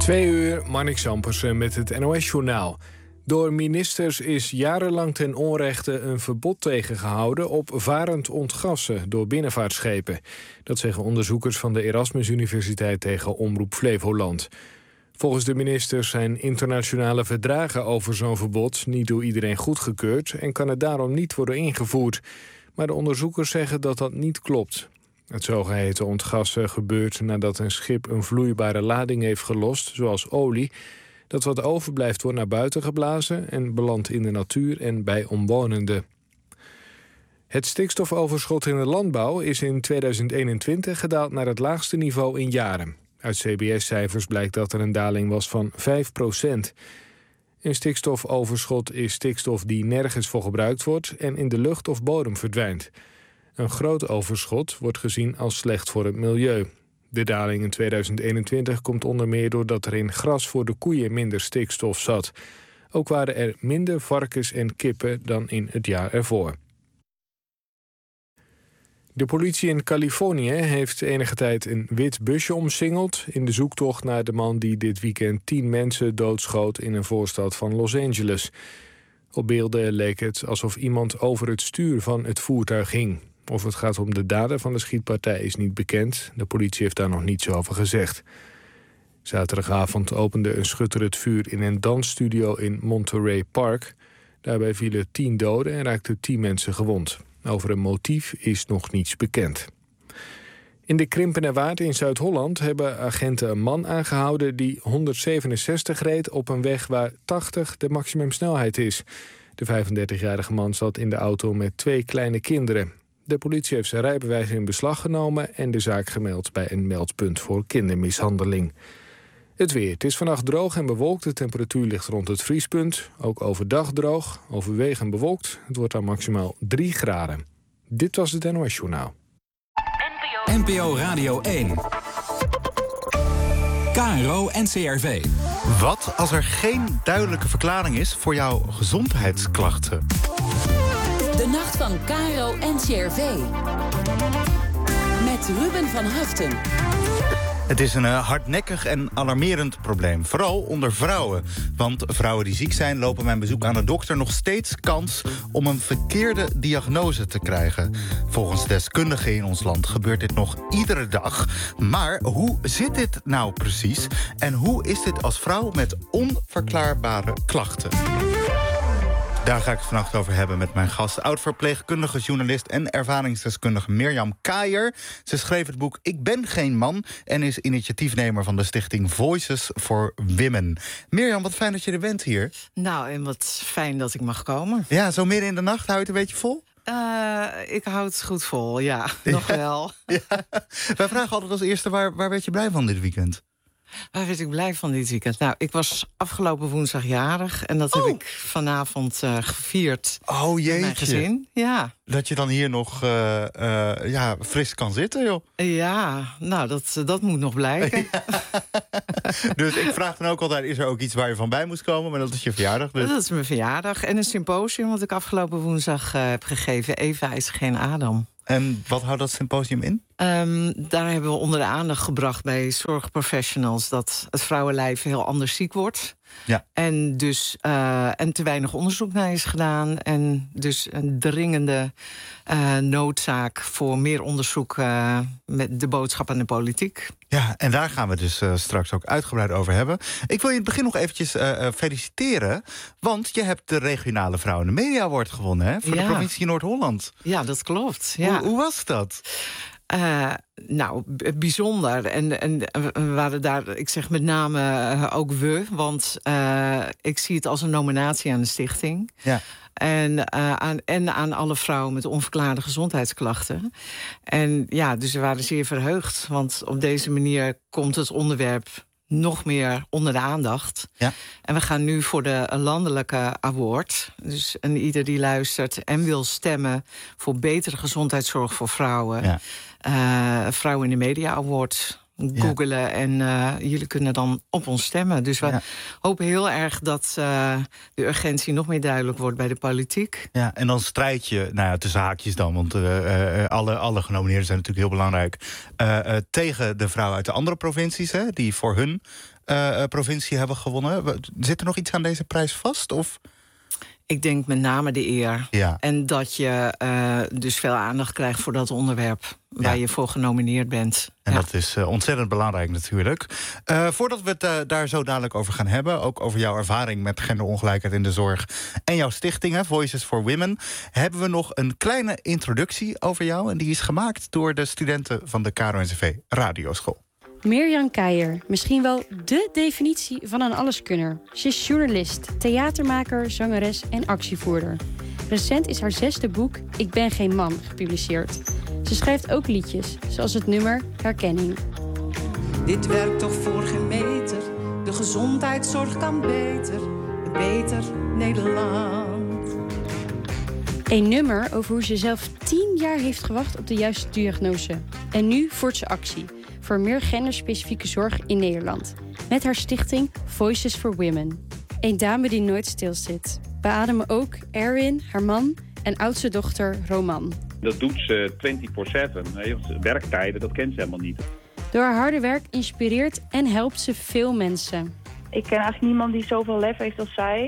2 uur, Marnix Ampersen met het NOS-journaal. Door ministers is jarenlang ten onrechte een verbod tegengehouden op varend ontgassen door binnenvaartschepen. Dat zeggen onderzoekers van de Erasmus Universiteit tegen Omroep Flevoland. Volgens de ministers zijn internationale verdragen over zo'n verbod niet door iedereen goedgekeurd en kan het daarom niet worden ingevoerd. Maar de onderzoekers zeggen dat dat niet klopt. Het zogeheten ontgassen gebeurt nadat een schip een vloeibare lading heeft gelost, zoals olie. Dat wat overblijft wordt naar buiten geblazen en belandt in de natuur en bij omwonenden. Het stikstofoverschot in de landbouw is in 2021 gedaald naar het laagste niveau in jaren. Uit CBS-cijfers blijkt dat er een daling was van 5%. Een stikstofoverschot is stikstof die nergens voor gebruikt wordt en in de lucht of bodem verdwijnt. Een groot overschot wordt gezien als slecht voor het milieu. De daling in 2021 komt onder meer doordat er in gras voor de koeien minder stikstof zat. Ook waren er minder varkens en kippen dan in het jaar ervoor. De politie in Californië heeft enige tijd een wit busje omsingeld in de zoektocht naar de man die dit weekend 10 mensen doodschoot in een voorstad van Los Angeles. Op beelden leek het alsof iemand over het stuur van het voertuig hing. Of het gaat om de dader van de schietpartij is niet bekend. De politie heeft daar nog niets over gezegd. Zaterdagavond opende een schutter het vuur in een dansstudio in Monterey Park. Daarbij vielen 10 doden en raakten 10 mensen gewond. Over een motief is nog niets bekend. In de Krimpenerwaard in Zuid-Holland hebben agenten een man aangehouden die 167 reed op een weg waar 80 de maximumsnelheid is. De 35-jarige man zat in de auto met 2 kleine kinderen. De politie heeft zijn rijbewijs in beslag genomen en de zaak gemeld bij een meldpunt voor kindermishandeling. Het weer. Het is vannacht droog en bewolkt. De temperatuur ligt rond het vriespunt. Ook overdag droog, overwegend bewolkt. Het wordt dan maximaal 3 graden. Dit was het NOS Journaal. NPO Radio 1. KRO NCRV. Wat als er geen duidelijke verklaring is voor jouw gezondheidsklachten? De nacht van KRO NCRV. Met Ruben van Haften. Het is een hardnekkig en alarmerend probleem. Vooral onder vrouwen. Want vrouwen die ziek zijn lopen bij een bezoek aan de dokter nog steeds kans om een verkeerde diagnose te krijgen. Volgens deskundigen in ons land gebeurt dit nog iedere dag. Maar hoe zit dit nou precies? En hoe is dit als vrouw met onverklaarbare klachten? Daar ga ik het vannacht over hebben met mijn gast, oud-verpleegkundige, journalist en ervaringsdeskundige Mirjam Kaijer. Ze schreef het boek Ik ben geen man en is initiatiefnemer van de stichting Voices for Women. Mirjam, wat fijn dat je er bent hier. Nou, en wat fijn dat ik mag komen. Ja, zo midden in de nacht, hou je het een beetje vol? Ik hou het goed vol, ja, nog wel. Ja. Wij vragen altijd als eerste, waar werd je blij van dit weekend? Waar werd ik blij van dit weekend? Nou, ik was afgelopen woensdag jarig en dat heb ik vanavond gevierd. Oh jeetje. Met mijn gezin. Ja. Dat je dan hier nog fris kan zitten, joh. Ja, nou, dat moet nog blijken. Ja. Dus ik vraag dan ook altijd, is er ook iets waar je van bij moest komen? Maar dat is je verjaardag dus. Dat is mijn verjaardag. En een symposium wat ik afgelopen woensdag heb gegeven. Eva is geen Adam. En wat houdt dat symposium in? Daar hebben we onder de aandacht gebracht bij zorgprofessionals dat het vrouwenlijf heel anders ziek wordt. Ja. En dus en te weinig onderzoek naar is gedaan. En dus een dringende noodzaak voor meer onderzoek met de boodschap aan de politiek. Ja, en daar gaan we dus straks ook uitgebreid over hebben. Ik wil je in het begin nog eventjes feliciteren. Want je hebt de regionale Vrouw in de Media Award gewonnen, hè? Voor de provincie Noord-Holland. Ja, dat klopt. Ja. Hoe was dat? Nou, bijzonder. En we waren daar, ik zeg met name ook we, want ik zie het als een nominatie aan de stichting. Ja. En aan alle vrouwen met onverklaarde gezondheidsklachten. En ja, dus we waren zeer verheugd. Want op deze manier komt het onderwerp nog meer onder de aandacht. Ja. En we gaan nu voor de landelijke award. Dus en ieder die luistert en wil stemmen voor betere gezondheidszorg voor vrouwen. Ja. Vrouwen in de Media Award googelen en jullie kunnen dan op ons stemmen. Dus we hopen heel erg dat de urgentie nog meer duidelijk wordt bij de politiek. Ja, en dan strijd je, nou ja, tussen haakjes dan, want alle genomineerden zijn natuurlijk heel belangrijk, tegen de vrouwen uit de andere provincies, hè, die voor hun provincie hebben gewonnen. Zit er nog iets aan deze prijs vast? Of? Ik denk met name de eer. Ja. En dat je dus veel aandacht krijgt voor dat onderwerp waar je voor genomineerd bent. En dat is ontzettend belangrijk natuurlijk. Voordat we het daar zo dadelijk over gaan hebben, ook over jouw ervaring met genderongelijkheid in de zorg en jouw stichting, Voices for Women, hebben we nog een kleine introductie over jou. En die is gemaakt door de studenten van de KRO-NCV Radioschool. Mirjam Keijer, misschien wel dé definitie van een alleskunner. Ze is journalist, theatermaker, zangeres en actievoerder. Recent is haar 6e boek Ik ben geen man gepubliceerd. Ze schrijft ook liedjes, zoals het nummer Herkenning. Dit werkt toch voor geen meter. De gezondheidszorg kan beter. Een beter Nederland. Een nummer over hoe ze zelf 10 jaar heeft gewacht op de juiste diagnose. En nu voert ze actie voor meer genderspecifieke zorg in Nederland. Met haar stichting Voices for Women. Een dame die nooit stilzit. Beademen ook Erwin, haar man en oudste dochter Roman. Dat doet ze 24/7. Werktijden, dat kent ze helemaal niet. Door haar harde werk inspireert en helpt ze veel mensen. Ik ken eigenlijk niemand die zoveel lef heeft als zij.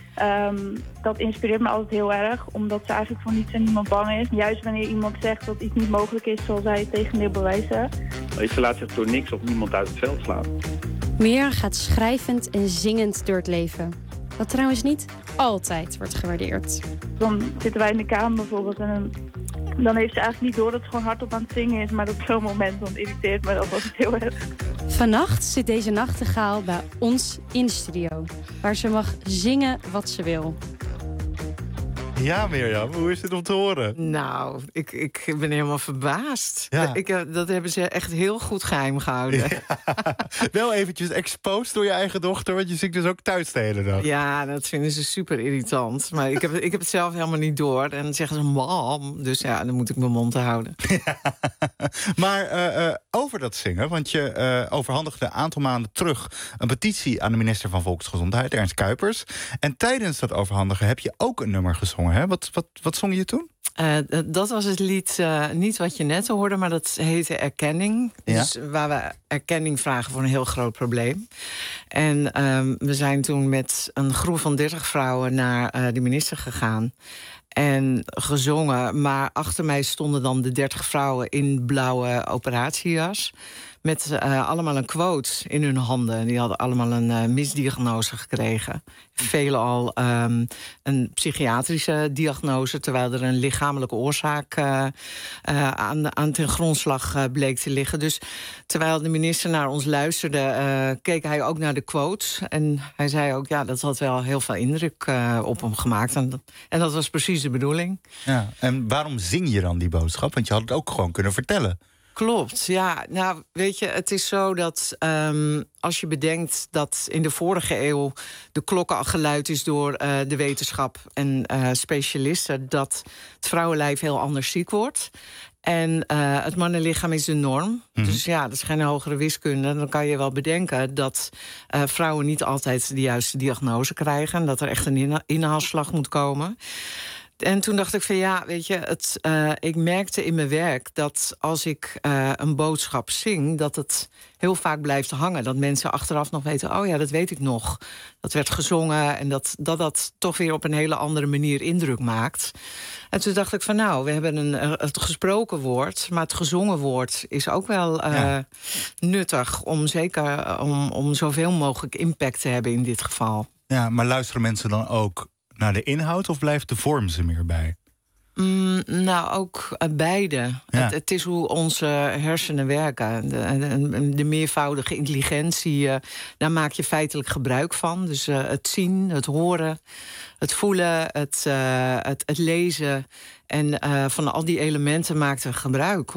Dat inspireert me altijd heel erg, omdat ze eigenlijk voor niets en niemand bang is. Juist wanneer iemand zegt dat iets niet mogelijk is, zal zij het tegendeel bewijzen. Ze laat zich door niks of niemand uit het veld slaan. Mirjam gaat schrijvend en zingend door het leven. Wat trouwens niet altijd wordt gewaardeerd. Dan zitten wij in de kamer bijvoorbeeld en dan heeft ze eigenlijk niet door dat ze gewoon hardop aan het zingen is. Maar op zo'n moment dan irriteert me dat altijd heel erg. Vannacht zit deze nachtegaal bij ons in de studio, waar ze mag zingen wat ze wil. Ja, Mirjam, hoe is dit om te horen? Nou, ik ben helemaal verbaasd. Ja. Dat hebben ze echt heel goed geheim gehouden. Ja. Wel eventjes exposed door je eigen dochter, want je zingt dus ook thuis de hele dag. Ja, dat vinden ze super irritant. Maar ik heb het zelf helemaal niet door. En dan zeggen ze mam. Dus ja, dan moet ik mijn mond houden. Ja. Maar over dat zingen, want je overhandigde een aantal maanden terug een petitie aan de minister van Volksgezondheid, Ernst Kuipers. En tijdens dat overhandigen heb je ook een nummer gezongen. Hè? Wat zong je toen? Dat was het lied niet wat je net hoorde, maar dat heette Erkenning. Ja? Dus waar we erkenning vragen voor een heel groot probleem. En we zijn toen met een groep van 30 vrouwen naar de minister gegaan. En gezongen, maar achter mij stonden dan de 30 vrouwen in blauwe operatiejas. Met allemaal een quote in hun handen. Die hadden allemaal een misdiagnose gekregen. Velen al een psychiatrische diagnose, terwijl er een lichamelijke oorzaak aan ten grondslag bleek te liggen. Dus terwijl de minister naar ons luisterde, keek hij ook naar de quotes. En hij zei ook, ja, dat had wel heel veel indruk op hem gemaakt. En dat was precies de bedoeling. Ja, en waarom zing je dan die boodschap? Want je had het ook gewoon kunnen vertellen. Klopt, ja. Nou, weet je, het is zo dat als je bedenkt dat in de vorige eeuw de klokken al geluid is door de wetenschap en specialisten, dat het vrouwenlijf heel anders ziek wordt. En het mannenlichaam is de norm. Dus ja, dat is geen hogere wiskunde. Dan kan je wel bedenken dat vrouwen niet altijd de juiste diagnose krijgen. En dat er echt een inhaalslag moet komen. En toen dacht ik van ja, weet je, ik merkte in mijn werk dat als ik een boodschap zing, dat het heel vaak blijft hangen. Dat mensen achteraf nog weten, oh ja, dat weet ik nog. Dat werd gezongen en dat toch weer op een hele andere manier indruk maakt. En toen dacht ik van nou, we hebben het gesproken woord, maar het gezongen woord is ook wel nuttig om zeker om zoveel mogelijk impact te hebben in dit geval. Ja, maar luisteren mensen dan ook naar de inhoud of blijft de vorm ze meer bij? Nou, ook beide. Ja. Het is hoe onze hersenen werken. De meervoudige intelligentie, daar maak je feitelijk gebruik van. Dus het zien, het horen, het voelen, het lezen. En van al die elementen maakten we gebruik.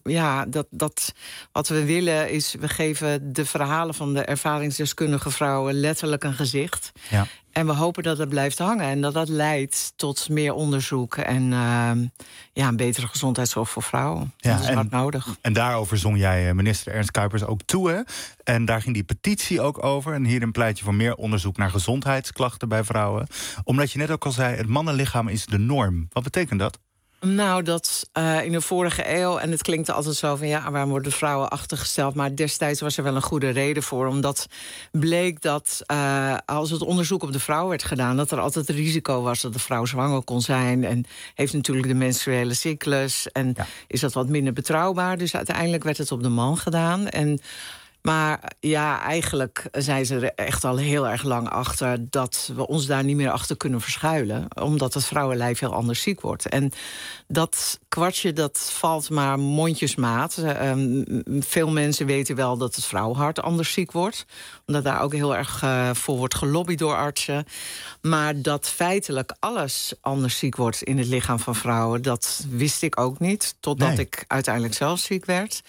Wat we willen is, we geven de verhalen van de ervaringsdeskundige vrouwen letterlijk een gezicht. Ja. En we hopen dat het blijft hangen en dat leidt tot meer onderzoek en een betere gezondheidszorg voor vrouwen. Ja, dat is hard nodig. En daarover zong jij minister Ernst Kuipers ook toe, hè? En daar ging die petitie ook over. En hierin pleit je voor meer onderzoek naar gezondheidsklachten bij vrouwen. Omdat je net ook al zei, het mannenlichaam is de norm. Wat betekent dat? Nou, dat in de vorige eeuw, en het klinkt altijd zo van ja, waarom worden vrouwen achtergesteld? Maar destijds was er wel een goede reden voor. Omdat bleek dat als het onderzoek op de vrouw werd gedaan, dat er altijd het risico was dat de vrouw zwanger kon zijn. En heeft natuurlijk de menstruele cyclus. En is dat wat minder betrouwbaar. Dus uiteindelijk werd het op de man gedaan. Maar ja, eigenlijk zijn ze er echt al heel erg lang achter dat we ons daar niet meer achter kunnen verschuilen. Omdat het vrouwenlijf heel anders ziek wordt. En dat kwartje, dat valt maar mondjesmaat. Veel mensen weten wel dat het vrouwenhart anders ziek wordt. Omdat daar ook heel erg voor wordt gelobbyd door artsen. Maar dat feitelijk alles anders ziek wordt in het lichaam van vrouwen, dat wist ik ook niet. Totdat ik uiteindelijk zelf ziek werd.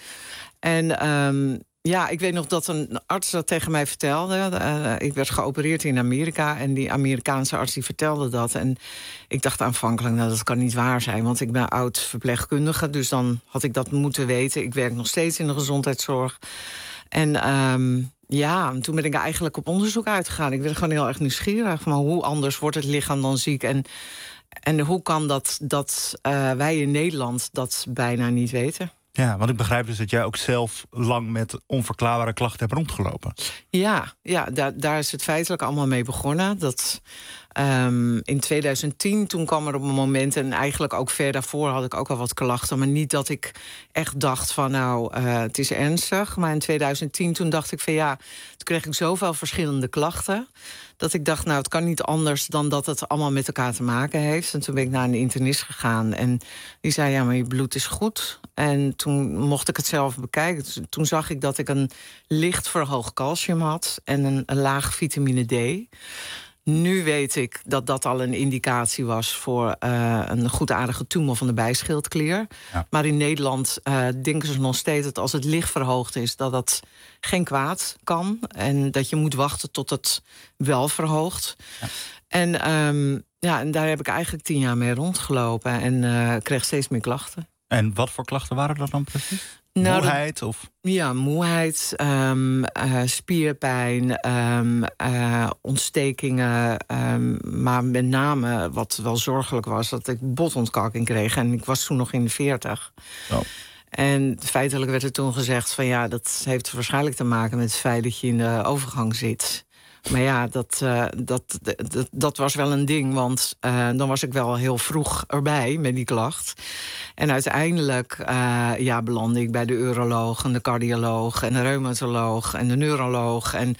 En ja, ik weet nog dat een arts dat tegen mij vertelde. Ik werd geopereerd in Amerika en die Amerikaanse arts die vertelde dat. En ik dacht aanvankelijk, nou, dat kan niet waar zijn, want ik ben oud verpleegkundige, dus dan had ik dat moeten weten. Ik werk nog steeds in de gezondheidszorg. En toen ben ik eigenlijk op onderzoek uitgegaan. Ik werd gewoon heel erg nieuwsgierig. Maar hoe anders wordt het lichaam dan ziek? En hoe kan dat wij in Nederland dat bijna niet weten? Ja, want ik begrijp dus dat jij ook zelf lang met onverklaarbare klachten hebt rondgelopen. Ja, daar is het feitelijk allemaal mee begonnen. Dat in 2010, toen kwam er op een moment, en eigenlijk ook ver daarvoor had ik ook al wat klachten, maar niet dat ik echt dacht van het is ernstig. Maar in 2010 toen dacht ik van toen kreeg ik zoveel verschillende klachten, dat ik dacht, het kan niet anders dan dat het allemaal met elkaar te maken heeft. En toen ben ik naar een internist gegaan en die zei, maar je bloed is goed. En toen mocht ik het zelf bekijken. Toen zag ik dat ik een licht verhoogd calcium had en een laag vitamine D. Nu weet ik dat dat al een indicatie was voor een goedaardige tumor van de bijschildklier. Ja. Maar in Nederland denken ze nog steeds dat als het licht verhoogd is, dat dat geen kwaad kan. En dat je moet wachten tot het wel verhoogt. Ja. En daar heb ik eigenlijk 10 jaar mee rondgelopen en kreeg steeds meer klachten. En wat voor klachten waren dat dan precies? Moeheid? Ja, moeheid, spierpijn, ontstekingen. Maar met name, wat wel zorgelijk was, dat ik botontkalking kreeg. En ik was toen nog in de 40. Oh. En feitelijk werd er toen gezegd van dat heeft waarschijnlijk te maken met het feit dat je in de overgang zit. Maar ja, dat was wel een ding, want dan was ik wel heel vroeg erbij met die klacht. En uiteindelijk belandde ik bij de uroloog en de cardioloog en de reumatoloog en de neuroloog. En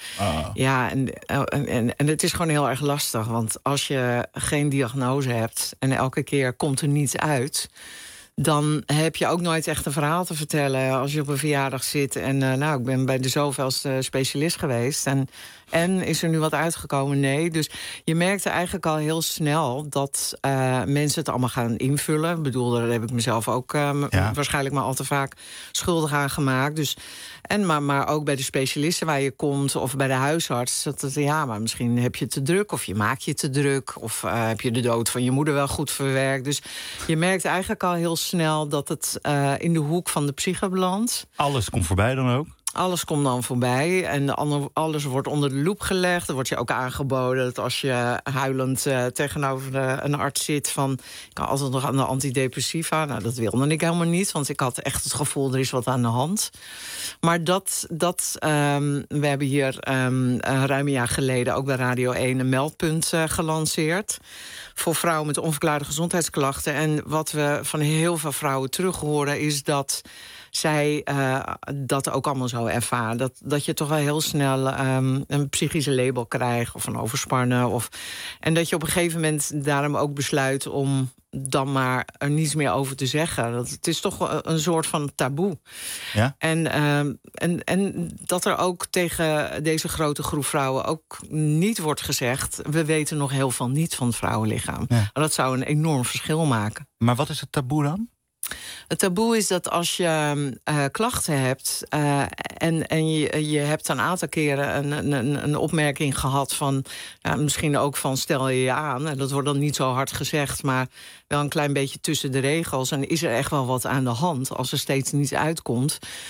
en het is gewoon heel erg lastig, want als je geen diagnose hebt en elke keer komt er niets uit, dan heb je ook nooit echt een verhaal te vertellen als je op een verjaardag zit. En ik ben bij de zoveelste specialist geweest. En is er nu wat uitgekomen? Nee. Dus je merkte eigenlijk al heel snel dat mensen het allemaal gaan invullen. Ik bedoel, daar heb ik mezelf ook waarschijnlijk maar al te vaak schuldig aan gemaakt. Dus, maar ook bij de specialisten waar je komt of bij de huisarts. Maar misschien heb je het te druk of je maakt je te druk. Of heb je de dood van je moeder wel goed verwerkt. Dus je merkt eigenlijk al heel snel dat het in de hoek van de psyche belandt. Alles komt voorbij dan ook? Alles komt dan voorbij en alles wordt onder de loep gelegd. Er wordt je ook aangeboden dat als je huilend tegenover een arts zit van, ik kan altijd nog aan de antidepressiva. Nou, dat wilde ik helemaal niet, want ik had echt het gevoel, er is wat aan de hand. Maar we hebben hier ruim een jaar geleden ook bij Radio 1 een meldpunt gelanceerd voor vrouwen met onverklaarde gezondheidsklachten. En wat we van heel veel vrouwen terug horen is dat zij dat ook allemaal zo ervaren. Dat je toch wel heel snel een psychische label krijgt of een overspannen. En dat je op een gegeven moment daarom ook besluit om dan maar er niets meer over te zeggen. Het is toch wel een soort van taboe. Ja? En dat er ook tegen deze grote groep vrouwen ook niet wordt gezegd, we weten nog heel veel niet van het vrouwenlichaam. Ja. Dat zou een enorm verschil maken. Maar wat is het taboe dan? Het taboe is dat als je klachten hebt en je hebt een aantal keren een opmerking gehad van, misschien ook van stel je aan. Dat wordt dan niet zo hard gezegd, maar wel een klein beetje tussen de regels. En is er echt wel wat aan de hand als er steeds niets uitkomt,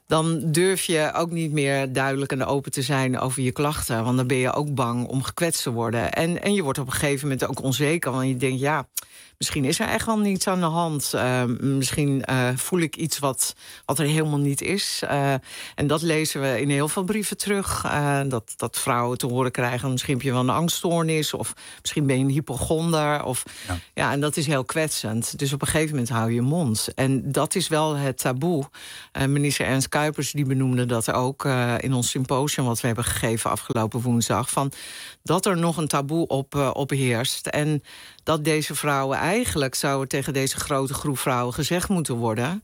dan durf je ook niet meer duidelijk en open te zijn over je klachten. Want dan ben je ook bang om gekwetst te worden. En je wordt op een gegeven moment ook onzeker. Want je denkt, ja, misschien is er echt wel niets aan de hand. Misschien voel ik iets wat er helemaal niet is. En dat lezen we in heel veel brieven terug. Dat vrouwen te horen krijgen, misschien heb je wel een angststoornis. Of misschien ben je een hypochonder. Ja, en dat is heel kwetsend. Dus op een gegeven moment hou je mond. En dat is wel het taboe. Minister Ernst Kuipers die benoemde dat ook in ons symposium wat we hebben gegeven afgelopen woensdag. Van dat er nog een taboe op heerst. En dat deze vrouwen eigenlijk zou tegen deze grote groep vrouwen gezegd moeten worden.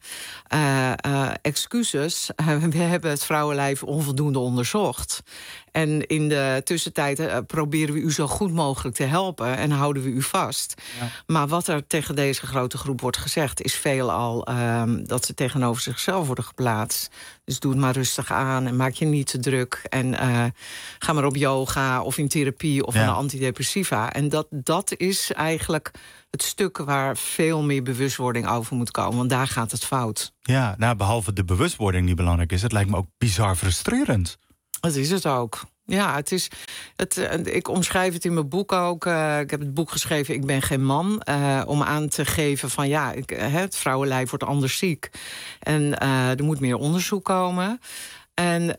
Excuses, we hebben het vrouwenlijf onvoldoende onderzocht. En in de tussentijd proberen we u zo goed mogelijk te helpen en houden we u vast. Ja. Maar wat er tegen deze grote groep wordt gezegd is veelal dat ze tegenover zichzelf worden geplaatst. Dus doe het maar rustig aan en maak je niet te druk. En ga maar op yoga of in therapie of aan de antidepressiva. En dat is eigenlijk het stuk waar veel meer bewustwording over moet komen. Want daar gaat het fout. Ja, nou, behalve de bewustwording die belangrijk is, het lijkt me ook bizar frustrerend. Dat is het ook. Ja, ik omschrijf het in mijn boek ook. Ik heb het boek geschreven Ik ben geen man. Om aan te geven van het vrouwenlijf wordt anders ziek. En er moet meer onderzoek komen. En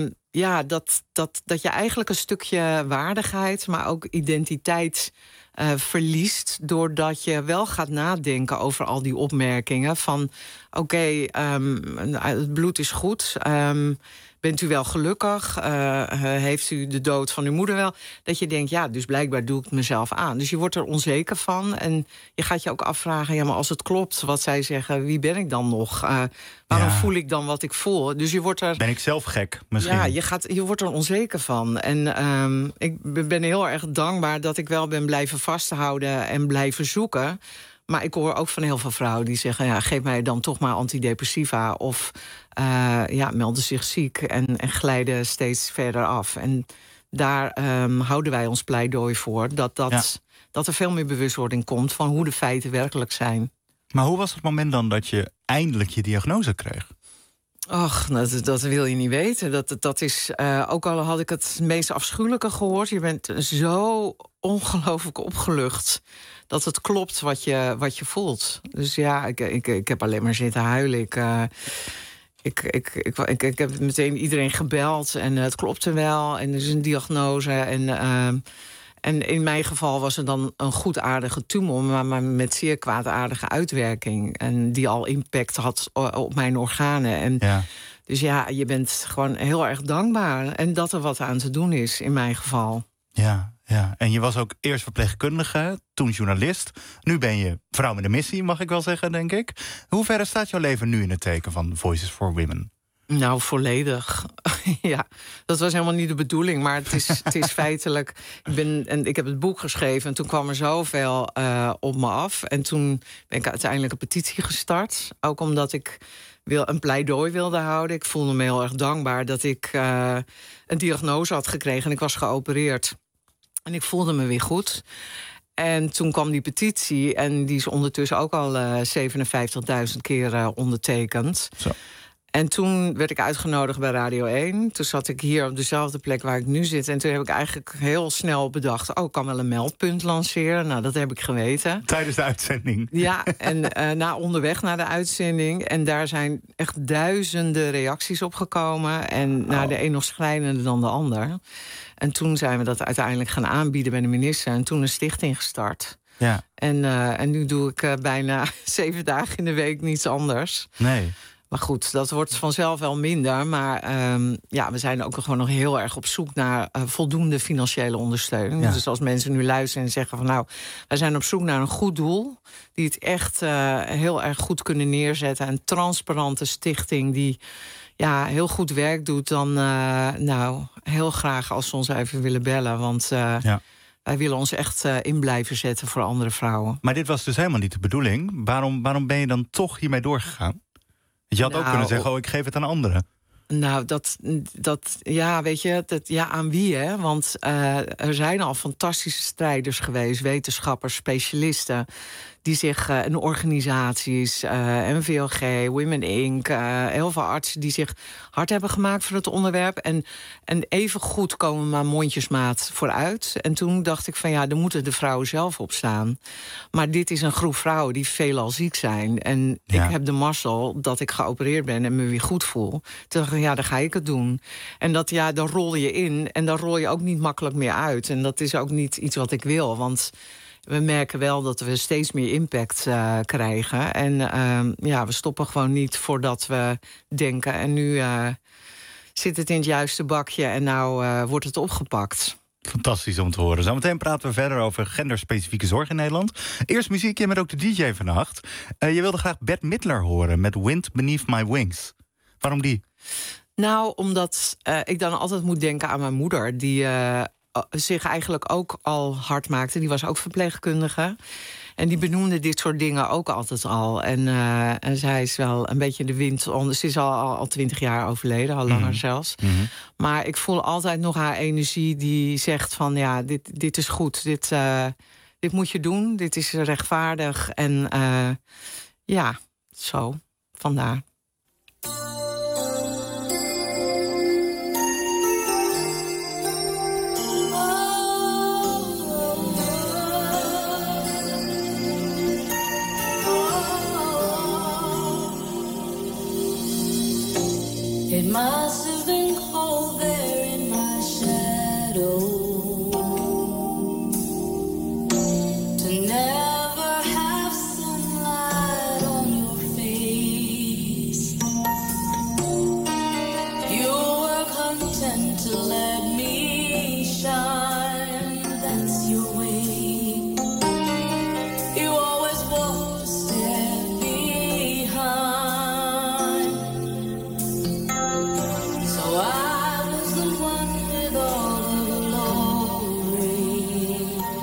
dat je eigenlijk een stukje waardigheid, maar ook identiteit verliest. Doordat je wel gaat nadenken over al die opmerkingen. Van oké, het bloed is goed. Bent u wel gelukkig? Heeft u de dood van uw moeder wel? Dat je denkt, ja, dus blijkbaar doe ik het mezelf aan. Dus je wordt er onzeker van. En je gaat je ook afvragen, ja, maar als het klopt wat zij zeggen, wie ben ik dan nog? Waarom voel ik dan wat ik voel? Dus je wordt er... Ben ik zelf gek misschien? Ja, je wordt er onzeker van. En ik ben heel erg dankbaar dat ik wel ben blijven vasthouden en blijven zoeken. Maar ik hoor ook van heel veel vrouwen die zeggen, ja, geef mij dan toch maar antidepressiva. Of melden zich ziek en glijden steeds verder af. En daar houden wij ons pleidooi voor. Dat er veel meer bewustwording komt van hoe de feiten werkelijk zijn. Maar hoe was het moment dan dat je eindelijk je diagnose kreeg? Och, dat wil je niet weten. Dat is, ook al had ik het meest afschuwelijke gehoord. Je bent zo ongelooflijk opgelucht dat het klopt wat je voelt. Dus ja, ik heb alleen maar zitten huilen. Ik heb meteen iedereen gebeld en het klopte wel. En er is een diagnose. En in mijn geval was het dan een goedaardige tumor, maar met zeer kwaadaardige uitwerking. En die al impact had op mijn organen. En dus ja, je bent gewoon heel erg dankbaar. En dat er wat aan te doen is, in mijn geval. Ja. En je was ook eerst verpleegkundige, toen journalist. Nu ben je vrouw met een missie, mag ik wel zeggen, denk ik. Hoe ver staat jouw leven nu in het teken van Voices for Women? Nou, volledig. Ja, dat was helemaal niet de bedoeling. Maar het is feitelijk... Ik heb het boek geschreven en toen kwam er zoveel op me af. En toen ben ik uiteindelijk een petitie gestart. Ook omdat ik een pleidooi wilde houden. Ik voelde me heel erg dankbaar dat ik een diagnose had gekregen. En ik was geopereerd. En ik voelde me weer goed. En toen kwam die petitie. En die is ondertussen ook al 57.000 keer ondertekend. Zo. En toen werd ik uitgenodigd bij Radio 1. Toen zat ik hier op dezelfde plek waar ik nu zit. En toen heb ik eigenlijk heel snel bedacht, ik kan wel een meldpunt lanceren. Nou, dat heb ik geweten. Tijdens de uitzending? Ja, en onderweg naar de uitzending. En daar zijn echt duizenden reacties op gekomen. En de een nog schrijnender dan de ander. En toen zijn we dat uiteindelijk gaan aanbieden bij de minister. En toen een stichting gestart. Ja. En nu doe ik bijna 7 dagen in de week niets anders. Nee. Maar goed, dat wordt vanzelf wel minder. Maar we zijn ook gewoon nog heel erg op zoek naar voldoende financiële ondersteuning. Ja. Dus als mensen nu luisteren en zeggen van wij zijn op zoek naar een goed doel, die het echt heel erg goed kunnen neerzetten. Een transparante stichting die heel goed werk doet, dan heel graag als ze ons even willen bellen. Want wij willen ons echt in blijven zetten voor andere vrouwen. Maar dit was dus helemaal niet de bedoeling. Waarom ben je dan toch hiermee doorgegaan? Je had ook kunnen zeggen, ik geef het aan anderen. Nou, weet je, aan wie, hè? Want er zijn al fantastische strijders geweest, wetenschappers, specialisten, die zich en organisaties, NVLG, Women Inc., heel veel artsen die zich hard hebben gemaakt voor het onderwerp. En even goed komen maar mondjesmaat vooruit. En toen dacht ik van ja, dan moeten de vrouwen zelf opstaan. Maar dit is een groep vrouwen die veelal ziek zijn. En ik heb de mazzel dat ik geopereerd ben en me weer goed voel. Toen dacht ik, ja, dan ga ik het doen. En dat, ja, dan rol je in en dan rol je ook niet makkelijk meer uit. En dat is ook niet iets wat ik wil, want we merken wel dat we steeds meer impact krijgen. En we stoppen gewoon niet voordat we denken. En nu zit het in het juiste bakje en nou wordt het opgepakt. Fantastisch om te horen. Zometeen praten we verder over genderspecifieke zorg in Nederland. Eerst muziek, je bent ook de DJ vannacht. Je wilde graag Bette Midler horen met Wind Beneath My Wings. Waarom die? Nou, omdat ik dan altijd moet denken aan mijn moeder, die zich eigenlijk ook al hard maakte. Die was ook verpleegkundige. En die benoemde dit soort dingen ook altijd al. En zij is wel een beetje de wind onder. Ze is al 20 jaar overleden, al langer zelfs. Mm-hmm. Maar ik voel altijd nog haar energie die zegt van ja, dit is goed. Dit moet je doen. Dit is rechtvaardig. En zo. Vandaar. It must have been cold there in my shadow to never have sunlight on your face. You were content to let me shine, that's your way. You always walked a step behind. I was the one with all the glory,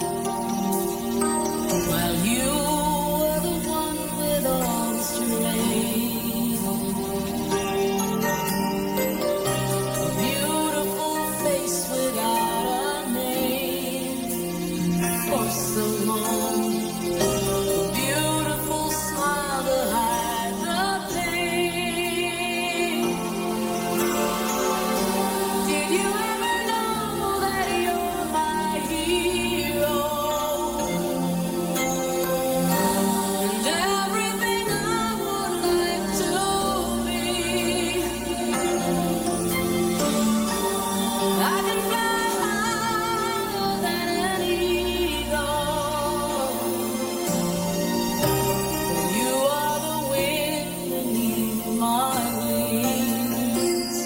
while you were the one with all the strength. A beautiful face without a name for so long. A beautiful smile to hide the pain. Did you ever know that you're my hero? And everything I would like to be. I can fly higher than an eagle. You are the wind beneath my wings.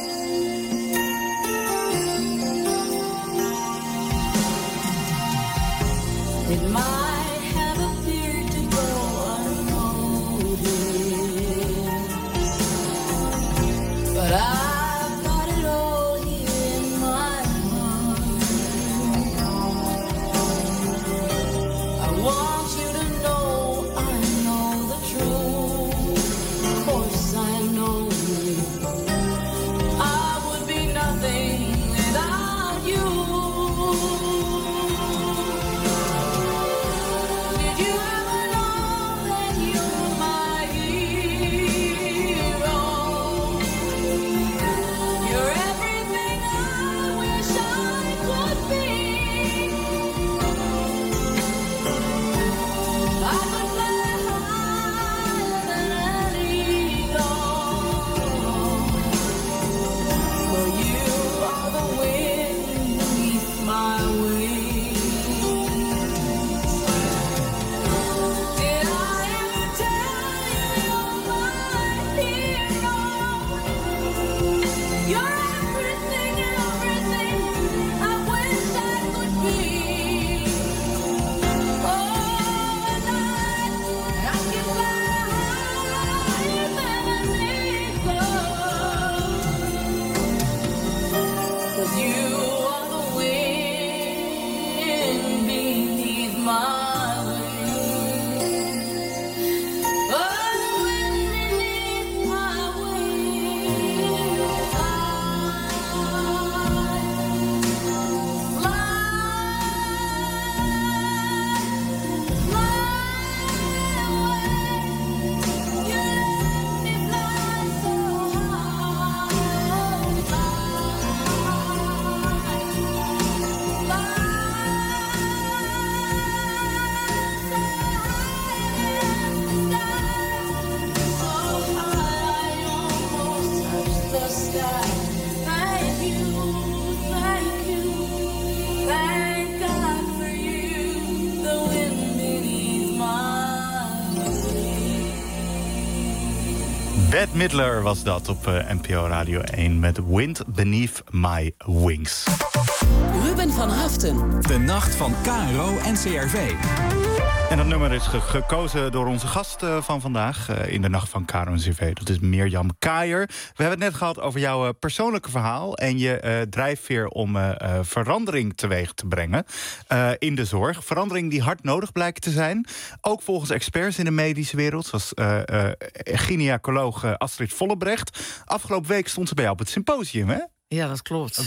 It might have appeared to go unnoticed, but I've got it all here in my heart. I want you to know I know the truth. Of course I know I would be nothing without you. Bette Midler was dat op NPO Radio 1 met Wind Beneath My Wings. Ruben van Haften. De nacht van KRO en CRV. En dat nummer is gekozen door onze gast van vandaag in de nacht van KRO en CRV. Dat is Mirjam Kaijer. We hebben het net gehad over jouw persoonlijke verhaal en je drijfveer om verandering teweeg te brengen in de zorg. Verandering die hard nodig blijkt te zijn. Ook volgens experts in de medische wereld, zoals gynaecoloog Astrid Vollebrecht. Afgelopen week stond ze bij jou op het symposium, hè? Ja, dat klopt.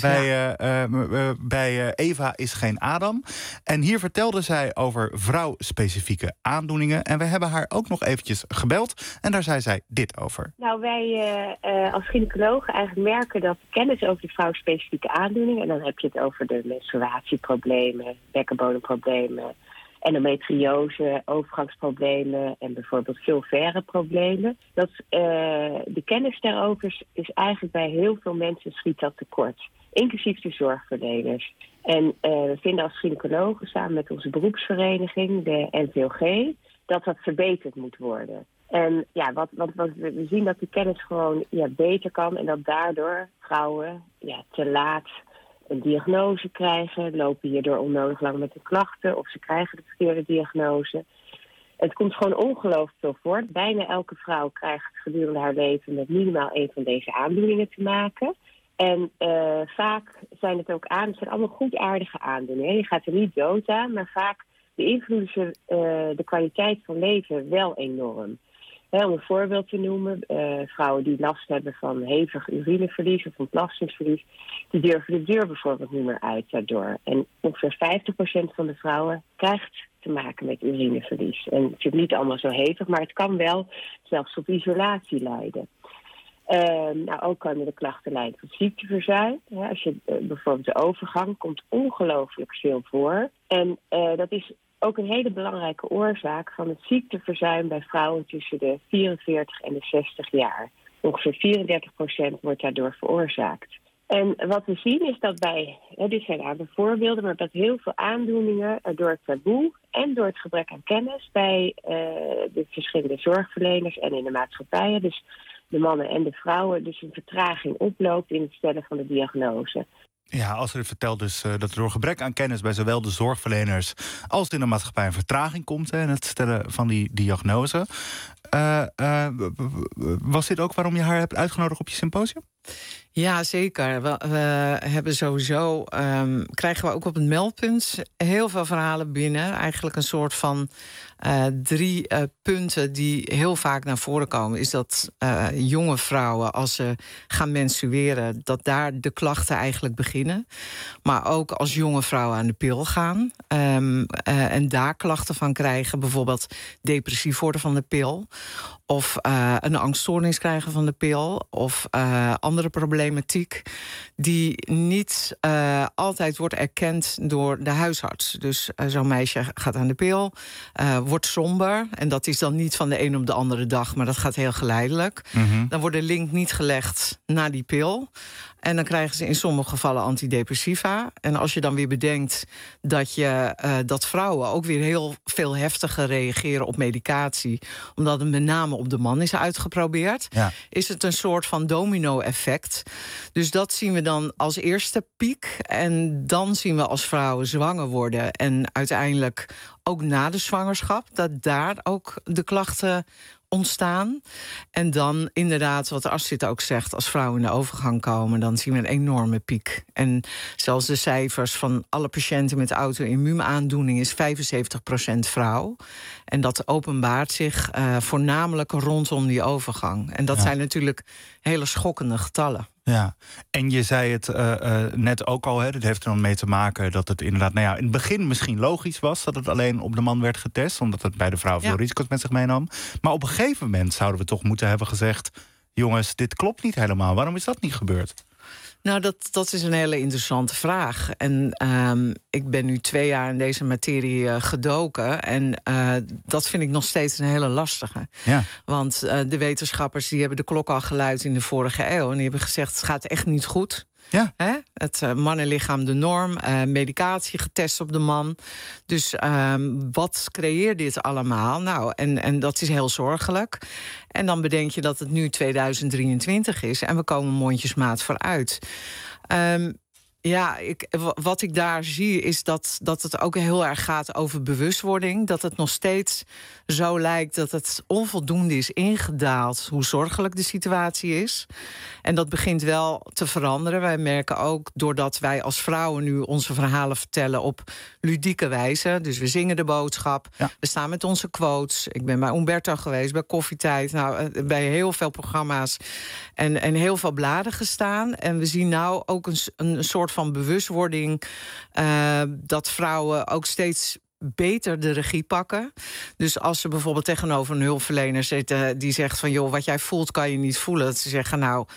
Bij Eva is geen Adam. En hier vertelde zij over vrouwspecifieke aandoeningen. En we hebben haar ook nog eventjes gebeld. En daar zei zij dit over. Nou, wij als gynaecologen eigenlijk merken dat kennis over de vrouwspecifieke aandoeningen... en dan heb je het over de menstruatieproblemen, bekkenbodemproblemen... endometriose, overgangsproblemen en bijvoorbeeld vulvaire problemen. Dat de kennis daarover is eigenlijk bij heel veel mensen schiet dat tekort. Inclusief de zorgverleners. En we vinden als gynaecologen samen met onze beroepsvereniging, de NVOG, dat verbeterd moet worden. En ja, we zien dat die kennis gewoon beter kan en dat daardoor vrouwen te laat een diagnose krijgen, lopen hierdoor onnodig lang met de klachten of ze krijgen de verkeerde diagnose. Het komt gewoon ongelooflijk veel voor. Bijna elke vrouw krijgt gedurende haar leven met minimaal een van deze aandoeningen te maken. En vaak zijn het ook het zijn allemaal goedaardige aandoeningen. Je gaat er niet dood aan, maar vaak beïnvloeden ze de kwaliteit van leven wel enorm. Om een voorbeeld te noemen, vrouwen die last hebben van hevig urineverlies of ontlastingsverlies, die durven de deur bijvoorbeeld niet meer uit daardoor. En ongeveer 50% van de vrouwen krijgt te maken met urineverlies. En het is niet allemaal zo hevig, maar het kan wel zelfs tot isolatie leiden. Ook kunnen de klachten leiden tot ziekteverzuim. Als je bijvoorbeeld de overgang komt ongelooflijk veel voor. En dat is ook een hele belangrijke oorzaak van het ziekteverzuim bij vrouwen tussen de 44 en de 60 jaar. Ongeveer 34% wordt daardoor veroorzaakt. En wat we zien is dat dit zijn een aantal voorbeelden, maar dat heel veel aandoeningen door het taboe en door het gebrek aan kennis bij de verschillende zorgverleners en in de maatschappijen, dus de mannen en de vrouwen, dus een vertraging oploopt in het stellen van de diagnose. Ja, als u vertelt dus dat er door gebrek aan kennis bij zowel de zorgverleners als in de maatschappij een vertraging komt in het stellen van die diagnose. Was dit ook waarom je haar hebt uitgenodigd op je symposium? Ja, zeker. We hebben sowieso, krijgen we ook op het meldpunt heel veel verhalen binnen. Eigenlijk een soort van 3 punten die heel vaak naar voren komen. Is dat jonge vrouwen, als ze gaan menstrueren, dat daar de klachten eigenlijk beginnen. Maar ook als jonge vrouwen aan de pil gaan en daar klachten van krijgen. Bijvoorbeeld depressief worden van de pil. Of een angststoornis krijgen van de pil. Of andere problematiek die niet altijd wordt erkend door de huisarts. Dus zo'n meisje gaat aan de pil, wordt somber. En dat is dan niet van de een op de andere dag, maar dat gaat heel geleidelijk. Mm-hmm. Dan wordt de link niet gelegd naar die pil. En dan krijgen ze in sommige gevallen antidepressiva. En als je dan weer bedenkt dat vrouwen ook weer heel veel heftiger reageren op medicatie, omdat het met name op de man is uitgeprobeerd, is het een soort van domino-effect. Dus dat zien we dan als eerste piek. En dan zien we als vrouwen zwanger worden en uiteindelijk ook na de zwangerschap, dat daar ook de klachten ontstaan. En dan inderdaad, wat Astrid ook zegt, als vrouwen in de overgang komen, dan zien we een enorme piek. En zelfs de cijfers van alle patiënten met auto-immuunaandoening is 75% vrouw. En dat openbaart zich voornamelijk rondom die overgang. En dat zijn natuurlijk hele schokkende getallen. Ja, en je zei het net ook al, dat heeft er dan mee te maken dat het inderdaad in het begin misschien logisch was dat het alleen op de man werd getest, omdat het bij de vrouw veel risico's met zich meenam. Maar op een gegeven moment zouden we toch moeten hebben gezegd, jongens, dit klopt niet helemaal. Waarom is dat niet gebeurd? Nou, dat is een hele interessante vraag. En ik ben nu 2 jaar in deze materie gedoken. En dat vind ik nog steeds een hele lastige. Ja. Want de wetenschappers die hebben de klok al geluid in de vorige eeuw. En die hebben gezegd, het gaat echt niet goed. Ja. Het mannenlichaam de norm, medicatie getest op de man. Dus wat creëert dit allemaal? Nou, en dat is heel zorgelijk. En dan bedenk je dat het nu 2023 is en we komen mondjesmaat vooruit. Wat ik daar zie is dat het ook heel erg gaat over bewustwording. Dat het nog steeds zo lijkt dat het onvoldoende is ingedaald hoe zorgelijk de situatie is. En dat begint wel te veranderen. Wij merken ook, doordat wij als vrouwen nu onze verhalen vertellen op ludieke wijze. Dus we zingen de boodschap, we staan met onze quotes. Ik ben bij Umberto geweest, bij Koffietijd. Nou, bij heel veel programma's en heel veel bladen gestaan. En we zien nou ook een soort van bewustwording dat vrouwen ook steeds beter de regie pakken. Dus als ze bijvoorbeeld tegenover een hulpverlener zitten die zegt van joh, wat jij voelt kan je niet voelen. Dat ze zeggen nou,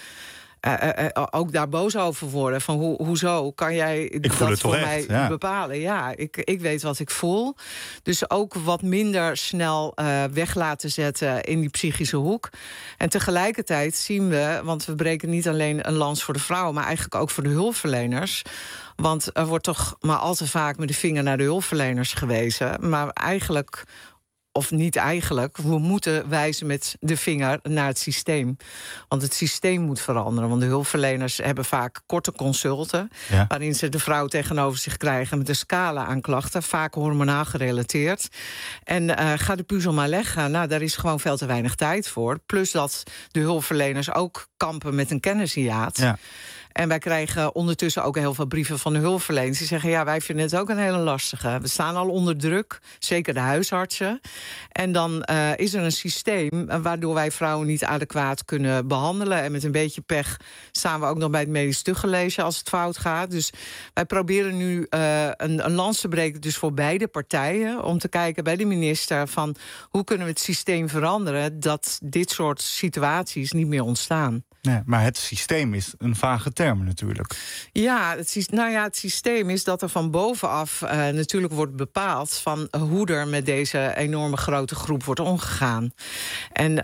ook daar boos over worden. Van hoezo kan jij dat voor mij bepalen? Ja, ik weet wat ik voel. Dus ook wat minder snel weg laten zetten in die psychische hoek. En tegelijkertijd zien we, want we breken niet alleen een lans voor de vrouwen, maar eigenlijk ook voor de hulpverleners. Want er wordt toch maar al te vaak met de vinger naar de hulpverleners gewezen. Maar eigenlijk, of niet eigenlijk, we moeten wijzen met de vinger naar het systeem. Want het systeem moet veranderen. Want de hulpverleners hebben vaak korte consulten, waarin ze de vrouw tegenover zich krijgen met een scala aan klachten, vaak hormonaal gerelateerd. En ga de puzzel maar leggen. Nou, daar is gewoon veel te weinig tijd voor. Plus dat de hulpverleners ook kampen met een kennishiaat. Ja. En wij krijgen ondertussen ook heel veel brieven van de hulpverleners. Die zeggen, ja, wij vinden het ook een hele lastige. We staan al onder druk, zeker de huisartsen. En dan is er een systeem waardoor wij vrouwen niet adequaat kunnen behandelen. En met een beetje pech staan we ook nog bij het medisch tuchtgelezen als het fout gaat. Dus wij proberen nu een lans te breken dus voor beide partijen. Om te kijken bij de minister van hoe kunnen we het systeem veranderen dat dit soort situaties niet meer ontstaan. Nee, maar het systeem is een vage term natuurlijk. Ja, het systeem is dat er van bovenaf natuurlijk wordt bepaald van hoe er met deze enorme grote groep wordt omgegaan. En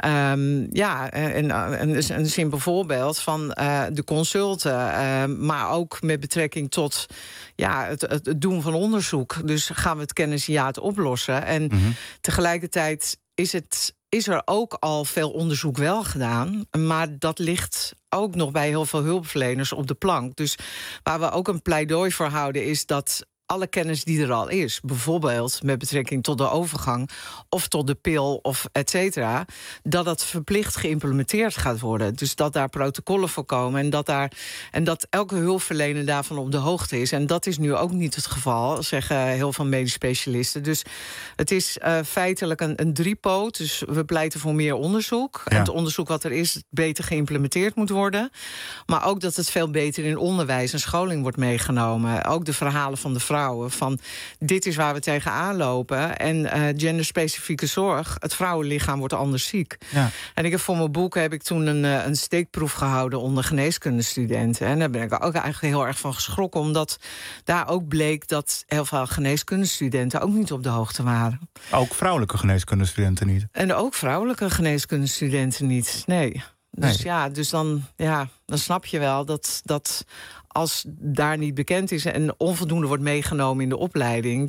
een simpel voorbeeld van de consulten, maar ook met betrekking tot het doen van onderzoek. Dus gaan we het kennishiaat oplossen. En tegelijkertijd is er ook al veel onderzoek wel gedaan, maar dat ligt ook nog bij heel veel hulpverleners op de plank. Dus waar we ook een pleidooi voor houden is dat alle kennis die er al is, bijvoorbeeld met betrekking tot de overgang of tot de pil of et cetera, dat dat verplicht geïmplementeerd gaat worden. Dus dat daar protocollen voor komen en dat elke hulpverlener daarvan op de hoogte is. En dat is nu ook niet het geval, zeggen heel veel medisch specialisten. Dus het is feitelijk een driepoot. Dus we pleiten voor meer onderzoek. Ja. En het onderzoek wat er is, beter geïmplementeerd moet worden. Maar ook dat het veel beter in onderwijs en scholing wordt meegenomen. Ook de verhalen van de vrouwen van dit is waar we tegenaan lopen. En genderspecifieke zorg, het vrouwenlichaam wordt anders ziek. Ja. En voor mijn boek heb ik toen een steekproef gehouden onder geneeskundestudenten. En daar ben ik ook eigenlijk heel erg van geschrokken, omdat daar ook bleek dat heel veel geneeskundestudenten ook niet op de hoogte waren. Ook vrouwelijke geneeskundestudenten niet? En ook vrouwelijke geneeskundestudenten niet, nee. Dus dus dan snap je wel dat als daar niet bekend is en onvoldoende wordt meegenomen in de opleiding,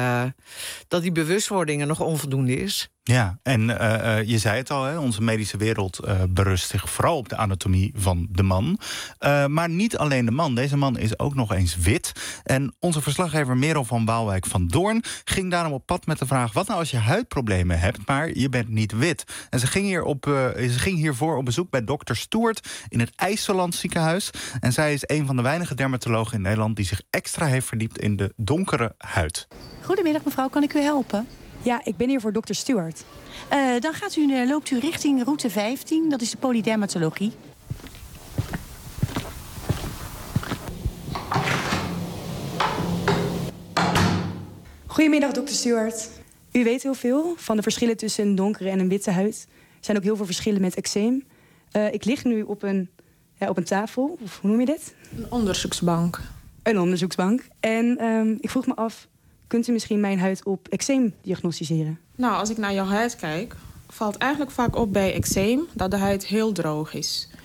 dat die bewustwording er nog onvoldoende is. Ja, en je zei het al, onze medische wereld berust zich vooral op de anatomie van de man. Maar niet alleen de man. Deze man is ook nog eens wit. En onze verslaggever Merel van Waalwijk van Doorn ging daarom op pad met de vraag: wat nou als je huidproblemen hebt, maar je bent niet wit? En ze ging hiervoor op bezoek bij dokter Stuart in het IJsseland ziekenhuis. En zij is een van de weinige dermatologen in Nederland die zich extra heeft verdiept in de donkere huid. Goedemiddag mevrouw, kan ik u helpen? Ja, ik ben hier voor dokter Stuart. Dan loopt u richting route 15, dat is de polydermatologie. Goedemiddag dokter Stuart. U weet heel veel van de verschillen tussen een donkere en een witte huid. Er zijn ook heel veel verschillen met eczeem. Ik lig nu op een tafel, of hoe noem je dit? Een onderzoeksbank. Een onderzoeksbank. En ik vroeg me af, kunt u misschien mijn huid op eczeem diagnosticeren? Nou, als ik naar jouw huid kijk, valt eigenlijk vaak op bij eczeem dat de huid heel droog is.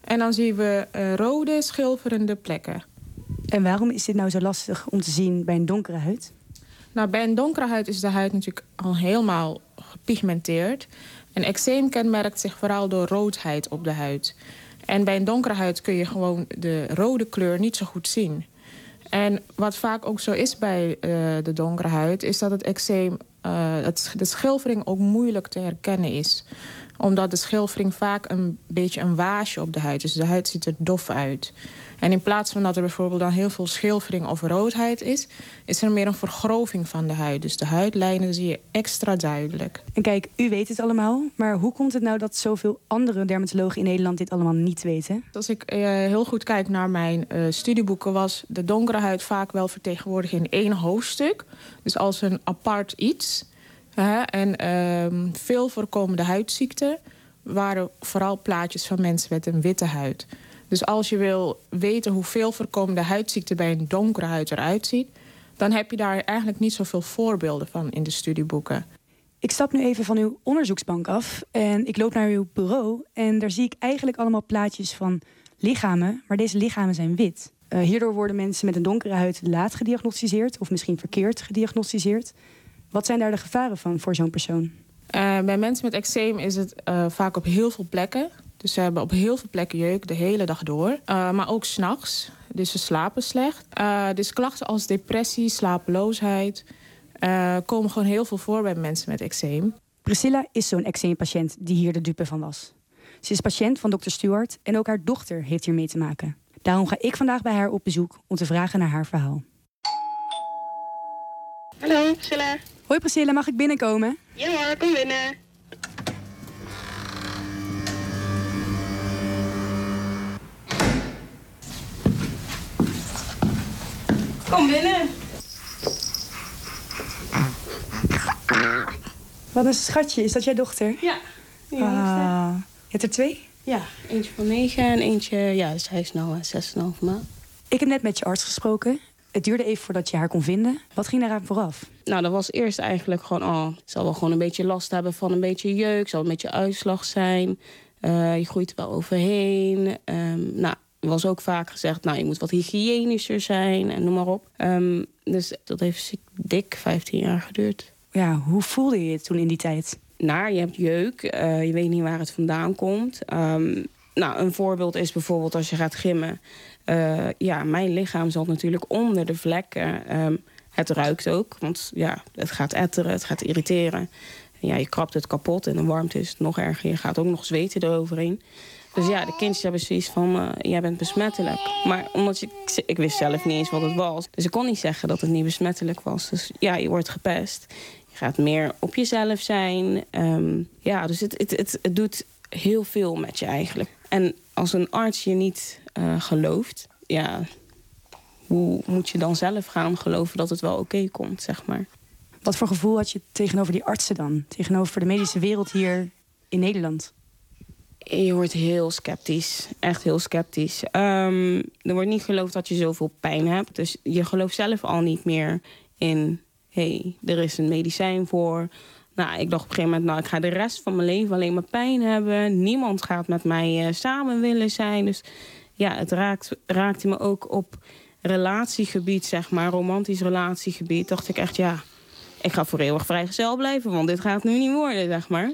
En dan zien we rode, schilferende plekken. En waarom is dit nou zo lastig om te zien bij een donkere huid? Nou, bij een donkere huid is de huid natuurlijk al helemaal gepigmenteerd. En eczeem kenmerkt zich vooral door roodheid op de huid. En bij een donkere huid kun je gewoon de rode kleur niet zo goed zien. En wat vaak ook zo is bij de donkere huid, is dat het eczeem, de schilfering ook moeilijk te herkennen is. Omdat de schilfering vaak een beetje een waasje op de huid is. Dus de huid ziet er dof uit. En in plaats van dat er bijvoorbeeld dan heel veel schilfering of roodheid is er meer een vergroving van de huid. Dus de huidlijnen zie je extra duidelijk. En kijk, u weet het allemaal, maar hoe komt het nou dat zoveel andere dermatologen in Nederland dit allemaal niet weten? Als ik heel goed kijk naar mijn studieboeken, was de donkere huid vaak wel vertegenwoordigd in 1 hoofdstuk. Dus als een apart iets. En veel voorkomende huidziekten waren vooral plaatjes van mensen met een witte huid. Dus als je wil weten hoe veel voorkomende huidziekte bij een donkere huid eruit ziet, dan heb je daar eigenlijk niet zoveel voorbeelden van in de studieboeken. Ik stap nu even van uw onderzoeksbank af en ik loop naar uw bureau. En daar zie ik eigenlijk allemaal plaatjes van lichamen, maar deze lichamen zijn wit. Hierdoor worden mensen met een donkere huid laat gediagnosticeerd of misschien verkeerd gediagnosticeerd. Wat zijn daar de gevaren van voor zo'n persoon? Bij mensen met eczeem is het vaak op heel veel plekken. Dus ze hebben op heel veel plekken jeuk de hele dag door. Maar ook 's nachts. Dus ze slapen slecht. Dus klachten als depressie, slapeloosheid komen gewoon heel veel voor bij mensen met eczeem. Priscilla is zo'n eczeempatiënt die hier de dupe van was. Ze is patiënt van dokter Stuart en ook haar dochter heeft hiermee te maken. Daarom ga ik vandaag bij haar op bezoek om te vragen naar haar verhaal. Hallo, Priscilla. Hoi Priscilla, mag ik binnenkomen? Ja hoor, kom binnen. Kom binnen. Wat een schatje, is dat jouw dochter? Ja. Je hebt er 2? Ja, eentje van 9 en eentje, ja, dus hij is nou 6,5 maand. Ik heb net met je arts gesproken. Het duurde even voordat je haar kon vinden. Wat ging daaraan vooraf? Nou, dat was eerst eigenlijk gewoon, ze zal wel gewoon een beetje last hebben van een beetje jeuk. Zal een beetje uitslag zijn. Je groeit er wel overheen. Nou, er was ook vaak gezegd, nou, je moet wat hygiënischer zijn en noem maar op. Dus dat heeft dik 15 jaar geduurd. Ja, hoe voelde je je toen in die tijd? Nou, je hebt jeuk. Je weet niet waar het vandaan komt. Nou, een voorbeeld is bijvoorbeeld als je gaat gymmen. Ja, mijn lichaam zat natuurlijk onder de vlekken. Het ruikt ook, want ja, het gaat etteren, het gaat irriteren. En ja, je krabt het kapot en de warmte is nog erger. Je gaat ook nog zweten eroverheen. Dus ja, de kindjes hebben zoiets van, jij bent besmettelijk. Maar omdat ik wist zelf niet eens wat het was. Dus ik kon niet zeggen dat het niet besmettelijk was. Dus ja, je wordt gepest. Je gaat meer op jezelf zijn. Ja, dus het doet heel veel met je eigenlijk. En als een arts je niet gelooft, ja, hoe moet je dan zelf gaan geloven dat het wel oké komt, zeg maar. Wat voor gevoel had je tegenover die artsen dan? Tegenover de medische wereld hier in Nederland? Je wordt heel sceptisch. Echt heel sceptisch. Er wordt niet geloofd dat je zoveel pijn hebt. Dus je gelooft zelf al niet meer in, hey, er is een medicijn voor. Nou, ik dacht op een gegeven moment, nou, ik ga de rest van mijn leven alleen maar pijn hebben. Niemand gaat met mij samen willen zijn. Dus ja, het raakte me ook op relatiegebied, zeg maar, romantisch relatiegebied. Dacht ik echt, ja, ik ga voor eeuwig vrijgezel blijven, want dit gaat nu niet worden, zeg maar.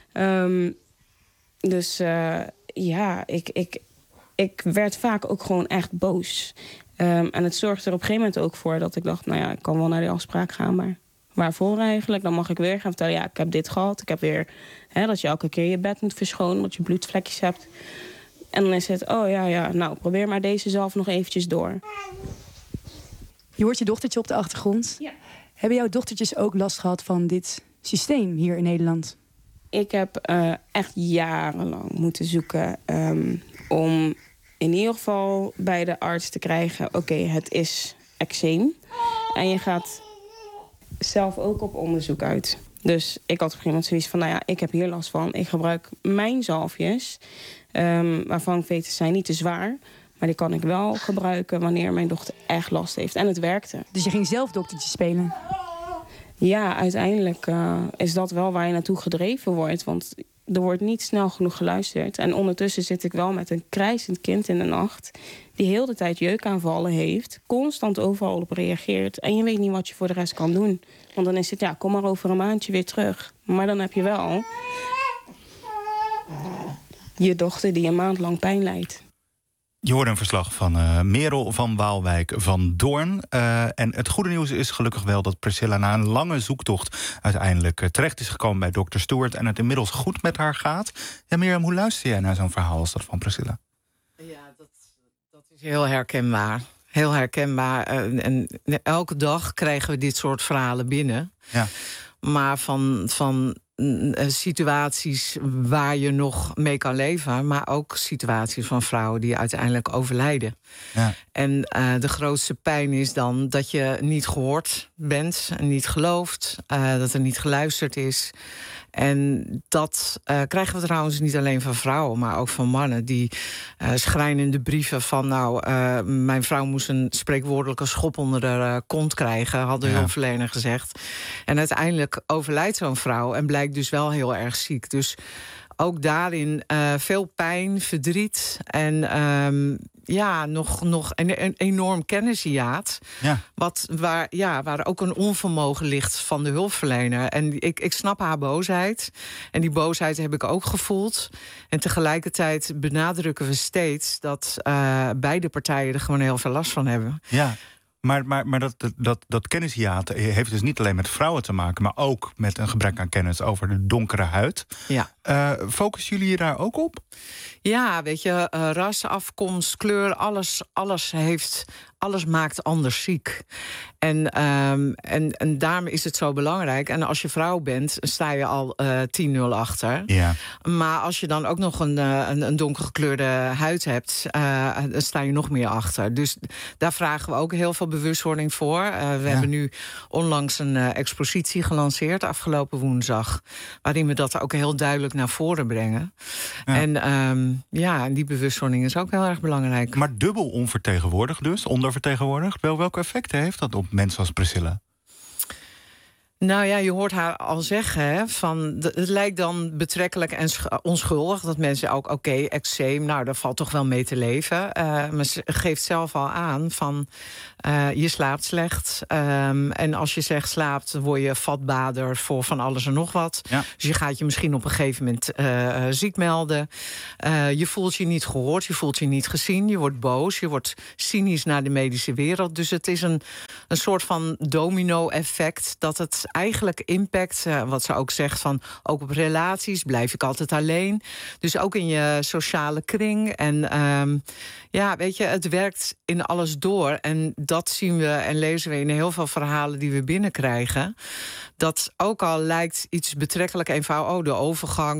Dus ja, ik werd vaak ook gewoon echt boos. En het zorgde er op een gegeven moment ook voor dat ik dacht, nou ja, ik kan wel naar die afspraak gaan, maar waarvoor eigenlijk? Dan mag ik weer gaan vertellen, ja, ik heb dit gehad. Ik heb weer, dat je elke keer je bed moet verschonen, omdat je bloedvlekjes hebt. En dan is het, oh ja, nou, probeer maar deze zalf nog eventjes door. Je hoort je dochtertje op de achtergrond. Ja. Hebben jouw dochtertjes ook last gehad van dit systeem hier in Nederland? Ik heb echt jarenlang moeten zoeken om in ieder geval bij de arts te krijgen, oké, het is eczeem. En je gaat zelf ook op onderzoek uit. Dus ik had op een gegeven moment zoiets van, nou ja, ik heb hier last van. Ik gebruik mijn zalfjes, waarvan ik weet, ze zijn niet te zwaar. Maar die kan ik wel gebruiken wanneer mijn dochter echt last heeft. En het werkte. Dus je ging zelf doktertje spelen? Ja, uiteindelijk is dat wel waar je naartoe gedreven wordt. Want er wordt niet snel genoeg geluisterd. En ondertussen zit ik wel met een krijzend kind in de nacht... die heel de tijd jeukaanvallen heeft, constant overal op reageert... en je weet niet wat je voor de rest kan doen. Want dan is het, kom maar over een maandje weer terug. Maar dan heb je wel je dochter die een maand lang pijn lijdt. Je hoorde een verslag van Merel van Waalwijk van Doorn. En het goede nieuws is gelukkig wel dat Priscilla na een lange zoektocht... uiteindelijk terecht is gekomen bij Dr. Stewart... en het inmiddels goed met haar gaat. Ja, Mirjam, hoe luister jij naar zo'n verhaal als dat van Priscilla? Ja, dat is heel herkenbaar. Heel herkenbaar. En elke dag krijgen we dit soort verhalen binnen. Ja. Maar van situaties waar je nog mee kan leven... maar ook situaties van vrouwen die uiteindelijk overlijden. Ja. En de grootste pijn is dan dat je niet gehoord bent... en niet gelooft, dat er niet geluisterd is... En dat krijgen we trouwens niet alleen van vrouwen, maar ook van mannen... die schrijnende brieven van... mijn vrouw moest een spreekwoordelijke schop onder de kont krijgen... had de hulpverlener gezegd. En uiteindelijk overlijdt zo'n vrouw en blijkt dus wel heel erg ziek. Dus ook daarin veel pijn, verdriet en... nog een enorm kennishiaat. Ja. Waar ook een onvermogen ligt van de hulpverlener. En ik snap haar boosheid. En die boosheid heb ik ook gevoeld. En tegelijkertijd benadrukken we steeds... dat beide partijen er gewoon heel veel last van hebben. Ja. Maar dat kennishiaat heeft dus niet alleen met vrouwen te maken... maar ook met een gebrek aan kennis over de donkere huid. Ja. Focussen jullie daar ook op? Ja, weet je, ras, afkomst, kleur, alles maakt anders ziek. En daarom is het zo belangrijk. En als je vrouw bent, sta je al 10-0 achter. Ja. Maar als je dan ook nog een donkergekleurde huid hebt... dan sta je nog meer achter. Dus daar vragen we ook heel veel bewustwording voor. We hebben nu onlangs een expositie gelanceerd... afgelopen woensdag, waarin we dat ook heel duidelijk naar voren brengen. Ja. En die bewustwording is ook heel erg belangrijk. Maar dubbel onvertegenwoordigd dus, ondervertegenwoordigd. Welke effecten heeft dat op mensen als Priscilla? Nou ja, je hoort haar al zeggen, het lijkt dan betrekkelijk en onschuldig... dat mensen ook, eczeem, daar valt toch wel mee te leven. Maar ze geeft zelf al aan van, je slaapt slecht. En als je slecht slaapt, word je vatbaarder voor van alles en nog wat. Ja. Dus je gaat je misschien op een gegeven moment ziek melden. Je voelt je niet gehoord, je voelt je niet gezien. Je wordt boos, je wordt cynisch naar de medische wereld. Dus het is een soort van domino-effect dat het eigenlijk impact, wat ze ook zegt, van ook op relaties, blijf ik altijd alleen. Dus ook in je sociale kring. En weet je, het werkt in alles door. En dat zien we en lezen we in heel veel verhalen die we binnenkrijgen. Dat ook al lijkt iets betrekkelijk eenvoudig, de overgang,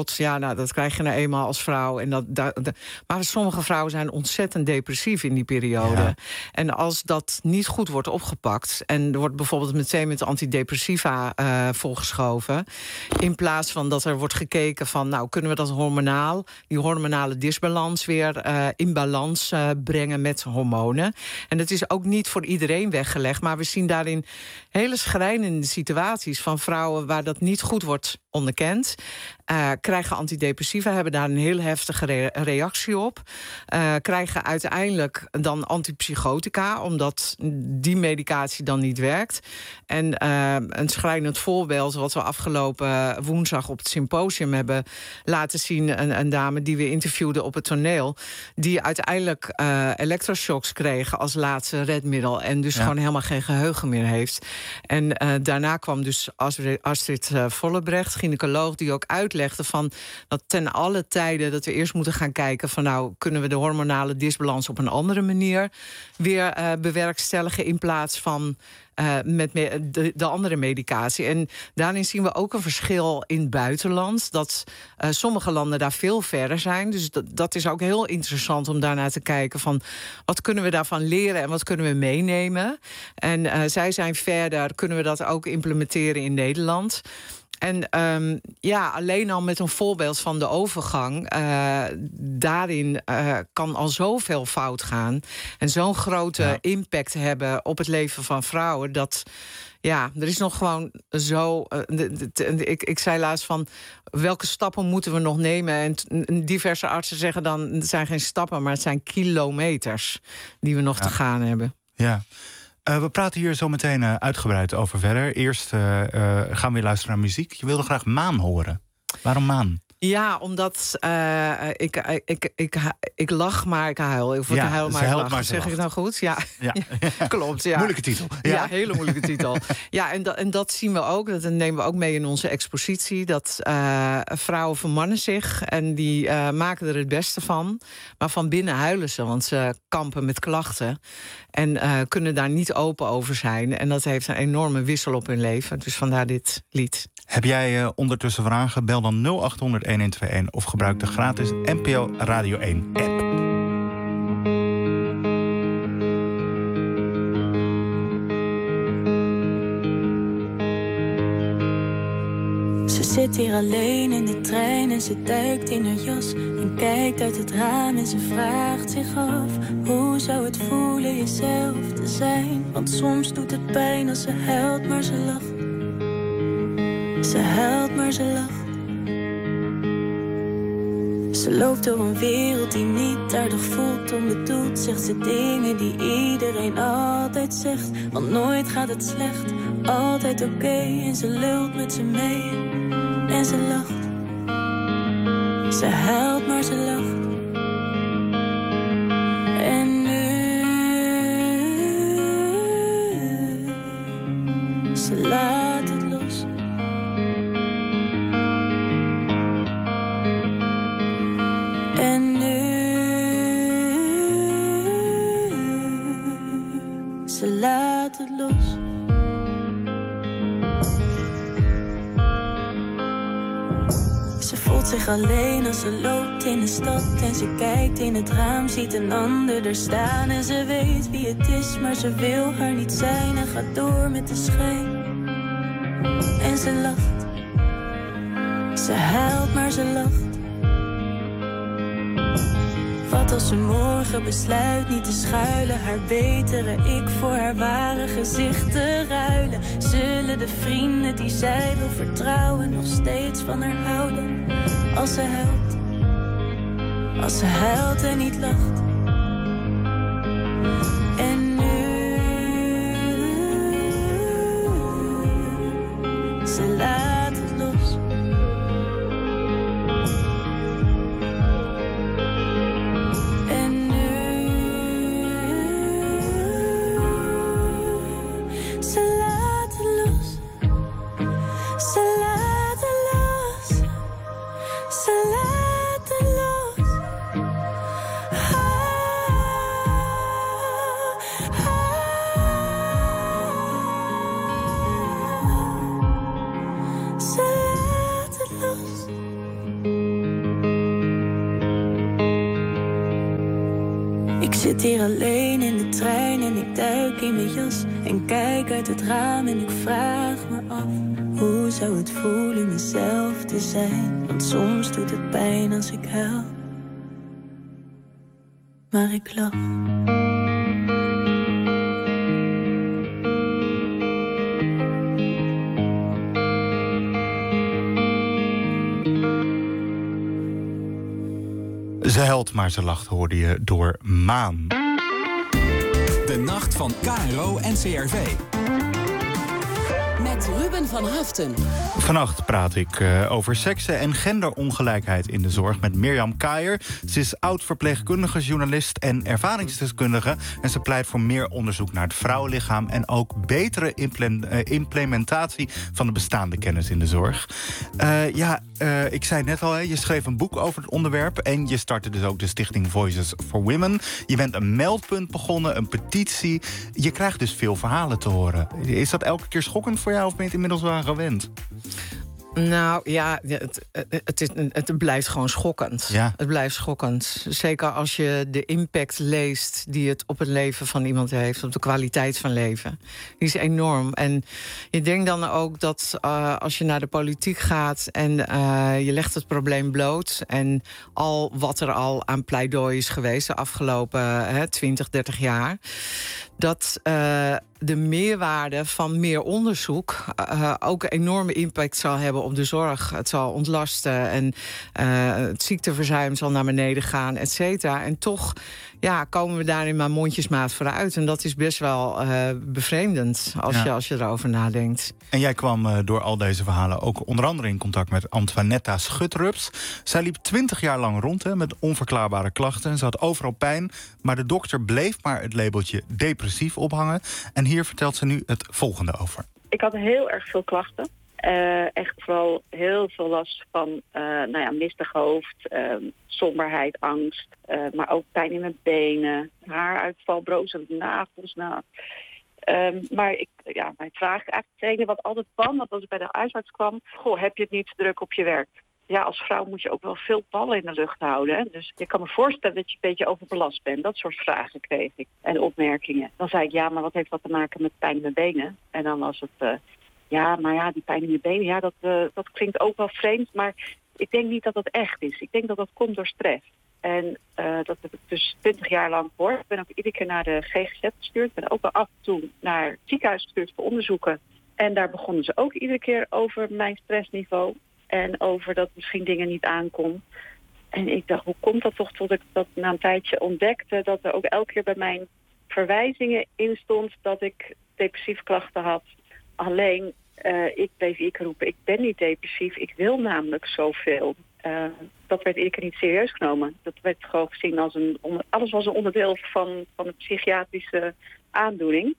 dat krijg je nou eenmaal als vrouw. En maar sommige vrouwen zijn ontzettend depressief in die periode. Ja. En als dat niet goed wordt opgepakt, en er wordt bijvoorbeeld meteen met antidepressiva voorgeschoven, in plaats van dat er wordt gekeken van, kunnen we dat die hormonale disbalans weer in balans brengen met hormonen. En dat is ook niet voor iedereen weggelegd, maar we zien daarin hele schrijnende situaties van vrouwen waar dat niet goed wordt onderkend. Krijgen antidepressiva, hebben daar een heel heftige reactie op. Krijgen uiteindelijk dan antipsychotica, omdat die medicatie dan niet werkt. En een schrijnend voorbeeld wat we afgelopen woensdag op het symposium hebben laten zien, een dame die we interviewden op het toneel, die uiteindelijk elektroshocks kreeg als laatste redmiddel en dus gewoon helemaal geen geheugen meer heeft. En daarna kwam dus Astrid Vollebrecht, gynaecoloog, die ook uitlegde van dat ten alle tijden dat we eerst moeten gaan kijken van kunnen we de hormonale disbalans op een andere manier weer bewerkstelligen in plaats van met de andere medicatie. En daarin zien we ook een verschil in het buitenland, dat sommige landen daar veel verder zijn. Dus dat is ook heel interessant om daarnaar te kijken van wat kunnen we daarvan leren en wat kunnen we meenemen. En zij zijn verder, kunnen we dat ook implementeren in Nederland. En alleen al met een voorbeeld van de overgang, daarin kan al zoveel fout gaan en zo'n grote impact hebben op het leven van vrouwen, dat Ja, er is nog gewoon zo... Ik zei laatst van, welke stappen moeten we nog nemen? En diverse artsen zeggen dan, het zijn geen stappen, maar het zijn kilometers die we nog te gaan hebben. Ja. We praten hier zo meteen uitgebreid over verder. Eerst gaan we weer luisteren naar muziek. Je wilde graag Maan horen. Waarom Maan? Ja, omdat ik lach, maar ik huil. Of ik huil, maar ik lach. Zeg ik het nou goed? Ja, ja. Klopt. Ja. Moeilijke titel. Ja, hele moeilijke titel. Ja, en dat zien we ook. Dat nemen we ook mee in onze expositie. Dat vrouwen vermannen zich en die maken er het beste van. Maar van binnen huilen ze, want ze kampen met klachten. En kunnen daar niet open over zijn. En dat heeft een enorme wissel op hun leven. Dus vandaar dit lied. Heb jij ondertussen vragen? Bel dan 0800-1121 of gebruik de gratis NPO Radio 1 app. Ze zit hier alleen in de trein en ze duikt in haar jas en kijkt uit het raam en ze vraagt zich af: hoe zou het voelen jezelf te zijn? Want soms doet het pijn als ze huilt, maar ze lacht. Ze huilt, maar ze lacht. Ze loopt door een wereld die niet aardig voelt. Onbedoeld zegt ze dingen die iedereen altijd zegt. Want nooit gaat het slecht, altijd oké. En ze lult met ze mee en ze lacht. Ze huilt, maar ze lacht. En nu ze laat het los. En nu ze laat het los. Ze voelt zich alleen als ze loopt in de stad. En ze kijkt in het raam, ziet een ander er staan. En ze weet wie het is, maar ze wil haar niet zijn. En gaat door met de schijn. En ze lacht. Ze huilt, maar ze lacht. Wat als ze morgen besluit niet te schuilen, haar betere ik voor haar ware gezicht te ruilen? Zullen de vrienden die zij wil vertrouwen nog steeds van haar houden? Als ze huilt, als ze huilt en niet lacht. En nu ze laat het los. Ik zit hier alleen in de trein en ik duik in mijn jas en kijk uit het raam en ik vraag me af: hoe zou het voelen mezelf te zijn? Want soms doet het pijn als ik huil, maar ik lach. Ze huilt, maar ze lacht, hoorde je door Maan. De nacht van KRO en CRV. Met Ruben van Haften. Vannacht praat ik over seksen en genderongelijkheid in de zorg met Mirjam Kaijer. Ze is oud-verpleegkundige, journalist en ervaringsdeskundige. En ze pleit voor meer onderzoek naar het vrouwenlichaam en ook betere implementatie van de bestaande kennis in de zorg. Ik zei net al, je schreef een boek over het onderwerp en je startte dus ook de stichting Voices for Women. Je bent een meldpunt begonnen, een petitie. Je krijgt dus veel verhalen te horen. Is dat elke keer schokkend voor jou of ben je het inmiddels wel aan gewend? Nou ja, het blijft gewoon schokkend. Ja. Het blijft schokkend. Zeker als je de impact leest die het op het leven van iemand heeft, op de kwaliteit van leven. Die is enorm. En je denkt dan ook dat als je naar de politiek gaat en je legt het probleem bloot en al wat er al aan pleidooi is geweest de afgelopen 20, 30 jaar, dat de meerwaarde van meer onderzoek ook een enorme impact zal hebben op de zorg. Het zal ontlasten en het ziekteverzuim zal naar beneden gaan, et cetera. En toch komen we daarin maar mondjesmaat vooruit. En dat is best wel bevreemdend als je erover nadenkt. En jij kwam door al deze verhalen ook onder andere in contact met Antoinetta Schutrups. Zij liep 20 jaar lang rond met onverklaarbare klachten. Ze had overal pijn, maar de dokter bleef maar het labeltje depressief ophangen. En hier vertelt ze nu het volgende over. Ik had heel erg veel klachten. Echt vooral heel veel last van mistig hoofd, somberheid, angst. Maar ook pijn in mijn benen, haaruitval, broze nagels. Maar mijn vraag eigenlijk het ene wat altijd kwam, want als ik bij de huisarts kwam, heb je het niet druk op je werk? Ja, als vrouw moet je ook wel veel ballen in de lucht houden. Hè? Dus ik kan me voorstellen dat je een beetje overbelast bent. Dat soort vragen kreeg ik en opmerkingen. Dan zei ik, maar wat heeft dat te maken met pijn in mijn benen? En dan was het, die pijn in je benen, dat klinkt ook wel vreemd. Maar ik denk niet dat dat echt is. Ik denk dat dat komt door stress. En dat heb ik dus 20 jaar lang voor. Ik ben ook iedere keer naar de GGZ gestuurd. Ik ben ook wel af en toe naar het ziekenhuis gestuurd voor onderzoeken. En daar begonnen ze ook iedere keer over mijn stressniveau. En over dat misschien dingen niet aankom. En ik dacht, hoe komt dat toch tot ik dat na een tijdje ontdekte, dat er ook elke keer bij mijn verwijzingen in stond dat ik depressieve klachten had. Alleen, ik bleef roepen, ik ben niet depressief, ik wil namelijk zoveel. Dat werd iedere keer niet serieus genomen. Dat werd gewoon gezien als alles was een onderdeel van een psychiatrische aandoening.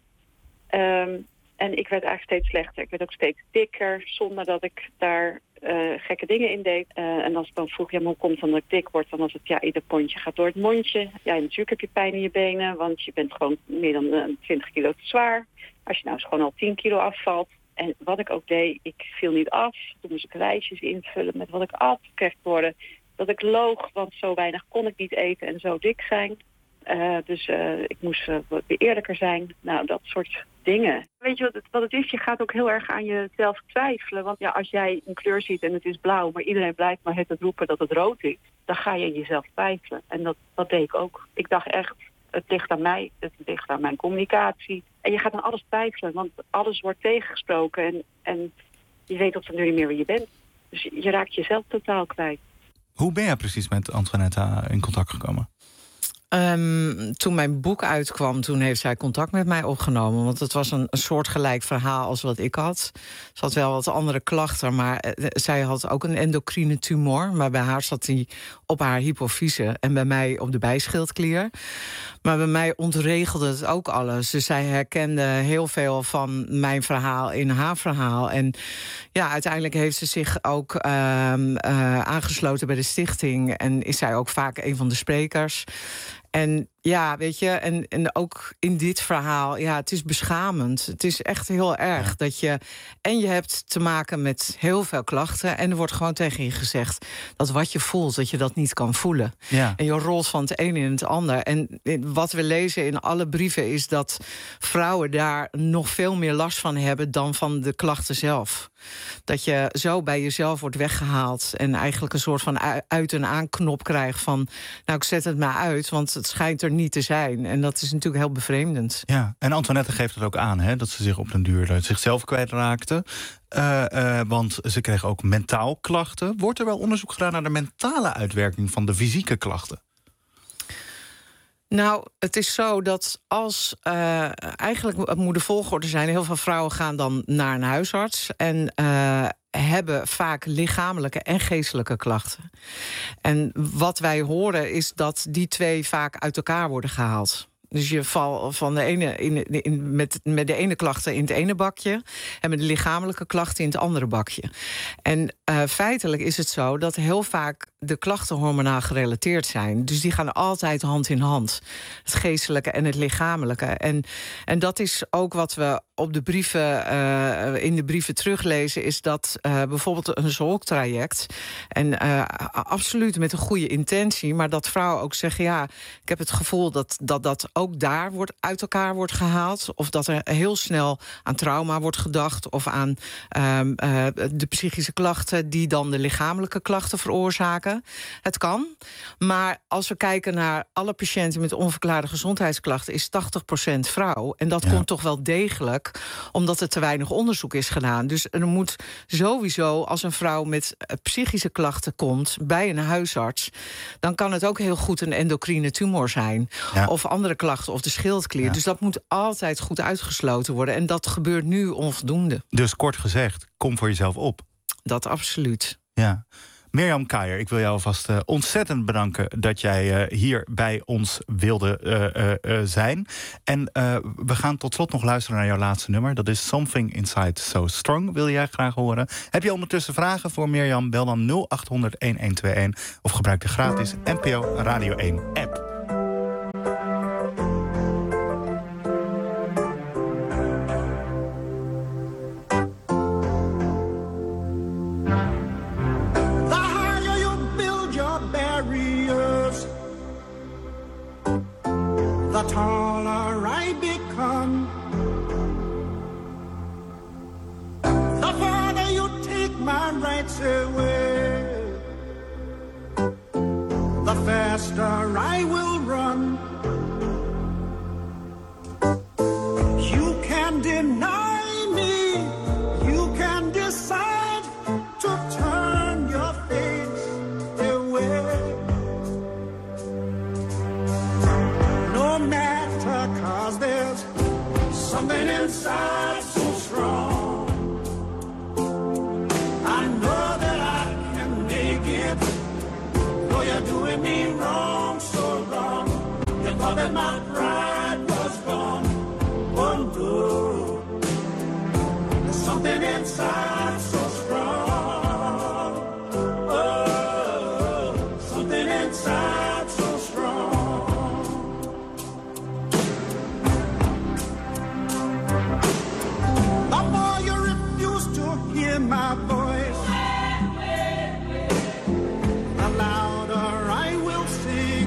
En ik werd eigenlijk steeds slechter. Ik werd ook steeds dikker, zonder dat ik daar gekke dingen in deed. En als ik dan vroeg, hoe komt het dan dat ik dik word? Dan was het, ieder pondje gaat door het mondje. Ja, natuurlijk heb je pijn in je benen, want je bent gewoon meer dan 20 kilo te zwaar. Als je nou eens gewoon al 10 kilo afvalt. En wat ik ook deed, ik viel niet af. Toen moest ik lijstjes invullen met wat ik at. Kreeg worden dat ik loog, want zo weinig kon ik niet eten en zo dik zijn. Dus ik moest weer eerlijker zijn. Nou, dat soort dingen. Weet je wat het is? Je gaat ook heel erg aan jezelf twijfelen. Want als jij een kleur ziet en het is blauw, maar iedereen blijft maar het roepen dat het rood is, dan ga je jezelf twijfelen. En dat deed ik ook. Ik dacht echt, het ligt aan mij, het ligt aan mijn communicatie. En je gaat aan alles twijfelen, want alles wordt tegengesproken. En je weet op den duur niet meer wie je bent. Dus je raakt jezelf totaal kwijt. Hoe ben jij precies met Antoinetta in contact gekomen? Toen mijn boek uitkwam, toen heeft zij contact met mij opgenomen. Want het was een soortgelijk verhaal als wat ik had. Ze had wel wat andere klachten, maar zij had ook een endocrine tumor. Maar bij haar zat die op haar hypofyse en bij mij op de bijschildklier. Maar bij mij ontregelde het ook alles. Dus zij herkende heel veel van mijn verhaal in haar verhaal. En uiteindelijk heeft ze zich ook aangesloten bij de stichting. En is zij ook vaak een van de sprekers. En weet je, en ook in dit verhaal, het is beschamend. Het is echt heel erg dat je hebt te maken met heel veel klachten. En er wordt gewoon tegen je gezegd dat wat je voelt, dat je dat niet kan voelen. Ja. En je rolt van het een in het ander. En wat we lezen in alle brieven is dat vrouwen daar nog veel meer last van hebben dan van de klachten zelf. Dat je zo bij jezelf wordt weggehaald en eigenlijk een soort van uit- en aanknop krijgt van, ik zet het maar uit, want het schijnt er niet te zijn. En dat is natuurlijk heel bevreemdend. Ja, en Antoinette geeft het ook aan, dat ze zich op den duur zichzelf kwijtraakte. Want ze kreeg ook mentaal klachten. Wordt er wel onderzoek gedaan naar de mentale uitwerking van de fysieke klachten? Nou, het is zo dat als eigenlijk moet de volgorde zijn, heel veel vrouwen gaan dan naar een huisarts en hebben vaak lichamelijke en geestelijke klachten. En wat wij horen is dat die twee vaak uit elkaar worden gehaald. Dus je valt van de ene met de ene klachten in het ene bakje en met de lichamelijke klachten in het andere bakje. En feitelijk is het zo dat heel vaak de klachten hormonaal gerelateerd zijn. Dus die gaan altijd hand in hand. Het geestelijke en het lichamelijke. En dat is ook wat we op de brieven, in de brieven teruglezen, is dat bijvoorbeeld een zolktraject, en absoluut met een goede intentie, maar dat vrouwen ook zeggen, ik heb het gevoel dat ook daar uit elkaar wordt gehaald, of dat er heel snel aan trauma wordt gedacht, of aan de psychische klachten die dan de lichamelijke klachten veroorzaken. zeggen. Het kan. Maar als we kijken naar alle patiënten met onverklaarde gezondheidsklachten, is 80% vrouw. En dat komt toch wel degelijk omdat er te weinig onderzoek is gedaan. Dus er moet sowieso, als een vrouw met psychische klachten komt bij een huisarts, dan kan het ook heel goed een endocrine tumor zijn. Ja. Of andere klachten, of de schildklier. Ja. Dus dat moet altijd goed uitgesloten worden. En dat gebeurt nu onvoldoende. Dus kort gezegd, kom voor jezelf op. Dat absoluut. Ja. Mirjam Kaijer, ik wil jou alvast ontzettend bedanken dat jij hier bij ons wilde zijn. En we gaan tot slot nog luisteren naar jouw laatste nummer. Dat is Something Inside So Strong, wil jij graag horen. Heb je ondertussen vragen voor Mirjam? Bel dan 0800-1121 of gebruik de gratis NPO Radio 1 app. The taller I become, the farther you take my rights away, the faster I will run. You can deny me, you can decide to turn your face away. No matter, 'cause there's something inside so strong. I know that I can make it, though you're doing me wrong, so wrong. You thought that my pride was gone. Oh no, there's something inside so strong. Oh, something inside so strong. The more you refuse to hear my voice, the louder I will sing.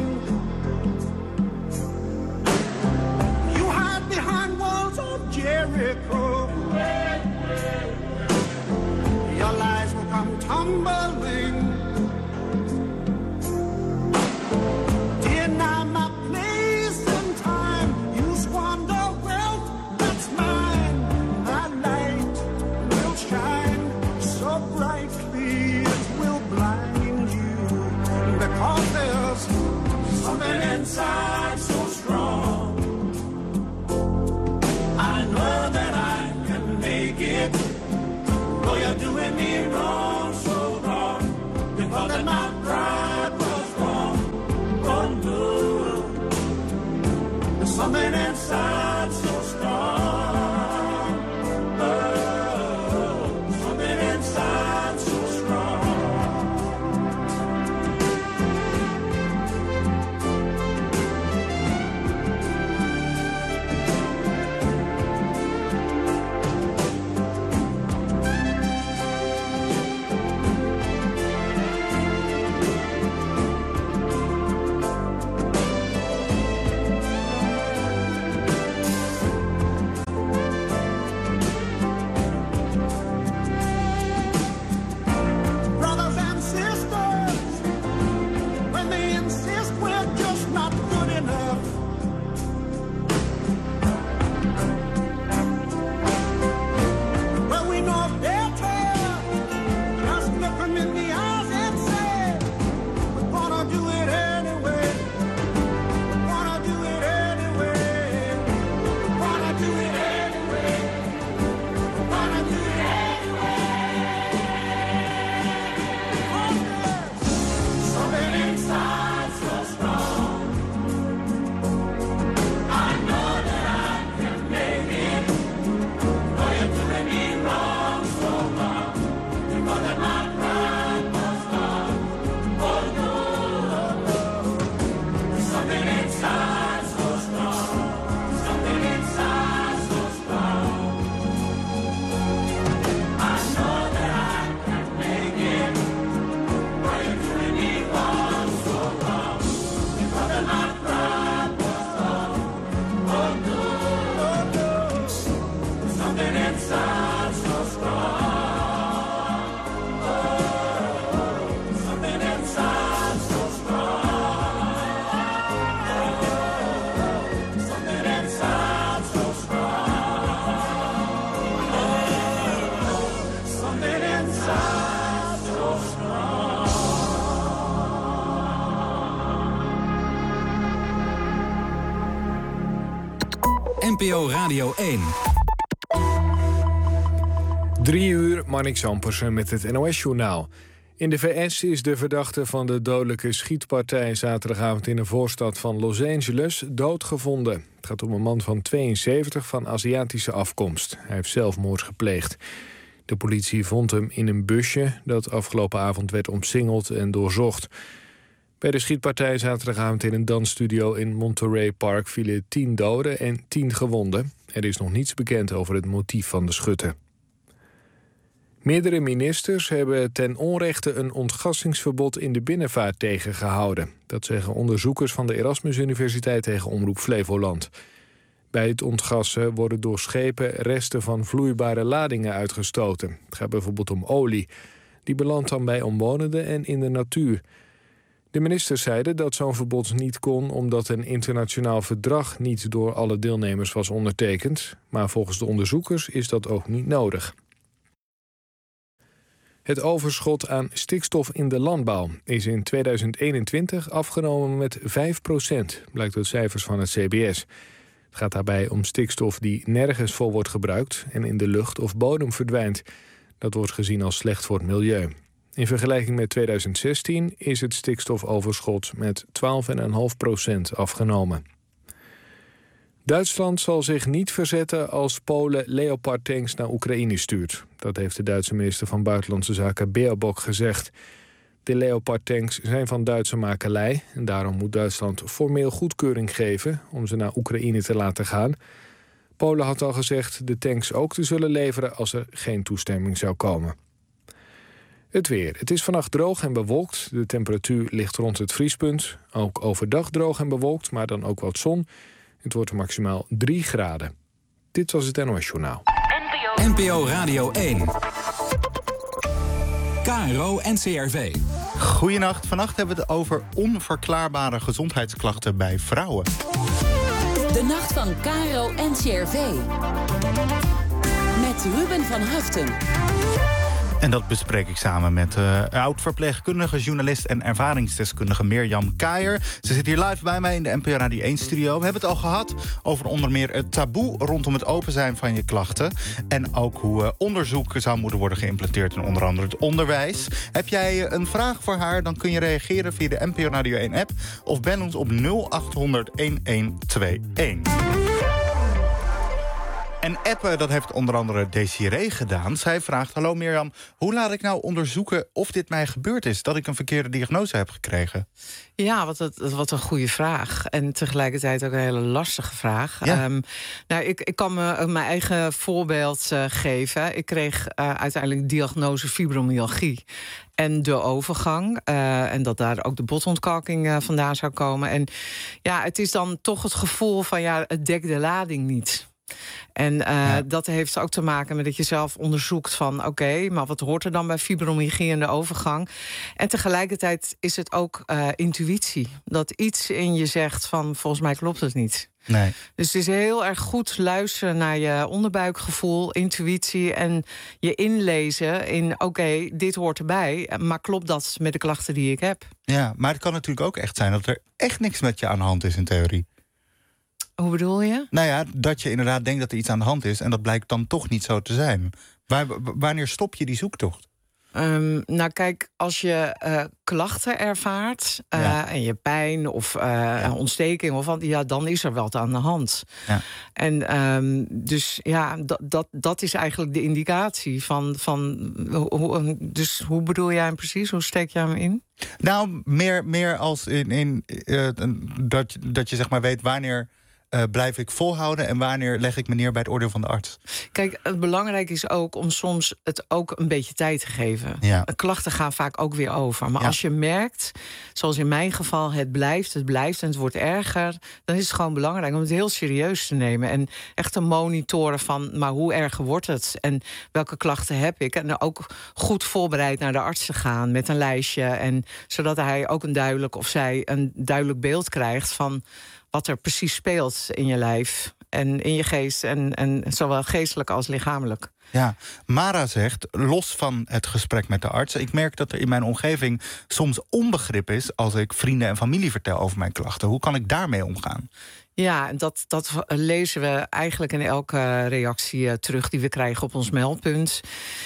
You hide behind walls of Jericho, your lies will come tumbling. Deny my place and time, you squander wealth that's mine. My light will shine so brightly it will blind you, because there's something inside so strong. I know that I can make it, though you're doing me wrong, so wrong. Because that my pride was wrong. Oh no, there's something inside so strong. Oh, something inside so strong. Brothers and sisters, when they insist we're just not good enough, well, we know better. Just look them in the eyes and say, we're gonna do it anyway. We're gonna do it anyway. We're gonna do it anyway. We're gonna do it something inside so strong. I know that I can make it, though you're doing me wrong, so wrong. Because that my pride was gone. Oh no, there's something inside so strong. Something inside so strong. I know that I can make it, though you're doing me wrong, so wrong. Because that my pride was gone. Oh no, there's something inside so strong. Oh, something inside. NPO Radio 1. 3 uur, Marnix Ampersen met het NOS-journaal. In de VS is de verdachte van de dodelijke schietpartij zaterdagavond in een voorstad van Los Angeles doodgevonden. Het gaat om een man van 72 van Aziatische afkomst. Hij heeft zelfmoord gepleegd. De politie vond hem in een busje dat afgelopen avond werd omsingeld en doorzocht. Bij de schietpartij zaterdagavond in een dansstudio in Monterey Park vielen 10 doden en 10 gewonden. Er is nog niets bekend over het motief van de schutter. Meerdere ministers hebben ten onrechte een ontgassingsverbod in de binnenvaart tegengehouden. Dat zeggen onderzoekers van de Erasmus Universiteit tegen Omroep Flevoland. Bij het ontgassen worden door schepen resten van vloeibare ladingen uitgestoten. Het gaat bijvoorbeeld om olie. Die belandt dan bij omwonenden en in de natuur. De ministers zeiden dat zo'n verbod niet kon omdat een internationaal verdrag niet door alle deelnemers was ondertekend. Maar volgens de onderzoekers is dat ook niet nodig. Het overschot aan stikstof in de landbouw is in 2021 afgenomen met 5%, blijkt uit cijfers van het CBS. Het gaat daarbij om stikstof die nergens voor wordt gebruikt en in de lucht of bodem verdwijnt. Dat wordt gezien als slecht voor het milieu. In vergelijking met 2016 is het stikstofoverschot met 12,5% afgenomen. Duitsland zal zich niet verzetten als Polen Leopard-tanks naar Oekraïne stuurt. Dat heeft de Duitse minister van Buitenlandse Zaken Baerbock gezegd. De Leopard-tanks zijn van Duitse makelij en daarom moet Duitsland formeel goedkeuring geven om ze naar Oekraïne te laten gaan. Polen had al gezegd de tanks ook te zullen leveren als er geen toestemming zou komen. Het weer. Het is vannacht droog en bewolkt. De temperatuur ligt rond het vriespunt. Ook overdag droog en bewolkt, maar dan ook wat zon. Het wordt maximaal 3 graden. Dit was het NOS Journaal. NPO Radio 1. KRO NCRV. Goedenacht. Vannacht hebben we het over onverklaarbare gezondheidsklachten bij vrouwen. De nacht van KRO NCRV. Met Ruben van Haften. En dat bespreek ik samen met oud-verpleegkundige, journalist en ervaringsdeskundige Mirjam Keijer. Ze zit hier live bij mij in de NPO Radio 1-studio. We hebben het al gehad over onder meer het taboe rondom het open zijn van je klachten. En ook hoe onderzoek zou moeten worden geïmplementeerd in onder andere het onderwijs. Heb jij een vraag voor haar, dan kun je reageren via de NPO Radio 1-app of bel ons op 0800 1121. En appen, dat heeft onder andere Desiree gedaan. Zij vraagt, hallo Mirjam, hoe laat ik nou onderzoeken of dit mij gebeurd is? Dat ik een verkeerde diagnose heb gekregen? Ja, wat een goede vraag. En tegelijkertijd ook een hele lastige vraag. Ja. Ik kan mijn eigen voorbeeld geven. Ik kreeg uiteindelijk diagnose fibromyalgie. En de overgang. En dat daar ook de botontkalking vandaan zou komen. En ja, het is dan toch het gevoel van, ja, het dekt de lading niet. En dat heeft ook te maken met dat je zelf onderzoekt van oké, maar wat hoort er dan bij fibromyalgie en de overgang? En tegelijkertijd is het ook intuïtie. Dat iets in je zegt van volgens mij klopt het niet. Nee. Dus het is heel erg goed luisteren naar je onderbuikgevoel, intuïtie en je inlezen in oké, dit hoort erbij, maar klopt dat met de klachten die ik heb? Ja, maar het kan natuurlijk ook echt zijn dat er echt niks met je aan de hand is in theorie. Hoe bedoel je? Nou ja, dat je inderdaad denkt dat er iets aan de hand is en dat blijkt dan toch niet zo te zijn. Wanneer stop je die zoektocht? Nou kijk, als je klachten ervaart en je pijn of ontsteking of wat, ja, dan is er wat aan de hand. Ja. En dus ja, dat is eigenlijk de indicatie van dus hoe bedoel jij hem precies? Hoe steek jij hem in? Nou, meer als dat je zeg maar weet wanneer blijf ik volhouden en wanneer leg ik me neer bij het oordeel van de arts? Kijk, het belangrijk is ook om soms het ook een beetje tijd te geven. Ja. Klachten gaan vaak ook weer over. Maar als je merkt, zoals in mijn geval, het blijft en het wordt erger, dan is het gewoon belangrijk om het heel serieus te nemen. En echt te monitoren van, maar hoe erg wordt het? En welke klachten heb ik? En ook goed voorbereid naar de arts te gaan met een lijstje. En zodat hij ook zij een duidelijk beeld krijgt van wat er precies speelt in je lijf en in je geest. En zowel geestelijk als lichamelijk. Ja, Mara zegt, los van het gesprek met de arts, ik merk dat er in mijn omgeving soms onbegrip is als ik vrienden en familie vertel over mijn klachten. Hoe kan ik daarmee omgaan? Ja, en dat lezen we eigenlijk in elke reactie terug die we krijgen op ons meldpunt.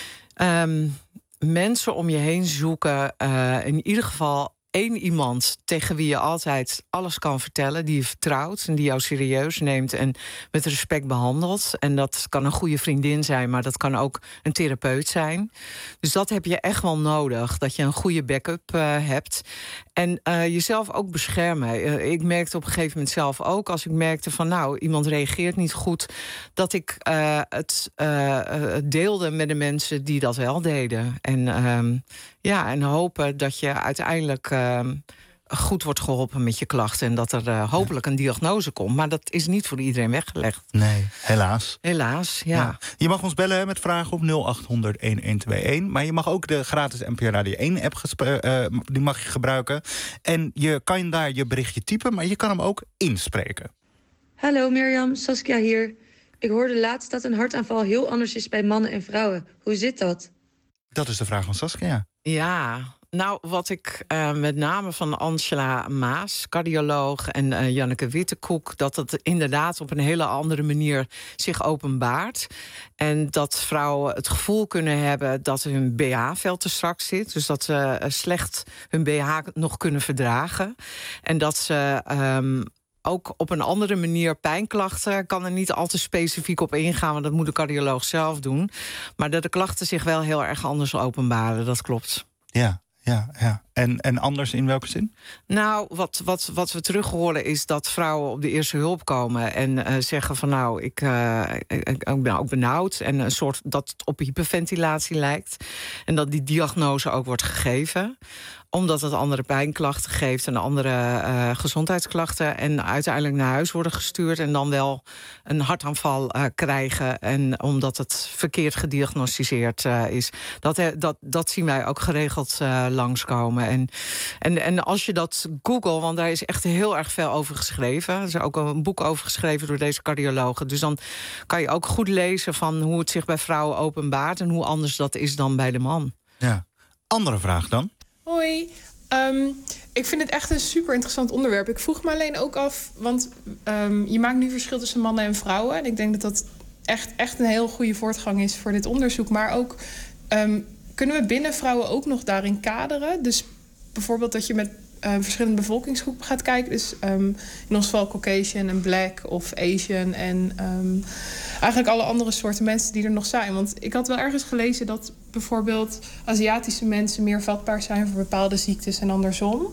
Mensen om je heen zoeken, in ieder geval 1 iemand tegen wie je altijd alles kan vertellen, die je vertrouwt en die jou serieus neemt en met respect behandelt. En dat kan een goede vriendin zijn, maar dat kan ook een therapeut zijn. Dus dat heb je echt wel nodig, dat je een goede backup hebt. En jezelf ook beschermen. Ik merkte op een gegeven moment zelf ook, als ik merkte van iemand reageert niet goed, dat ik het deelde met de mensen die dat wel deden. En hopen dat je uiteindelijk goed wordt geholpen met je klachten en dat er hopelijk een diagnose komt. Maar dat is niet voor iedereen weggelegd. Nee, helaas. Helaas, ja. Je mag ons bellen met vragen op 0800-1121. Maar je mag ook de gratis NPO Radio 1-app die mag je gebruiken. En je kan daar je berichtje typen, maar je kan hem ook inspreken. Hallo Mirjam, Saskia hier. Ik hoorde laatst dat een hartaanval heel anders is bij mannen en vrouwen. Hoe zit dat? Dat is de vraag van Saskia. Ja, wat ik met name van Angela Maas, cardioloog, en Janneke Wittekoek, dat het inderdaad op een hele andere manier zich openbaart. En dat vrouwen het gevoel kunnen hebben dat hun BH veel te strak zit. Dus dat ze slecht hun BH nog kunnen verdragen. En dat ze ook op een andere manier pijnklachten, kan er niet al te specifiek op ingaan, want dat moet de cardioloog zelf doen. Maar dat de klachten zich wel heel erg anders openbaren, dat klopt. Ja. En anders in welke zin? Nou, wat we terug horen is dat vrouwen op de eerste hulp komen en zeggen van ik ben ook benauwd. En een soort dat het op hyperventilatie lijkt. En dat die diagnose ook wordt gegeven, omdat het andere pijnklachten geeft en andere gezondheidsklachten. En uiteindelijk naar huis worden gestuurd en dan wel een hartaanval krijgen. En omdat het verkeerd gediagnosticeerd is. Dat zien wij ook geregeld langskomen. En als je dat googelt, want daar is echt heel erg veel over geschreven. Er is ook een boek over geschreven door deze cardiologen. Dus dan kan je ook goed lezen van hoe het zich bij vrouwen openbaart en hoe anders dat is dan bij de man. Ja. Andere vraag dan? Hoi. Ik vind het echt een super interessant onderwerp. Ik vroeg me alleen ook af, want je maakt nu verschil tussen mannen en vrouwen. En ik denk dat echt een heel goede voortgang is voor dit onderzoek. Maar ook, kunnen we binnen vrouwen ook nog daarin kaderen? Dus bijvoorbeeld dat je met verschillende bevolkingsgroepen gaat kijken. Dus in ons geval Caucasian en Black of Asian en eigenlijk alle andere soorten mensen die er nog zijn. Want ik had wel ergens gelezen dat bijvoorbeeld Aziatische mensen meer vatbaar zijn voor bepaalde ziektes en andersom.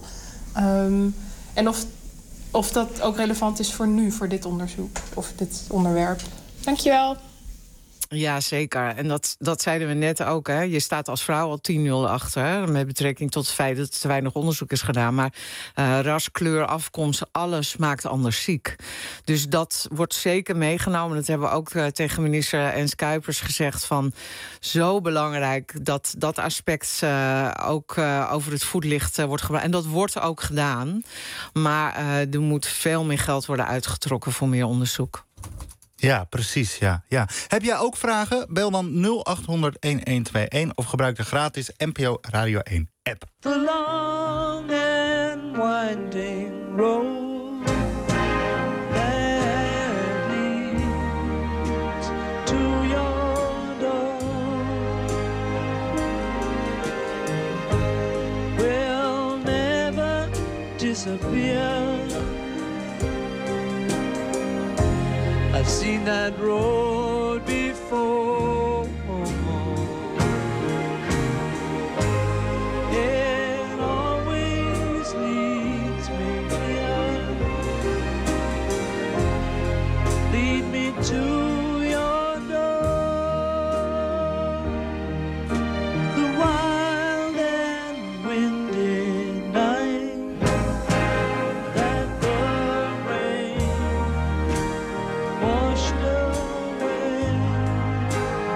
En of dat ook relevant is voor dit onderzoek of dit onderwerp. Dankjewel. Ja, zeker. En dat zeiden we net ook. Hè. Je staat als vrouw al 10-0 achter. Hè, met betrekking tot het feit dat er te weinig onderzoek is gedaan. Maar ras, kleur, afkomst, alles maakt anders ziek. Dus dat wordt zeker meegenomen. Dat hebben we ook tegen minister Ens Kuipers gezegd. Van zo belangrijk dat dat aspect ook over het voetlicht wordt gebracht. En dat wordt ook gedaan. Maar er moet veel meer geld worden uitgetrokken voor meer onderzoek. Ja, precies. Ja. Heb jij ook vragen? Bel dan 0800-1121 of gebruik de gratis NPO Radio 1 app. The long and winding road that leads to your door will never disappear. I've seen that road before. It always leads me here. Lead me to your door. The wild and windy night that the rain washed away.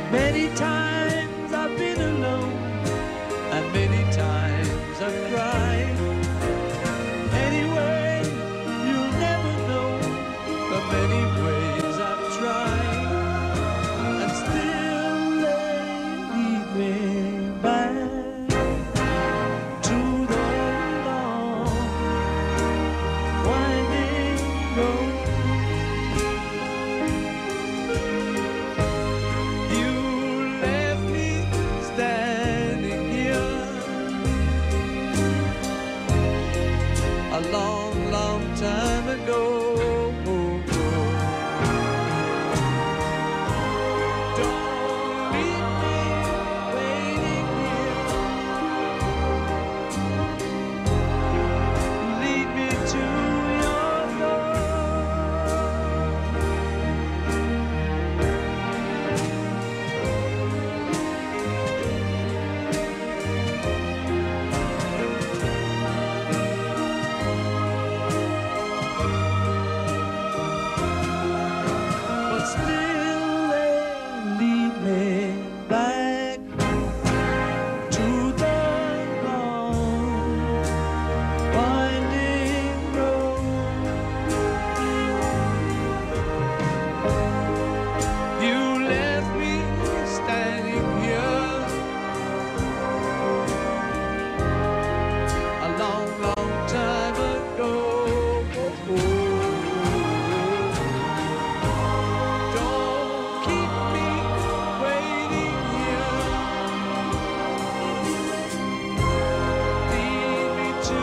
Many times I've been alone, and many times I've cried. Anyway, you'll never know the many ways I've tried, and still they lead me back to the long, winding road. You left me standing here a long, long time ago. Don't leave me waiting here. Lead me to your door. But still they lead me back to the long, winding road. You left me standing here a long, long time ago. Don't keep me waiting here. Lead me to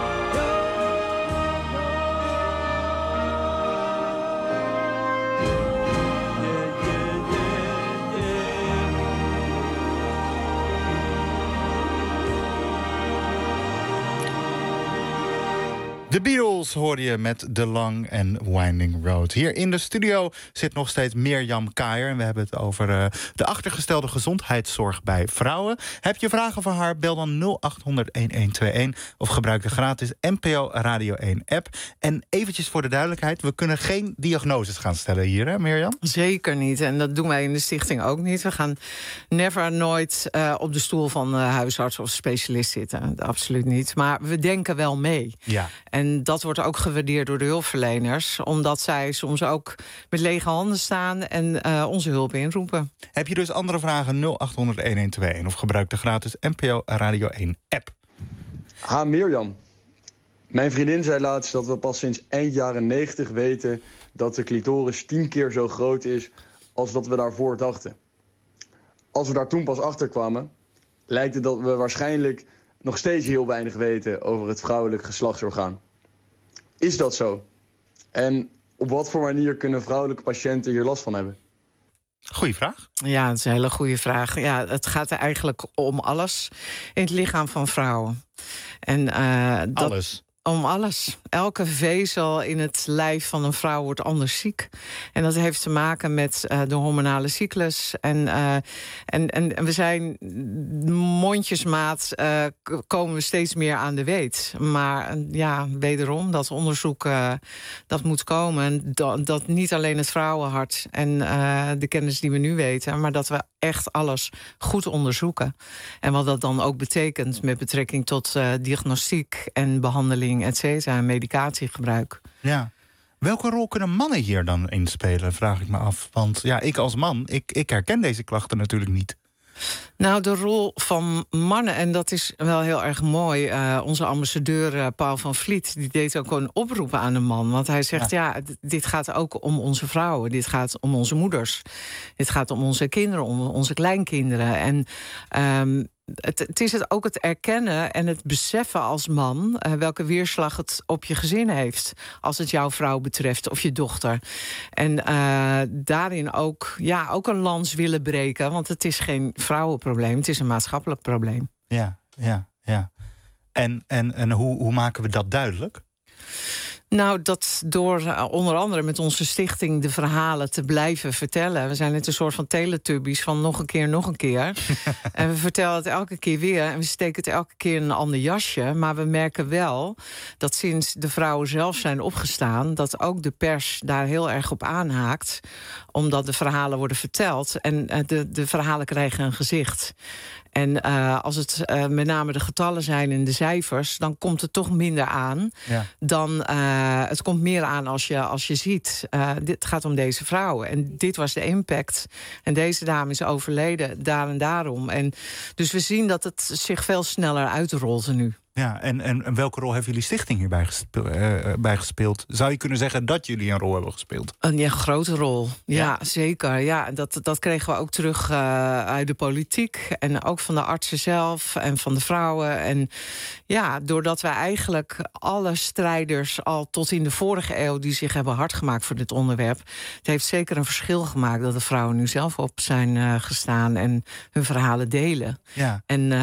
De Beatles hoorde je met The Long and Winding Road. Hier in de studio zit nog steeds Mirjam Kaijer. En we hebben het over de achtergestelde gezondheidszorg bij vrouwen. Heb je vragen voor haar? Bel dan 0800-1121 of gebruik de gratis NPO Radio 1 app. En eventjes voor de duidelijkheid, we kunnen geen diagnoses gaan stellen hier, hè Mirjam? Zeker niet. En dat doen wij in de stichting ook niet. We gaan nooit op de stoel van huisarts of specialist zitten. Absoluut niet. Maar we denken wel mee. Ja. En dat wordt ook gewaardeerd door de hulpverleners, omdat zij soms ook met lege handen staan en onze hulp inroepen. Heb je dus andere vragen? 0800-1121 of gebruik de gratis NPO Radio 1 app. Ha, Mirjam. Mijn vriendin zei laatst dat we pas sinds eind jaren 90 weten dat de clitoris 10 keer zo groot is als dat we daarvoor dachten. Als we daar toen pas achter kwamen, lijkt het dat we waarschijnlijk nog steeds heel weinig weten over het vrouwelijk geslachtsorgaan. Is dat zo? En op wat voor manier kunnen vrouwelijke patiënten hier last van hebben? Goeie vraag. Ja, dat is een hele goede vraag. Ja, het gaat er eigenlijk om alles in het lichaam van vrouwen. En, alles? Om alles. Elke vezel in het lijf van een vrouw wordt anders ziek. En dat heeft te maken met de hormonale cyclus. En we zijn mondjesmaat komen we steeds meer aan de weet. Maar ja, wederom, dat onderzoek dat moet komen. Dat niet alleen het vrouwenhart en de kennis die we nu weten, maar dat we echt alles goed onderzoeken. En wat dat dan ook betekent met betrekking tot diagnostiek en behandeling, et cetera, en medicatiegebruik. Ja. Welke rol kunnen mannen hier dan in spelen, vraag ik me af. Want ja, ik als man, ik herken deze klachten natuurlijk niet. Nou, de rol van mannen, en dat is wel heel erg mooi. Onze ambassadeur Paul van Vliet, die deed ook een oproep aan de man. Want hij zegt, ja, dit gaat ook om onze vrouwen. Dit gaat om onze moeders. Dit gaat om onze kinderen, om onze kleinkinderen. En het is ook het erkennen en het beseffen als man welke weerslag het op je gezin heeft, als het jouw vrouw betreft of je dochter. En daarin ook een lans willen breken, want het is geen vrouwenprobleem, het is een maatschappelijk probleem. Ja. En hoe maken we dat duidelijk? Nou, dat door onder andere met onze stichting de verhalen te blijven vertellen. We zijn net een soort van teletubbies van nog een keer. En we vertellen het elke keer weer. En we steken het elke keer in een ander jasje. Maar we merken wel dat sinds de vrouwen zelf zijn opgestaan, dat ook de pers daar heel erg op aanhaakt. Omdat de verhalen worden verteld en de verhalen krijgen een gezicht. En als het met name de getallen zijn en de cijfers, dan komt het toch minder aan. Ja. Dan het komt meer aan als je ziet. Dit gaat om deze vrouwen. En dit was de impact. En deze dame is overleden daar en daarom. En dus we zien dat het zich veel sneller uitrolt nu. Ja, en welke rol heeft jullie stichting hierbij bij gespeeld? Zou je kunnen zeggen dat jullie een rol hebben gespeeld? Een grote rol, ja zeker. Ja, dat kregen we ook terug uit de politiek. En ook van de artsen zelf en van de vrouwen. En ja, doordat wij eigenlijk alle strijders al tot in de vorige eeuw die zich hebben hard gemaakt voor dit onderwerp. Het heeft zeker een verschil gemaakt dat de vrouwen nu zelf op zijn gestaan en hun verhalen delen. Ja.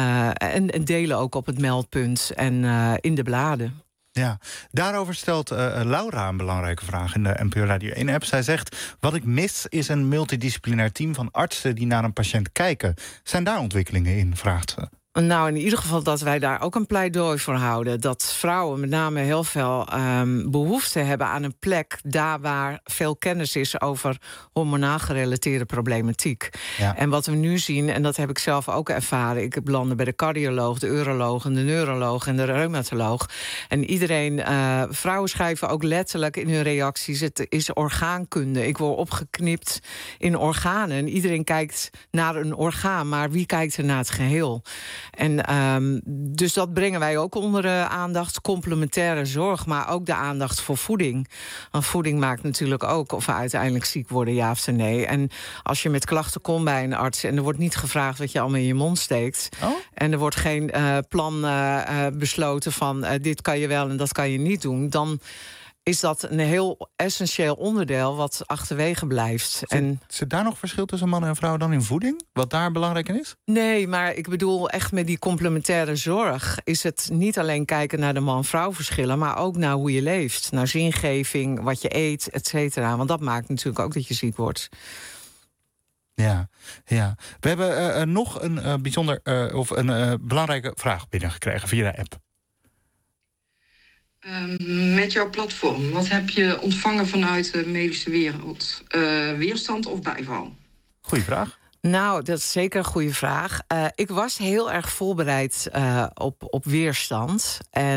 En delen ook op het meldpunt. En in de bladen. Ja, daarover stelt Laura een belangrijke vraag in de NPO Radio 1-app. Zij zegt, wat ik mis is een multidisciplinair team van artsen die naar een patiënt kijken. Zijn daar ontwikkelingen in, vraagt ze. Nou, in ieder geval dat wij daar ook een pleidooi voor houden. Dat vrouwen met name heel veel behoefte hebben aan een plek daar waar veel kennis is over hormonaal gerelateerde problematiek. Ja. En wat we nu zien, en dat heb ik zelf ook ervaren. Ik heb belandde bij de cardioloog, de uroloog en de neuroloog en de reumatoloog. En iedereen, vrouwen schrijven ook letterlijk in hun reacties, het is orgaankunde. Ik word opgeknipt in organen. En iedereen kijkt naar een orgaan, maar wie kijkt er naar het geheel? En dus dat brengen wij ook onder de aandacht. Complementaire zorg, maar ook de aandacht voor voeding. Want voeding maakt natuurlijk ook of we uiteindelijk ziek worden, ja of nee. En als je met klachten komt bij een arts en er wordt niet gevraagd wat je allemaal in je mond steekt. Oh? En er wordt geen plan besloten van dit kan je wel en dat kan je niet doen. Dan is dat een heel essentieel onderdeel wat achterwege blijft. Zit daar nog verschil tussen mannen en vrouwen dan in voeding? Wat daar belangrijk in is? Nee, maar ik bedoel echt met die complementaire zorg is het niet alleen kijken naar de man-vrouw verschillen, maar ook naar hoe je leeft. Naar zingeving, wat je eet, et cetera. Want dat maakt natuurlijk ook dat je ziek wordt. Ja. We hebben nog een belangrijke vraag binnengekregen via de app. Met jouw platform, wat heb je ontvangen vanuit de medische wereld? Weerstand of bijval? Goeie vraag. Nou, dat is zeker een goede vraag. Ik was heel erg voorbereid op weerstand.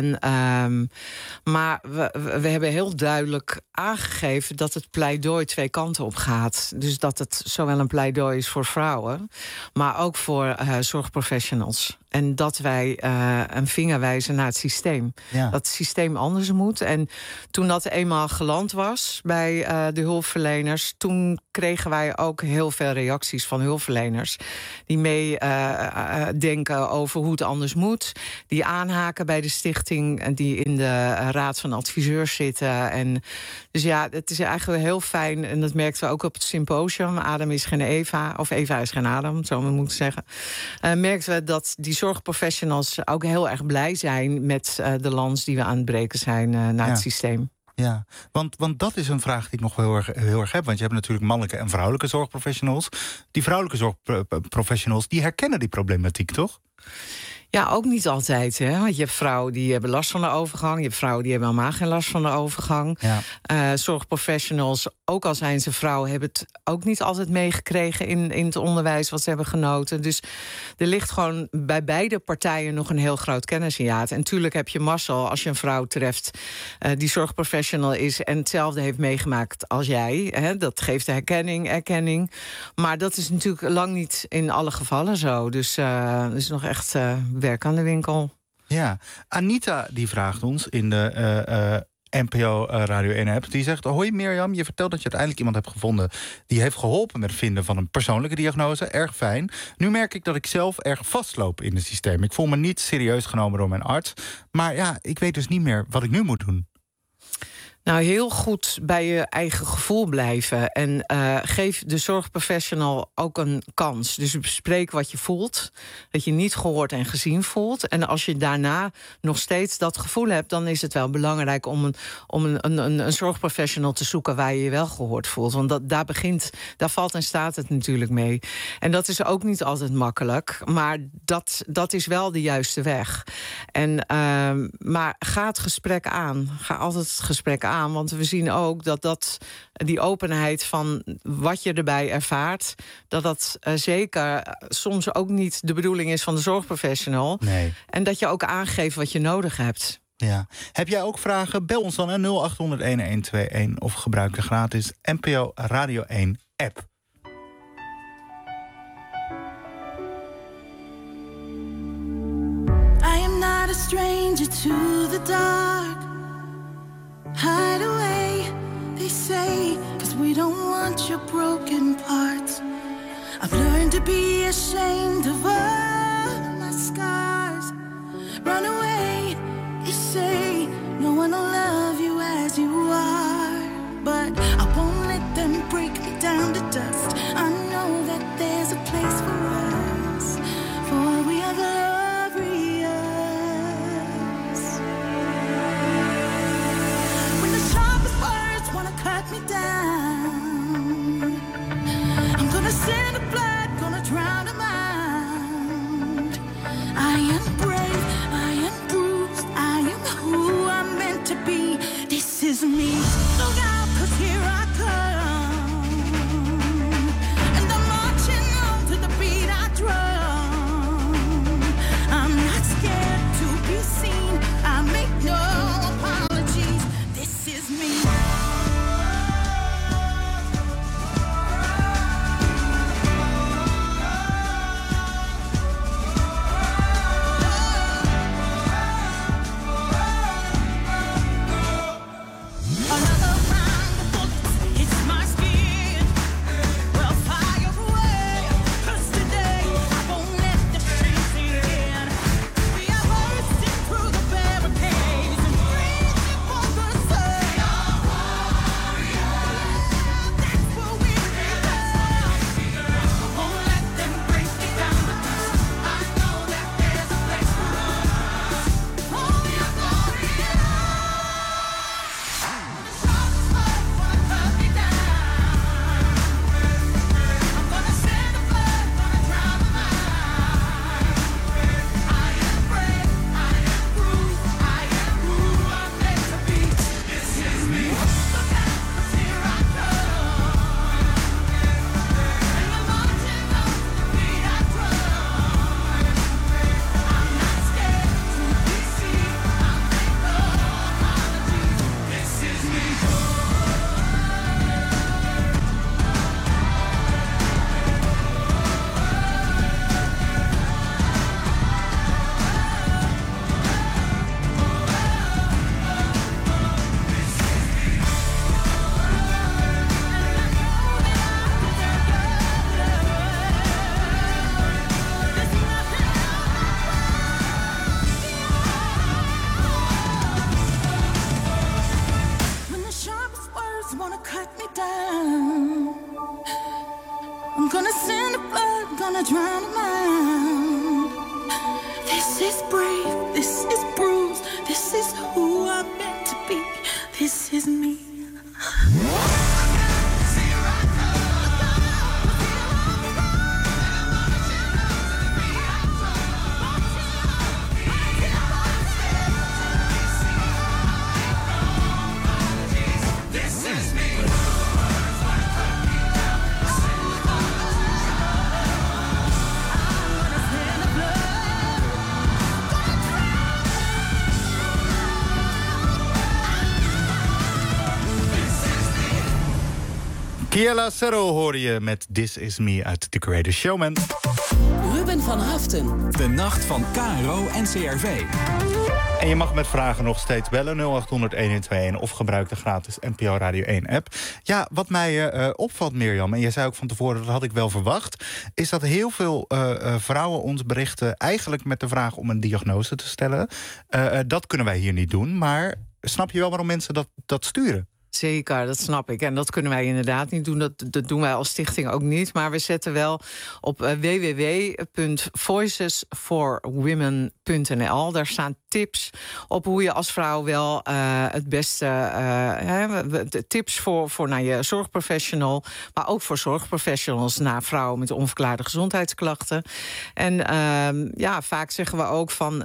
Maar we hebben heel duidelijk aangegeven dat het pleidooi twee kanten op gaat. Dus dat het zowel een pleidooi is voor vrouwen, maar ook voor zorgprofessionals. En dat wij een vinger wijzen naar het systeem. Ja. Dat het systeem anders moet. En toen dat eenmaal geland was bij de hulpverleners, toen kregen wij ook heel veel reacties van hulpverleners die meedenken over hoe het anders moet. Die aanhaken bij de stichting en die in de raad van adviseurs zitten. En dus ja, het is eigenlijk heel fijn. En dat merkten we ook op het symposium. Adam is geen Eva, of Eva is geen Adam, zo we moeten zeggen. Merkten we dat die zorgprofessionals ook heel erg blij zijn met de lans die we aan het breken zijn naar het systeem. Ja, want dat is een vraag die ik nog wel heel erg heb. Want je hebt natuurlijk mannelijke en vrouwelijke zorgprofessionals. Die vrouwelijke zorgprofessionals, die herkennen die problematiek, toch? Ja, ook niet altijd. Hè? Want je hebt vrouwen die hebben last van de overgang. Je hebt vrouwen die hebben helemaal geen last van de overgang. Ja. Zorgprofessionals, ook al zijn ze vrouwen, hebben het ook niet altijd meegekregen in het onderwijs wat ze hebben genoten. Dus er ligt gewoon bij beide partijen nog een heel groot kennishiaat. En natuurlijk heb je mazzel als je een vrouw treft die zorgprofessional is en hetzelfde heeft meegemaakt als jij. Hè? Dat geeft de erkenning. Maar dat is natuurlijk lang niet in alle gevallen zo. Dus er is nog echt werk aan de winkel. Ja, Anita die vraagt ons in de NPO Radio 1-app. Die zegt, hoi Mirjam, je vertelt dat je uiteindelijk iemand hebt gevonden die heeft geholpen met het vinden van een persoonlijke diagnose. Erg fijn. Nu merk ik dat ik zelf erg vastloop in het systeem. Ik voel me niet serieus genomen door mijn arts. Maar ja, ik weet dus niet meer wat ik nu moet doen. Nou, heel goed bij je eigen gevoel blijven. En geef de zorgprofessional ook een kans. Dus bespreek wat je voelt. Dat je niet gehoord en gezien voelt. En als je daarna nog steeds dat gevoel hebt, dan is het wel belangrijk om een zorgprofessional te zoeken waar je je wel gehoord voelt. Want daar valt en staat het natuurlijk mee. En dat is ook niet altijd makkelijk. Maar dat is wel de juiste weg. Maar ga het gesprek aan. Ga altijd het gesprek aan. aan. Want we zien ook dat die openheid van wat je erbij ervaart, dat zeker soms ook niet de bedoeling is van de zorgprofessional. Nee. En dat je ook aangeeft wat je nodig hebt. Ja. Heb jij ook vragen? Bel ons dan aan 0800-1121 of gebruik de gratis NPO Radio 1 app. I am not a stranger to the dark. Hide away, they say, 'cause we don't want your broken parts. I've learned to be ashamed of all my scars. Run away, they say, no one will love you as you are. But I won't let them break me down to dust. I know that there's a place for us, for we are glorious. When the sharpest words wanna cut me down, I'm gonna send the blood, gonna drown them out. I am brave, I am bruised, I am who I'm meant to be. This is me. Look out, 'cause here I come, and I'm marching on to the beat I drum. I'm not scared to be seen, I make no apologies. This is me. Another round of bullets hits my skin. Well, fire away, 'cause today I won't let the shame sink in. We are bursting through the barricades and reaching for the sun. That's what we belong. I won't let them break me down to dust. I know that there's a place for us. Oh, we are glorious. When the sharpest words wanna cut me down, I'm gonna send the blood, gonna drown them out. This is brave, this is bruised, this is who I'm meant to be. This is me. Kiela Serro hoorde je met This Is Me uit The Greatest Showman. Ruben van Haften. De nacht van KRO en CRV. En je mag met vragen nog steeds bellen, 0800-1121... of gebruik de gratis NPO Radio 1-app. Ja, wat mij opvalt, Mirjam, en jij zei ook van tevoren... dat had ik wel verwacht, is dat heel veel vrouwen ons berichten... eigenlijk met de vraag om een diagnose te stellen. Dat kunnen wij hier niet doen, maar snap je wel waarom mensen dat sturen? Zeker, dat snap ik. En dat kunnen wij inderdaad niet doen. Dat doen wij als stichting ook niet. Maar we zetten wel op www.voicesforwomen.nl vrouwenzorg.nl. Daar staan tips op hoe je als vrouw wel het beste... tips voor naar je zorgprofessional, maar ook voor zorgprofessionals naar vrouwen met onverklaarde gezondheidsklachten. En vaak zeggen we ook van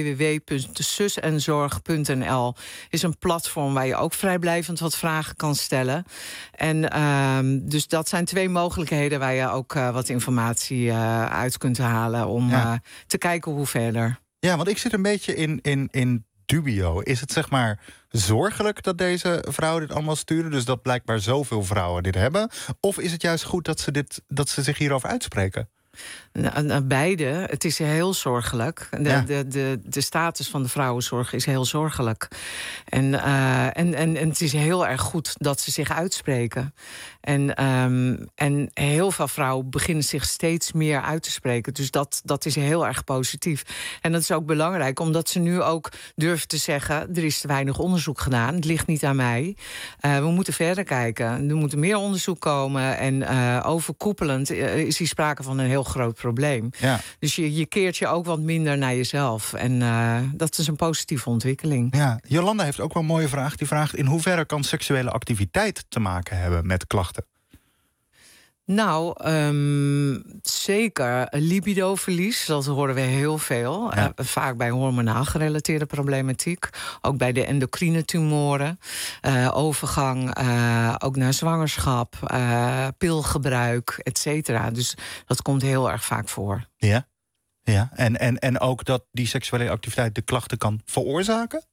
www.zusenzorg.nl is een platform waar je ook vrijblijvend wat vragen kan stellen. En dus dat zijn 2 mogelijkheden waar je ook wat informatie uit kunt halen om te kijken hoe verder. Ja, want ik zit een beetje in dubio. Is het zeg maar zorgelijk dat deze vrouwen dit allemaal sturen, dus dat blijkbaar zoveel vrouwen dit hebben? Of is het juist goed dat ze zich hierover uitspreken? Beide. Het is heel zorgelijk. De status van de vrouwenzorg is heel zorgelijk. En het is heel erg goed dat ze zich uitspreken. En heel veel vrouwen beginnen zich steeds meer uit te spreken. Dus dat is heel erg positief. En dat is ook belangrijk, omdat ze nu ook durven te zeggen, er is te weinig onderzoek gedaan. Het ligt niet aan mij. We moeten verder kijken. Er moet meer onderzoek komen. En overkoepelend is hier sprake van een heel groot probleem. Ja. Dus je keert je ook wat minder naar jezelf. En dat is een positieve ontwikkeling. Ja, Jolanda heeft ook wel een mooie vraag. Die vraagt: in hoeverre kan seksuele activiteit te maken hebben met klachten? Nou, zeker libidoverlies, dat horen we heel veel. Ja. Vaak bij hormonaal gerelateerde problematiek. Ook bij de endocrine tumoren. Overgang, ook naar zwangerschap, pilgebruik, et cetera. Dus dat komt heel erg vaak voor. Ja, ja. En ook dat die seksuele activiteit de klachten kan veroorzaken?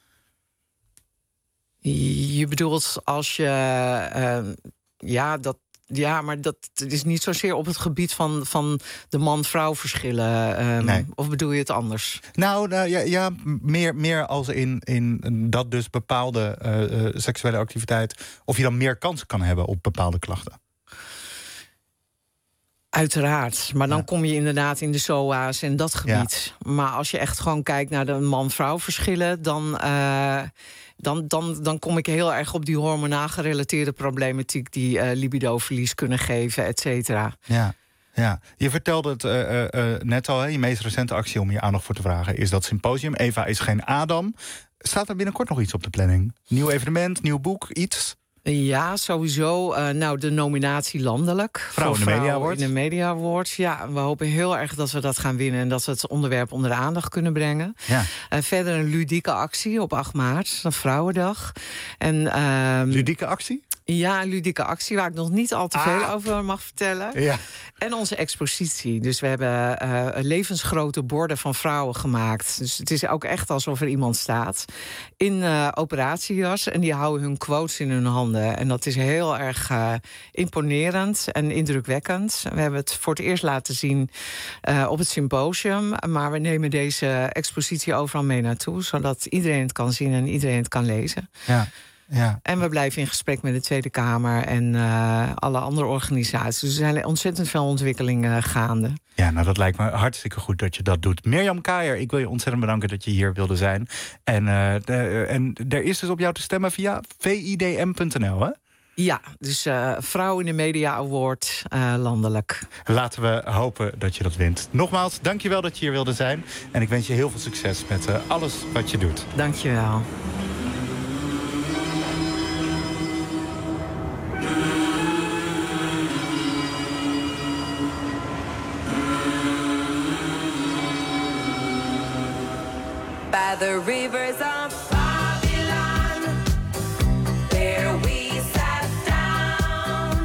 Je bedoelt als je... Ja, maar dat is niet zozeer op het gebied van de man-vrouw verschillen. Nee. Of bedoel je het anders? Nou ja, meer als in dat dus bepaalde seksuele activiteit, of je dan meer kans kan hebben op bepaalde klachten. Uiteraard, maar dan kom je inderdaad in de SOA's en dat gebied. Ja. Maar als je echt gewoon kijkt naar de man-vrouw verschillen, dan kom ik heel erg op die hormonaal gerelateerde problematiek die libidoverlies kunnen geven, et cetera. Ja. Ja, je vertelde het net al, hè? Je meest recente actie om hier aandacht voor te vragen is dat symposium. Eva is geen Adam. Staat er binnenkort nog iets op de planning? Nieuw evenement, nieuw boek, iets? Ja, sowieso. De nominatie landelijk. Vrouwen in de Media Awards. In de Media Awards. Ja, we hopen heel erg dat we dat gaan winnen en dat we het onderwerp onder de aandacht kunnen brengen. Ja. Verder een ludieke actie op 8 maart, een Vrouwendag. Ludieke actie? Ja, een ludieke actie waar ik nog niet al te veel over mag vertellen. Ja. En onze expositie. Dus we hebben levensgrote borden van vrouwen gemaakt. Dus het is ook echt alsof er iemand staat in operatiejas en die houden hun quotes in hun handen. En dat is heel erg imponerend en indrukwekkend. We hebben het voor het eerst laten zien op het symposium. Maar we nemen deze expositie overal mee naartoe, zodat iedereen het kan zien en iedereen het kan lezen. Ja. Ja. En we blijven in gesprek met de Tweede Kamer en alle andere organisaties. Dus er zijn ontzettend veel ontwikkelingen gaande. Ja, nou dat lijkt me hartstikke goed dat je dat doet. Mirjam Kaijer, ik wil je ontzettend bedanken dat je hier wilde zijn. En er is dus op jou te stemmen via vidm.nl, hè? Ja, dus Vrouw in de Media Award landelijk. Laten we hopen dat je dat wint. Nogmaals, dankjewel dat je hier wilde zijn. En ik wens je heel veel succes met alles wat je doet. Dankjewel. By the rivers of Babylon, there we sat down.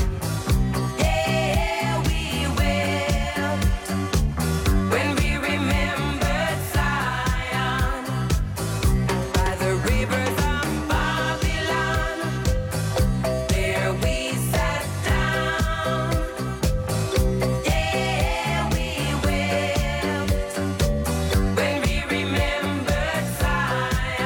Yeah, we wept when we remembered Zion. By the rivers of Babylon, there we sat down. Yeah, we wept when we remembered Zion.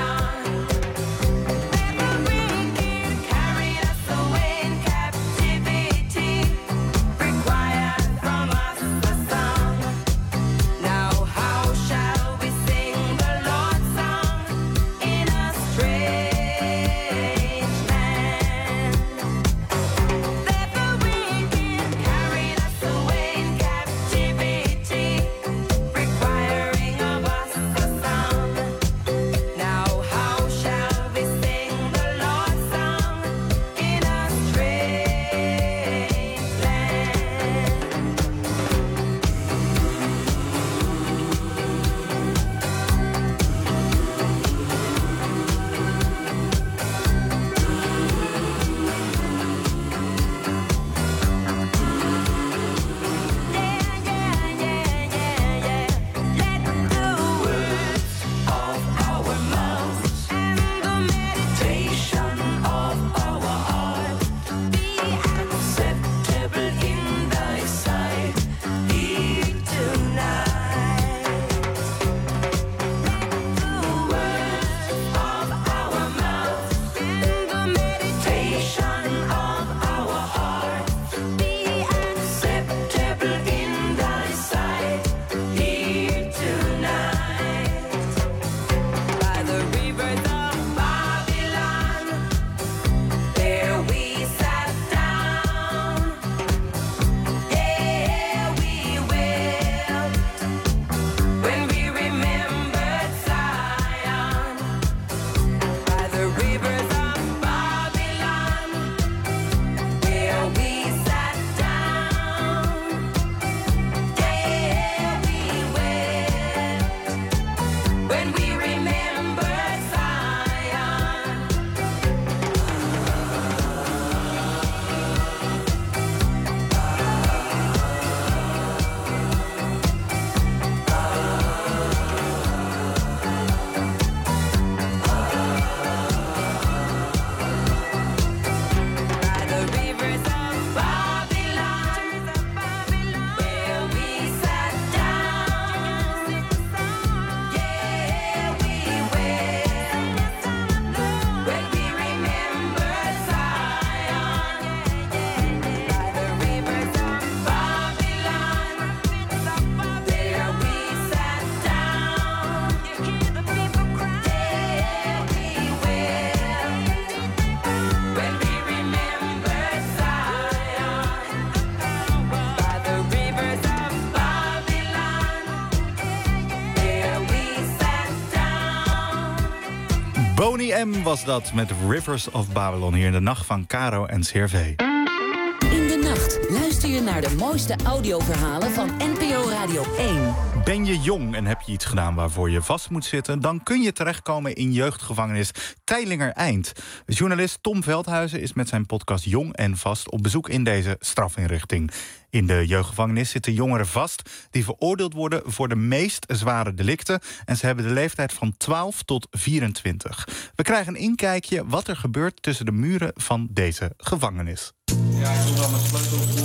Boney M was dat met Rivers of Babylon hier in de nacht van Caro en CRV. In de nacht luister je naar de mooiste audioverhalen van NPO Radio 1. Ben je jong en heb je iets gedaan waarvoor je vast moet zitten, dan kun je terechtkomen in jeugdgevangenis Teijlinger Eind. Journalist Tom Veldhuizen is met zijn podcast Jong en Vast op bezoek in deze strafinrichting. In de jeugdgevangenis zitten jongeren vast die veroordeeld worden voor de meest zware delicten. En ze hebben de leeftijd van 12 tot 24. We krijgen een inkijkje wat er gebeurt tussen de muren van deze gevangenis. Ja, ik doe wel mijn sleutel op.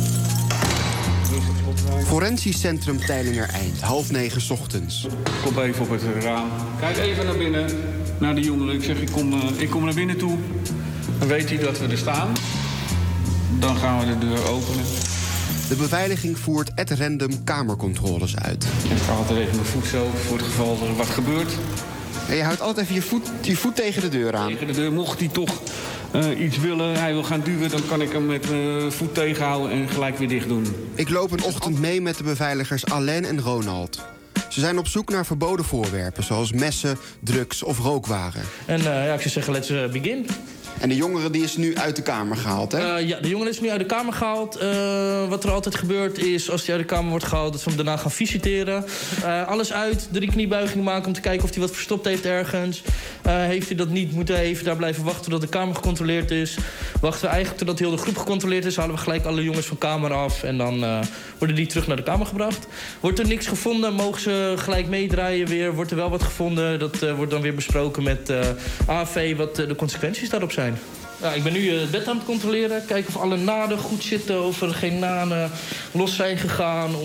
Forensisch Centrum Teijlinger Eind, 8:30 ochtends. Kom even op het raam. Kijk even naar binnen, naar de jongeren. Ik zeg, ik kom naar binnen toe. Dan weet hij dat we er staan. Dan gaan we de deur openen. De beveiliging voert at random kamercontroles uit. Ik ga altijd even mijn voet zo, voor het geval er wat gebeurt. En je houdt altijd even je voet tegen de deur aan. Tegen de deur, mocht hij toch iets willen, hij wil gaan duwen, dan kan ik hem met mijn voet tegenhouden en gelijk weer dicht doen. Ik loop een ochtend mee met de beveiligers Alain en Ronald. Ze zijn op zoek naar verboden voorwerpen, zoals messen, drugs of rookwaren. En ik zou zeggen, let's begin. En de jongere die is nu uit de kamer gehaald, hè? Ja, de jongere is nu uit de kamer gehaald. Wat er altijd gebeurt is, als hij uit de kamer wordt gehaald, dat we hem daarna gaan visiteren. Alles uit, 3 kniebuigingen maken om te kijken of hij wat verstopt heeft ergens. Heeft hij dat niet, moet hij even daar blijven wachten totdat de kamer gecontroleerd is. Wachten we eigenlijk totdat heel de groep gecontroleerd is, halen we gelijk alle jongens van kamer af. En dan worden die terug naar de kamer gebracht. Wordt er niks gevonden, mogen ze gelijk meedraaien weer. Wordt er wel wat gevonden, dat wordt dan weer besproken met AV wat de consequenties daarop zijn. Ja, ik ben nu het bed aan het controleren. Kijken of alle naden goed zitten. Of er geen naden los zijn gegaan.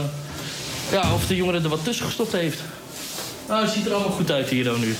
Of de jongere er wat tussen gestopt heeft. Nou, het ziet er allemaal goed uit hier dan nu.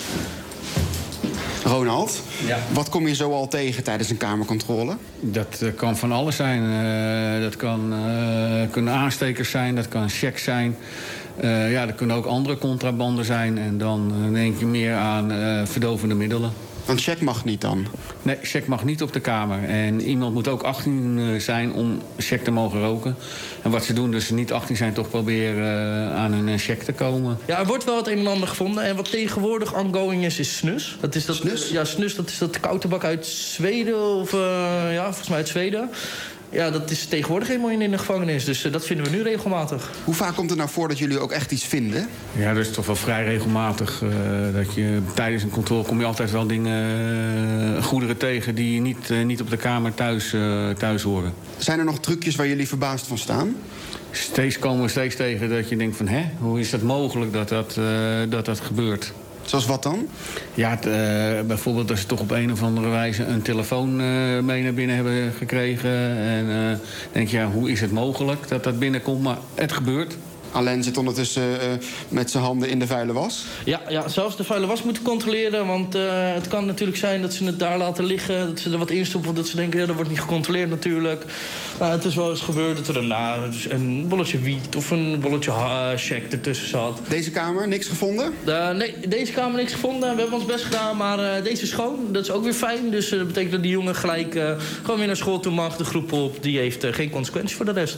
Ronald, ja. Wat kom je zo al tegen tijdens een kamercontrole? Dat kan van alles zijn. Dat kunnen aanstekers zijn, dat kan checks zijn. Dat kunnen ook andere contrabanden zijn. En dan denk je meer aan verdovende middelen. Want check mag niet dan? Nee, check mag niet op de kamer. En iemand moet ook 18 zijn om check te mogen roken. En wat ze doen, dus ze niet 18 zijn, toch proberen aan hun check te komen. Ja, er wordt wel het een en ander gevonden. En wat tegenwoordig ongoing is snus. Dat is dat, snus? Ja, snus, dat is dat koude uit Zweden. Of volgens mij uit Zweden. Ja, dat is tegenwoordig helemaal in de gevangenis. Dus dat vinden we nu regelmatig. Hoe vaak komt het nou voor dat jullie ook echt iets vinden? Ja, dat is toch wel vrij regelmatig. Dat je tijdens een controle kom je altijd wel dingen, goederen tegen die niet op de kamer thuis horen. Zijn er nog trucjes waar jullie verbaasd van staan? Steeds komen we steeds tegen dat je denkt van, hoe is dat mogelijk dat gebeurt? Zoals wat dan? Ja, bijvoorbeeld als ze toch op een of andere wijze een telefoon mee naar binnen hebben gekregen. En denk je, hoe is het mogelijk dat dat binnenkomt? Maar het gebeurt. Alain zit ondertussen met zijn handen in de vuile was? Ja, zelfs de vuile was moeten controleren. Want het kan natuurlijk zijn dat ze het daar laten liggen. Dat ze er wat instoppen, dat ze denken, ja, dat wordt niet gecontroleerd natuurlijk. Het is wel eens gebeurd dat er een bolletje wiet of een bolletje check ertussen zat. Deze kamer, niks gevonden? Nee, deze kamer niks gevonden. We hebben ons best gedaan, maar deze is schoon. Dat is ook weer fijn. Dus dat betekent dat die jongen gelijk gewoon weer naar school toe mag. De groep op, die heeft geen consequenties voor de rest.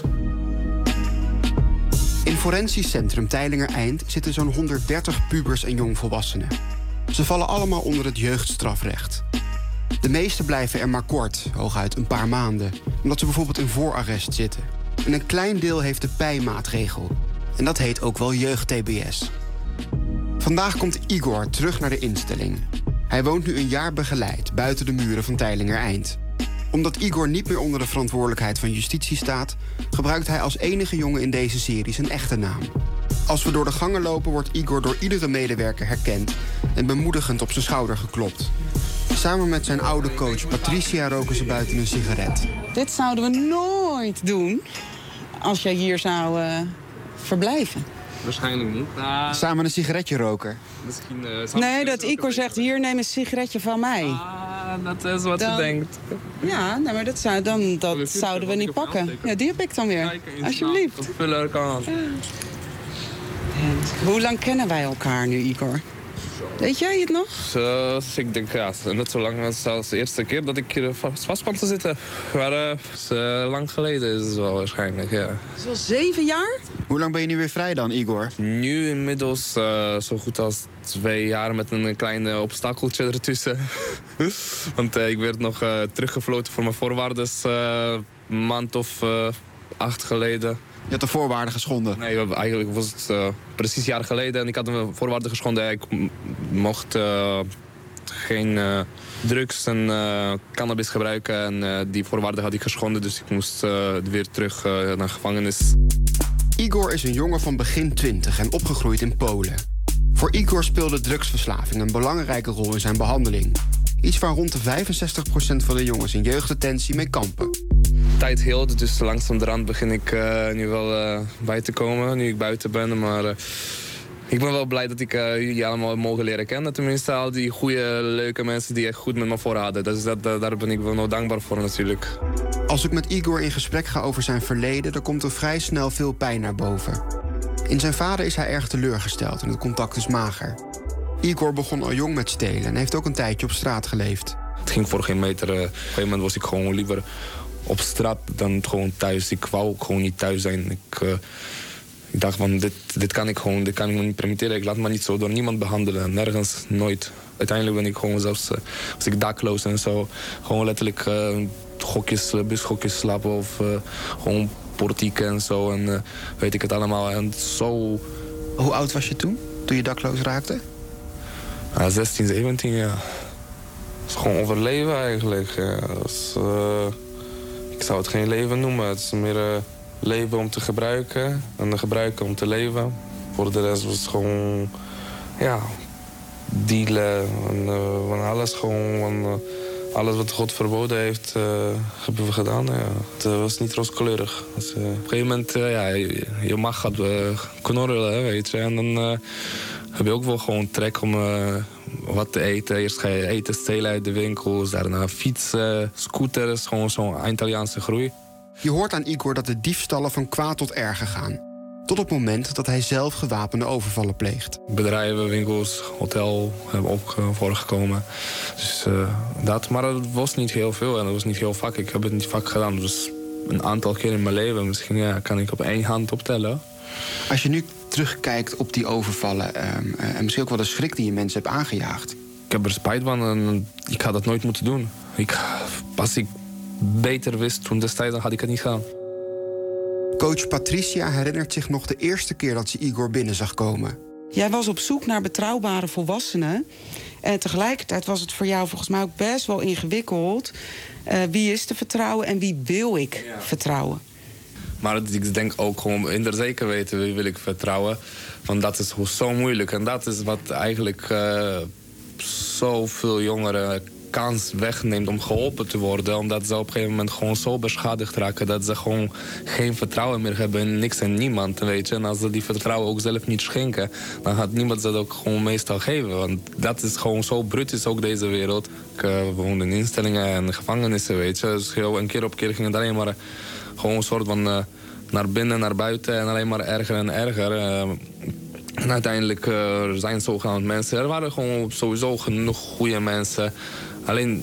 In Forensisch Centrum Teijlinger Eind zitten zo'n 130 pubers en jongvolwassenen. Ze vallen allemaal onder het jeugdstrafrecht. De meeste blijven er maar kort, hooguit een paar maanden, omdat ze bijvoorbeeld in voorarrest zitten. En een klein deel heeft de PEI-maatregel. En dat heet ook wel jeugd-TBS. Vandaag komt Igor terug naar de instelling. Hij woont nu een jaar begeleid buiten de muren van Teijlinger Eind. Omdat Igor niet meer onder de verantwoordelijkheid van justitie staat, gebruikt hij als enige jongen in deze serie zijn echte naam. Als we door de gangen lopen, wordt Igor door iedere medewerker herkend en bemoedigend op zijn schouder geklopt. Samen met zijn oude coach Patricia roken ze buiten een sigaret. Dit zouden we nooit doen als jij hier zou verblijven. Waarschijnlijk niet. Samen een sigaretje roken? Misschien, nee, dat Igor zegt, hier neem een sigaretje van mij. Dat is wat ze denkt. Ja, nee, maar dat zouden we niet pakken. Ja, die heb ik dan weer. Alsjeblieft. Vullen kan. Hoe lang kennen wij elkaar nu, Igor? Weet jij het nog? Ik denk, net zo lang als de eerste keer dat ik hier vast kwam te zitten. Maar lang geleden is het wel waarschijnlijk, ja. Het is wel 7 jaar? Hoe lang ben je nu weer vrij dan, Igor? Nu inmiddels zo goed als 2 jaar met een klein obstakeltje ertussen. Want ik werd nog teruggefloten voor mijn voorwaardes een maand of 8 geleden. Je had de voorwaarden geschonden? Nee, eigenlijk was het precies een jaar geleden en ik had een voorwaarden geschonden. Ik mocht geen drugs en cannabis gebruiken en die voorwaarden had ik geschonden. Dus ik moest weer terug naar de gevangenis. Igor is een jongen van begin 20 en opgegroeid in Polen. Voor Igor speelde drugsverslaving een belangrijke rol in zijn behandeling. Iets waar rond de 65% van de jongens in jeugddetentie mee kampen. Tijd hield, dus langzamerhand begin ik nu wel bij te komen, nu ik buiten ben. Maar ik ben wel blij dat ik jullie allemaal mogen leren kennen. Tenminste, al die goede, leuke mensen die echt goed met me voor hadden. Dus daar ben ik wel nog dankbaar voor natuurlijk. Als ik met Igor in gesprek ga over zijn verleden, dan komt er vrij snel veel pijn naar boven. In zijn vader is hij erg teleurgesteld en het contact is mager. Igor begon al jong met stelen en heeft ook een tijdje op straat geleefd. Het ging voor geen meter. Op een gegeven moment was ik gewoon liever op straat dan gewoon thuis. Ik wou ook gewoon niet thuis zijn. Ik dacht van, dit kan ik me niet permitteren. Ik laat me niet zo door niemand behandelen. Nergens, nooit. Uiteindelijk ben ik gewoon zelfs, als ik dakloos en zo, gewoon letterlijk busgokjes slapen of gewoon portieken en zo. En weet ik het allemaal. En zo... Hoe oud was je toen je dakloos raakte? 16, 17, ja. Het is gewoon overleven eigenlijk. Ja. Dus, ik zou het geen leven noemen. Het is meer leven om te gebruiken en gebruiken om te leven. Voor de rest was het gewoon, ja, dealen en van alles gewoon. Alles wat God verboden heeft, hebben we gedaan. Ja. Het was niet rooskleurig. Dus, op een gegeven moment, je mag gaat knorrelen, weet je. En dan heb je ook wel gewoon trek om wat te eten. Eerst ga je eten stelen uit de winkels, daarna fietsen, scooters. Gewoon zo'n Italiaanse groei. Je hoort aan Igor dat de diefstallen van kwaad tot erger gaan. Tot op het moment dat hij zelf gewapende overvallen pleegt. Bedrijven, winkels, hotel hebben ook voorgekomen. Dus, maar het was niet heel veel en het was niet heel vaak. Ik heb het niet vaak gedaan. Dus een aantal keer in mijn leven, misschien kan ik op 1 hand optellen. Als je nu terugkijkt op die overvallen en misschien ook wel de schrik die je mensen hebt aangejaagd. Ik heb er spijt van en ik had dat nooit moeten doen. Als ik beter wist toen destijds, dan had ik het niet gedaan. Coach Patricia herinnert zich nog de eerste keer dat ze Igor binnen zag komen. Jij was op zoek naar betrouwbare volwassenen. En tegelijkertijd was het voor jou volgens mij ook best wel ingewikkeld. Wie is te vertrouwen en wie wil ik vertrouwen? Maar ik denk ook gewoon in zeker weten wie wil ik vertrouwen. Want dat is zo moeilijk. En dat is wat eigenlijk zoveel jongeren kans wegneemt om geholpen te worden. Omdat ze op een gegeven moment gewoon zo beschadigd raken dat ze gewoon geen vertrouwen meer hebben in niks en niemand. Weet je? En als ze die vertrouwen ook zelf niet schenken, dan gaat niemand ze dat ook gewoon meestal geven. Want dat is gewoon zo bruut is ook deze wereld. Ik woonde in instellingen en gevangenissen, weet je. Dus een keer op keer ging het alleen maar gewoon een soort van naar binnen, naar buiten en alleen maar erger en erger. En uiteindelijk zijn zogenaamd mensen. Er waren gewoon sowieso genoeg goede mensen. Alleen,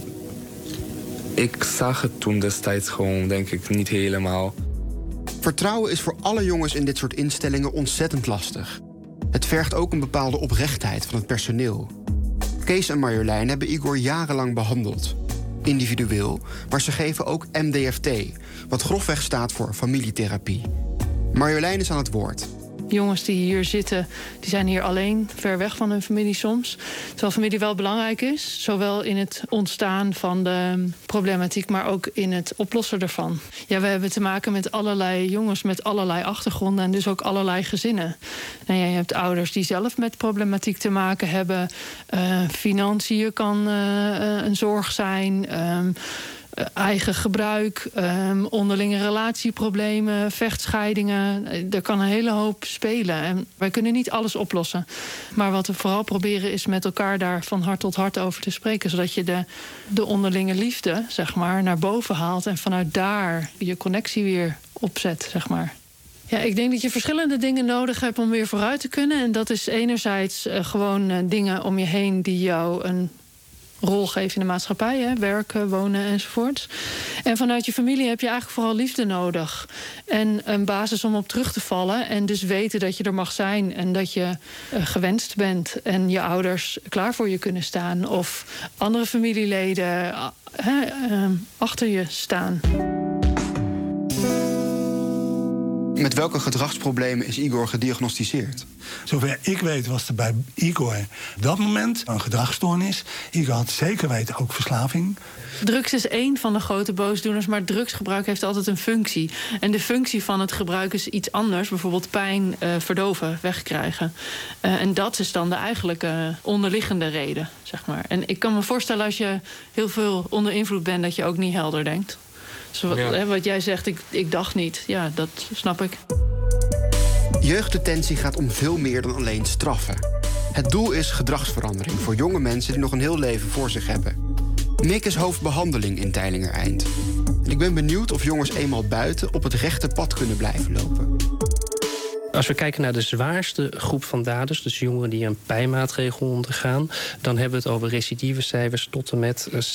ik zag het toen destijds gewoon, denk ik, niet helemaal. Vertrouwen is voor alle jongens in dit soort instellingen ontzettend lastig. Het vergt ook een bepaalde oprechtheid van het personeel. Kees en Marjolein hebben Igor jarenlang behandeld. Individueel, maar ze geven ook MDFT, wat grofweg staat voor familietherapie. Marjolein is aan het woord. Jongens die hier zitten, die zijn hier alleen, ver weg van hun familie soms. Terwijl familie wel belangrijk is, zowel in het ontstaan van de problematiek, maar ook in het oplossen ervan. Ja, we hebben te maken met allerlei jongens met allerlei achtergronden en dus ook allerlei gezinnen. En je hebt ouders die zelf met problematiek te maken hebben. Financiën kan een zorg zijn. Eigen gebruik, onderlinge relatieproblemen, vechtscheidingen. Er kan een hele hoop spelen. En wij kunnen niet alles oplossen. Maar wat we vooral proberen is met elkaar daar van hart tot hart over te spreken. Zodat je de onderlinge liefde, zeg maar, naar boven haalt. En vanuit daar je connectie weer opzet, zeg maar. Ja, ik denk dat je verschillende dingen nodig hebt om weer vooruit te kunnen. En dat is enerzijds gewoon dingen om je heen die jou een rol geven in de maatschappij. Hè? Werken, wonen enzovoort. En vanuit je familie heb je eigenlijk vooral liefde nodig. En een basis om op terug te vallen. En dus weten dat je er mag zijn. En dat je gewenst bent. En je ouders klaar voor je kunnen staan. Of andere familieleden achter je staan. Met welke gedragsproblemen is Igor gediagnosticeerd? Zover ik weet was er bij Igor op dat moment een gedragsstoornis. Igor had zeker weten ook verslaving. Drugs is één van de grote boosdoeners, maar drugsgebruik heeft altijd een functie. En de functie van het gebruik is iets anders. Bijvoorbeeld pijn, verdoven, wegkrijgen. En dat is dan de eigenlijke onderliggende reden, zeg maar. En ik kan me voorstellen als je heel veel onder invloed bent, dat je ook niet helder denkt. Dus wat jij zegt, ik dacht niet. Ja, dat snap ik. Jeugddetentie gaat om veel meer dan alleen straffen. Het doel is gedragsverandering voor jonge mensen die nog een heel leven voor zich hebben. Nick is hoofdbehandeling in Teijlingereind. En ik ben benieuwd of jongens eenmaal buiten op het rechte pad kunnen blijven lopen. Als we kijken naar de zwaarste groep van daders, dus jongeren die een pijnmaatregel ondergaan, dan hebben we het over recidivecijfers tot en met 70%.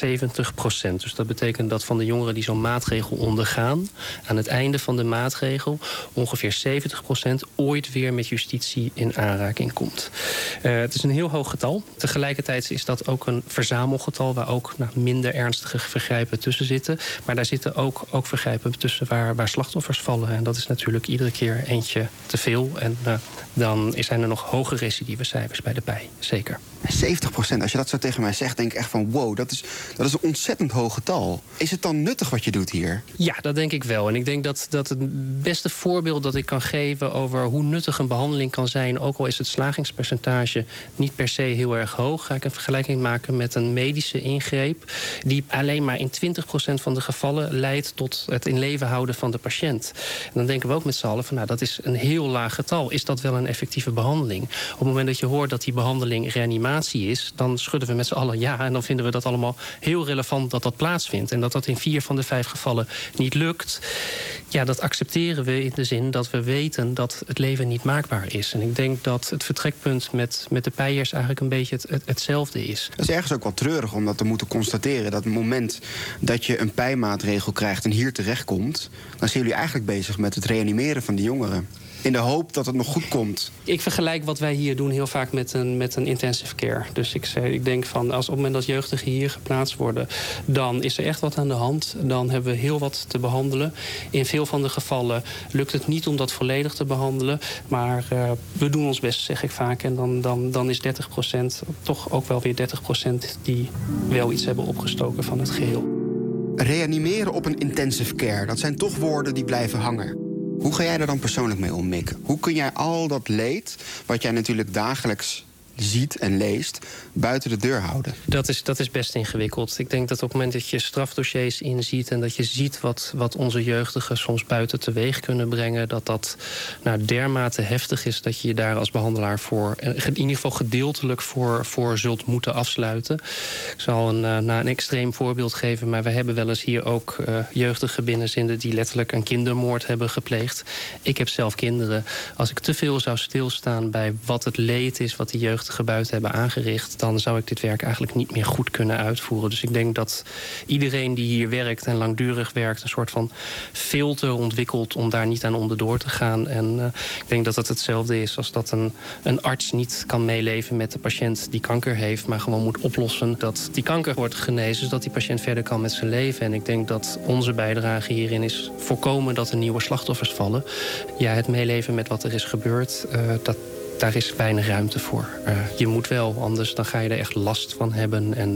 Dus dat betekent dat van de jongeren die zo'n maatregel ondergaan, aan het einde van de maatregel ongeveer 70% ooit weer met justitie in aanraking komt. Het is een heel hoog getal. Tegelijkertijd is dat ook een verzamelgetal waar ook minder ernstige vergrijpen tussen zitten. Maar daar zitten ook vergrijpen tussen waar slachtoffers vallen. En dat is natuurlijk iedere keer eentje te veel. En dan zijn er nog hoge recidivecijfers bij de pij, zeker. 70%, als je dat zo tegen mij zegt, denk ik echt van wow, dat is een ontzettend hoog getal. Is het dan nuttig wat je doet hier? Ja, dat denk ik wel. En ik denk dat het beste voorbeeld dat ik kan geven over hoe nuttig een behandeling kan zijn, ook al is het slagingspercentage niet per se heel erg hoog, ga ik een vergelijking maken met een medische ingreep die alleen maar in 20% van de gevallen leidt tot het in leven houden van de patiënt. En dan denken we ook met z'n allen van dat is een heel laag getal. Is dat wel een effectieve behandeling? Op het moment dat je hoort dat die behandeling reanimatie is, dan schudden we met z'n allen ja. En dan vinden we dat allemaal heel relevant dat dat plaatsvindt. En dat in 4 van de 5 gevallen niet lukt. Ja, dat accepteren we in de zin dat we weten dat het leven niet maakbaar is. En ik denk dat het vertrekpunt met de pijers eigenlijk een beetje hetzelfde is. Dat is ergens ook wel treurig om dat te moeten constateren. Dat op het moment dat je een pijmaatregel krijgt en hier terechtkomt, dan zijn jullie eigenlijk bezig met het reanimeren van die jongeren. In de hoop dat het nog goed komt. Ik vergelijk wat wij hier doen heel vaak met een intensive care. Dus ik denk van op het moment dat jeugdigen hier geplaatst worden, dan is er echt wat aan de hand. Dan hebben we heel wat te behandelen. In veel van de gevallen lukt het niet om dat volledig te behandelen. Maar we doen ons best, zeg ik vaak. En dan is 30% toch ook wel weer 30% die wel iets hebben opgestoken van het geheel. Reanimeren op een intensive care, dat zijn toch woorden die blijven hangen. Hoe ga jij daar dan persoonlijk mee om, Mick? Hoe kun jij al dat leed, wat jij natuurlijk dagelijks ziet en leest, buiten de deur houden? Dat is best ingewikkeld. Ik denk dat op het moment dat je strafdossiers inziet en dat je ziet wat onze jeugdigen soms buiten teweeg kunnen brengen, dat dermate heftig is dat je je daar als behandelaar voor, in ieder geval gedeeltelijk voor zult moeten afsluiten. Ik zal een extreem voorbeeld geven, maar we hebben wel eens hier ook jeugdigen binnenzinnen die letterlijk een kindermoord hebben gepleegd. Ik heb zelf kinderen. Als ik te veel zou stilstaan bij wat het leed is, wat die jeugdigen buiten hebben aangericht, dan zou ik dit werk eigenlijk niet meer goed kunnen uitvoeren. Dus ik denk dat iedereen die hier werkt en langdurig werkt een soort van filter ontwikkelt om daar niet aan onderdoor te gaan. En ik denk dat het hetzelfde is als dat een arts niet kan meeleven met de patiënt die kanker heeft, maar gewoon moet oplossen dat die kanker wordt genezen, zodat die patiënt verder kan met zijn leven. En ik denk dat onze bijdrage hierin is voorkomen dat er nieuwe slachtoffers vallen. Ja, het meeleven met wat er is gebeurd, daar is weinig ruimte voor. Je moet wel, anders dan ga je er echt last van hebben. En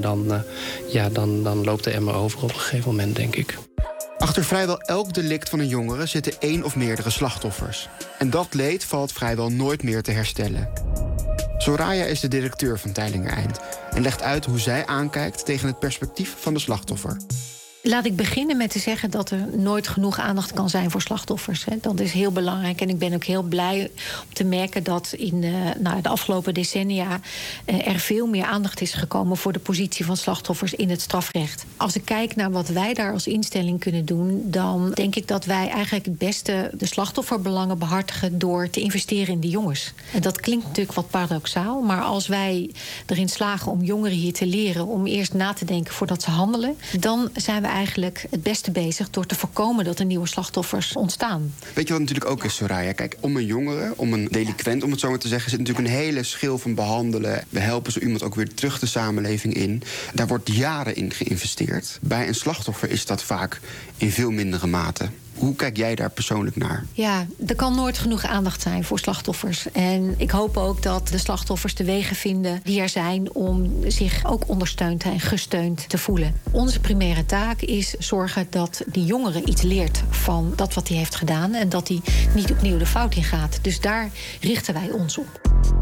dan loopt de emmer over op een gegeven moment, denk ik. Achter vrijwel elk delict van een jongere zitten 1 of meerdere slachtoffers. En dat leed valt vrijwel nooit meer te herstellen. Soraya is de directeur van Teijlingereind en legt uit hoe zij aankijkt tegen het perspectief van de slachtoffer. Laat ik beginnen met te zeggen dat er nooit genoeg aandacht kan zijn voor slachtoffers. Hè. Dat is heel belangrijk. En ik ben ook heel blij om te merken dat in de afgelopen decennia er veel meer aandacht is gekomen voor de positie van slachtoffers in het strafrecht. Als ik kijk naar wat wij daar als instelling kunnen doen, dan denk ik dat wij eigenlijk het beste de slachtofferbelangen behartigen door te investeren in die jongens. En dat klinkt natuurlijk wat paradoxaal, maar als wij erin slagen om jongeren hier te leren om eerst na te denken voordat ze handelen, dan zijn we eigenlijk het beste bezig door te voorkomen dat er nieuwe slachtoffers ontstaan. Weet je wat natuurlijk ook is, Soraya? Kijk, om een jongere, om een delinquent, om het zo maar te zeggen, zit natuurlijk een hele schil van behandelen. We helpen zo iemand ook weer terug de samenleving in. Daar wordt jaren in geïnvesteerd. Bij een slachtoffer is dat vaak in veel mindere mate. Hoe kijk jij daar persoonlijk naar? Ja, er kan nooit genoeg aandacht zijn voor slachtoffers. En ik hoop ook dat de slachtoffers de wegen vinden die er zijn om zich ook ondersteund en gesteund te voelen. Onze primaire taak is zorgen dat die jongere iets leert van dat wat hij heeft gedaan en dat hij niet opnieuw de fout ingaat. Dus daar richten wij ons op.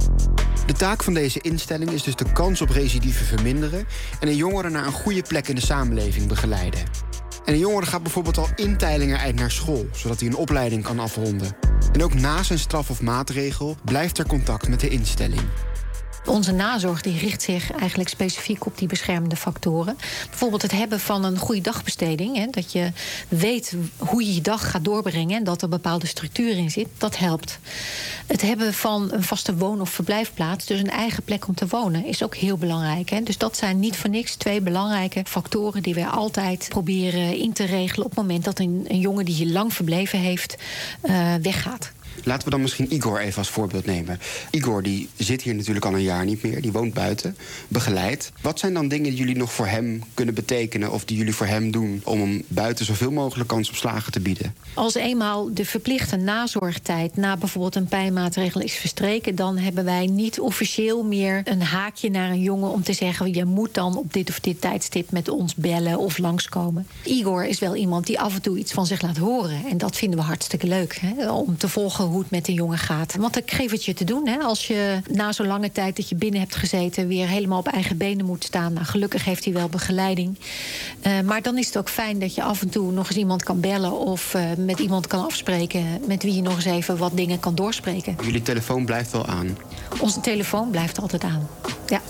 De taak van deze instelling is dus de kans op recidive verminderen en een jongere naar een goede plek in de samenleving begeleiden. En een jongere gaat bijvoorbeeld al in Teilingereid naar school, zodat hij een opleiding kan afronden. En ook na zijn straf of maatregel blijft er contact met de instelling. Onze nazorg die richt zich eigenlijk specifiek op die beschermende factoren. Bijvoorbeeld het hebben van een goede dagbesteding. Hè, dat je weet hoe je je dag gaat doorbrengen en dat er bepaalde structuur in zit. Dat helpt. Het hebben van een vaste woon- of verblijfplaats, dus een eigen plek om te wonen, is ook heel belangrijk. Hè. Dus dat zijn niet voor niks 2 belangrijke factoren die wij altijd proberen in te regelen op het moment dat een jongen die hier lang verbleven heeft weggaat. Laten we dan misschien Igor even als voorbeeld nemen. Igor die zit hier natuurlijk al een jaar niet meer. Die woont buiten, begeleid. Wat zijn dan dingen die jullie nog voor hem kunnen betekenen of die jullie voor hem doen om hem buiten zoveel mogelijk kans op slagen te bieden? Als eenmaal de verplichte nazorgtijd na bijvoorbeeld een pijnmaatregel is verstreken, dan hebben wij niet officieel meer een haakje naar een jongen om te zeggen, je moet dan op dit of dit tijdstip met ons bellen of langskomen. Igor is wel iemand die af en toe iets van zich laat horen. En dat vinden we hartstikke leuk, hè, om te volgen hoe het met een jongen gaat. Want ik geef het je te doen. Hè. Als je na zo'n lange tijd dat je binnen hebt gezeten weer helemaal op eigen benen moet staan. Nou, gelukkig heeft hij wel begeleiding. Maar dan is het ook fijn dat je af en toe nog eens iemand kan bellen of met iemand kan afspreken met wie je nog eens even wat dingen kan doorspreken. Jullie telefoon blijft wel aan? Onze telefoon blijft altijd aan, ja.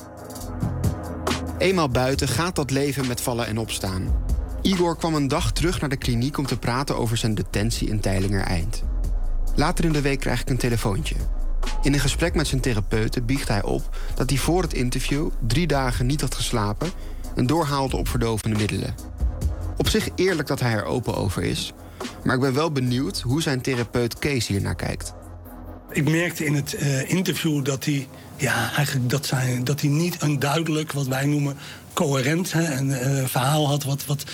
Eenmaal buiten gaat dat leven met vallen en opstaan. Igor kwam een dag terug naar de kliniek om te praten over zijn detentie in Teilingereind. Later in de week krijg ik een telefoontje. In een gesprek met zijn therapeute biegt hij op dat hij voor het interview 3 dagen niet had geslapen en doorhaalde op verdovende middelen. Op zich eerlijk dat hij er open over is, maar ik ben wel benieuwd hoe zijn therapeut Kees hiernaar kijkt. Ik merkte in het interview dat hij, dat hij niet een duidelijk, wat wij noemen, coherent een verhaal had.